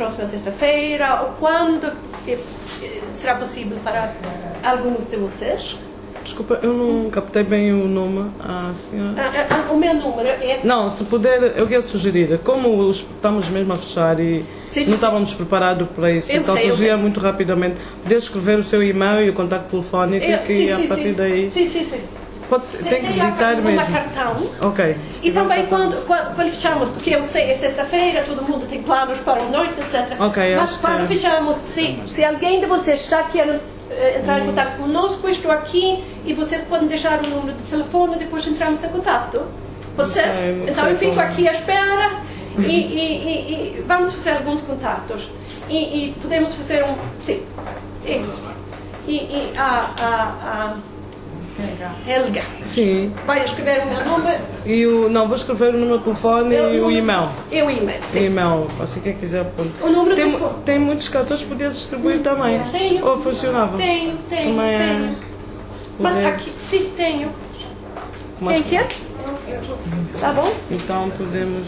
próxima sexta-feira, ou quando eh, será possível para alguns de vocês? Desculpa, eu não captei bem o nome. Ah, senhora. Ah, ah, o meu número é... Não, se puder, eu quero sugerir, como estamos mesmo a fechar e sim, sim, não estávamos preparados para isso, eu então sei, sugeria muito rapidamente, poder escrever o seu e-mail e o contacto telefónico, eu, que sim, a sim, partir sim. daí... Sim, sim, sim. Pode ser, tem que digitar um mesmo. cartão. Ok. E também quando, quando, quando fechamos, porque eu sei, é sexta-feira, todo mundo tem planos para a noite, etcétera. Ok, mas acho quando que... fechamos, se, se alguém de vocês já quer uh, entrar em contato conosco, eu estou aqui e vocês podem deixar o número de telefone e depois entramos em contato. Pode ser? Sei, então eu fico aqui à espera e, e, e, e vamos fazer alguns contatos. E, e podemos fazer um... Sim, é isso. E, e a... a, a Helga. Sim. Vai escrever o meu número. E o, não, vou escrever o número de telefone Eu, e o número, e-mail. E o e-mail, sim. O e-mail, assim quem quiser pôr. O número tem, de telefone. Tem muitos cartões que podia distribuir também. Tenho. Ou funcionava? Tenho, tenho, também tenho. É, Mas puder. aqui, sim, tenho. Mas, Quem quer? Tá bom? Então podemos...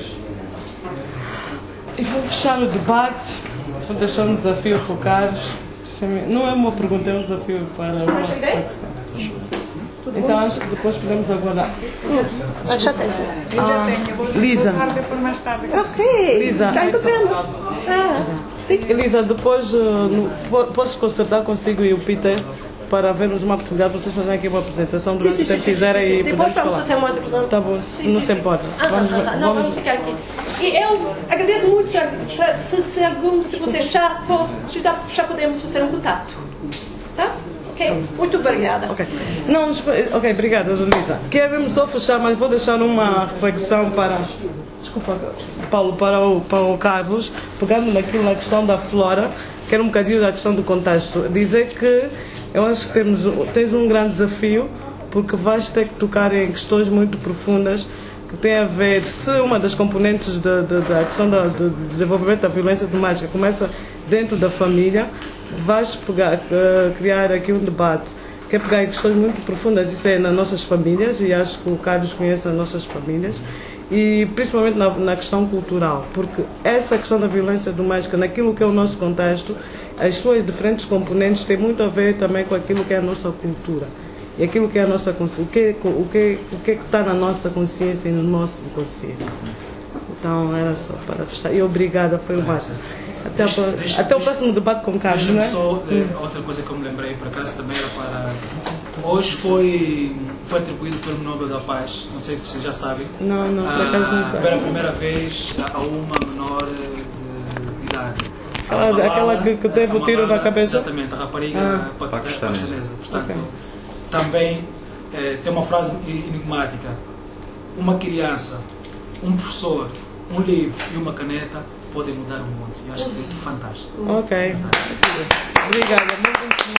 E vou fechar o debate. Vou deixar um desafio para o Carlos. Não é uma pergunta, é um desafio para uma reflexão. Então acho que depois podemos aguardar. Ah, já tens. Ah, Lisa. Ok. Lisa. Já encontramos. Ah, sim. Elisa, depois uh, no, posso concertar consigo e o Peter para vermos uma possibilidade de vocês fazerem aqui uma apresentação durante o tempo que quiserem e depois podemos vamos fazer uma outra apresentação. Tá bom, sim, não sim, se sim. importa. Ah, Vamos, ah, ah, não, vamos ficar aqui. E eu agradeço muito se, se alguns de vocês já, já, já podemos fazer um contato. Tá? Ok? Muito obrigada. Ok, não, ok, obrigada, Dona Lisa. Quero só fechar, mas vou deixar uma reflexão para. Desculpa, Paulo, para o, para o Carlos, pegando naquilo na questão da flora, que era um bocadinho da questão do contexto. Dizer que eu acho que temos, tens um grande desafio, porque vais ter que tocar em questões muito profundas que têm a ver, se uma das componentes da, da, da questão do de desenvolvimento da violência doméstica começa dentro da família, vais pegar, uh, criar aqui um debate que é pegar em questões muito profundas, isso é nas nossas famílias, e acho que o Carlos conhece as nossas famílias, e principalmente na, na questão cultural, porque essa questão da violência doméstica, naquilo que é o nosso contexto, as suas diferentes componentes têm muito a ver também com aquilo que é a nossa cultura e aquilo que é a nossa consciência, o que, o que, o que está na nossa consciência e no nosso inconsciente. Então era só para fechar. E obrigada, foi o máximo. Até, deixa, o, deixa, até deixa, o próximo debate com o Carlos, não é? Só eh, outra coisa que eu me lembrei, por acaso também era para... Hoje foi, foi atribuído pelo Nobel da Paz, não sei se já sabem. Não, não, por acaso não sei. Pela primeira vez a uma menor de, de idade. Ah, Malala, aquela que, que teve o tiro Malala, na cabeça? Exatamente, a rapariga ah. paquistanesa. Portanto, okay. também eh, tem uma frase enigmática. Uma criança, um professor, um livro e uma caneta podem mudar o mundo. E acho que é fantástico. Ok. Fantástico. Obrigada. Muito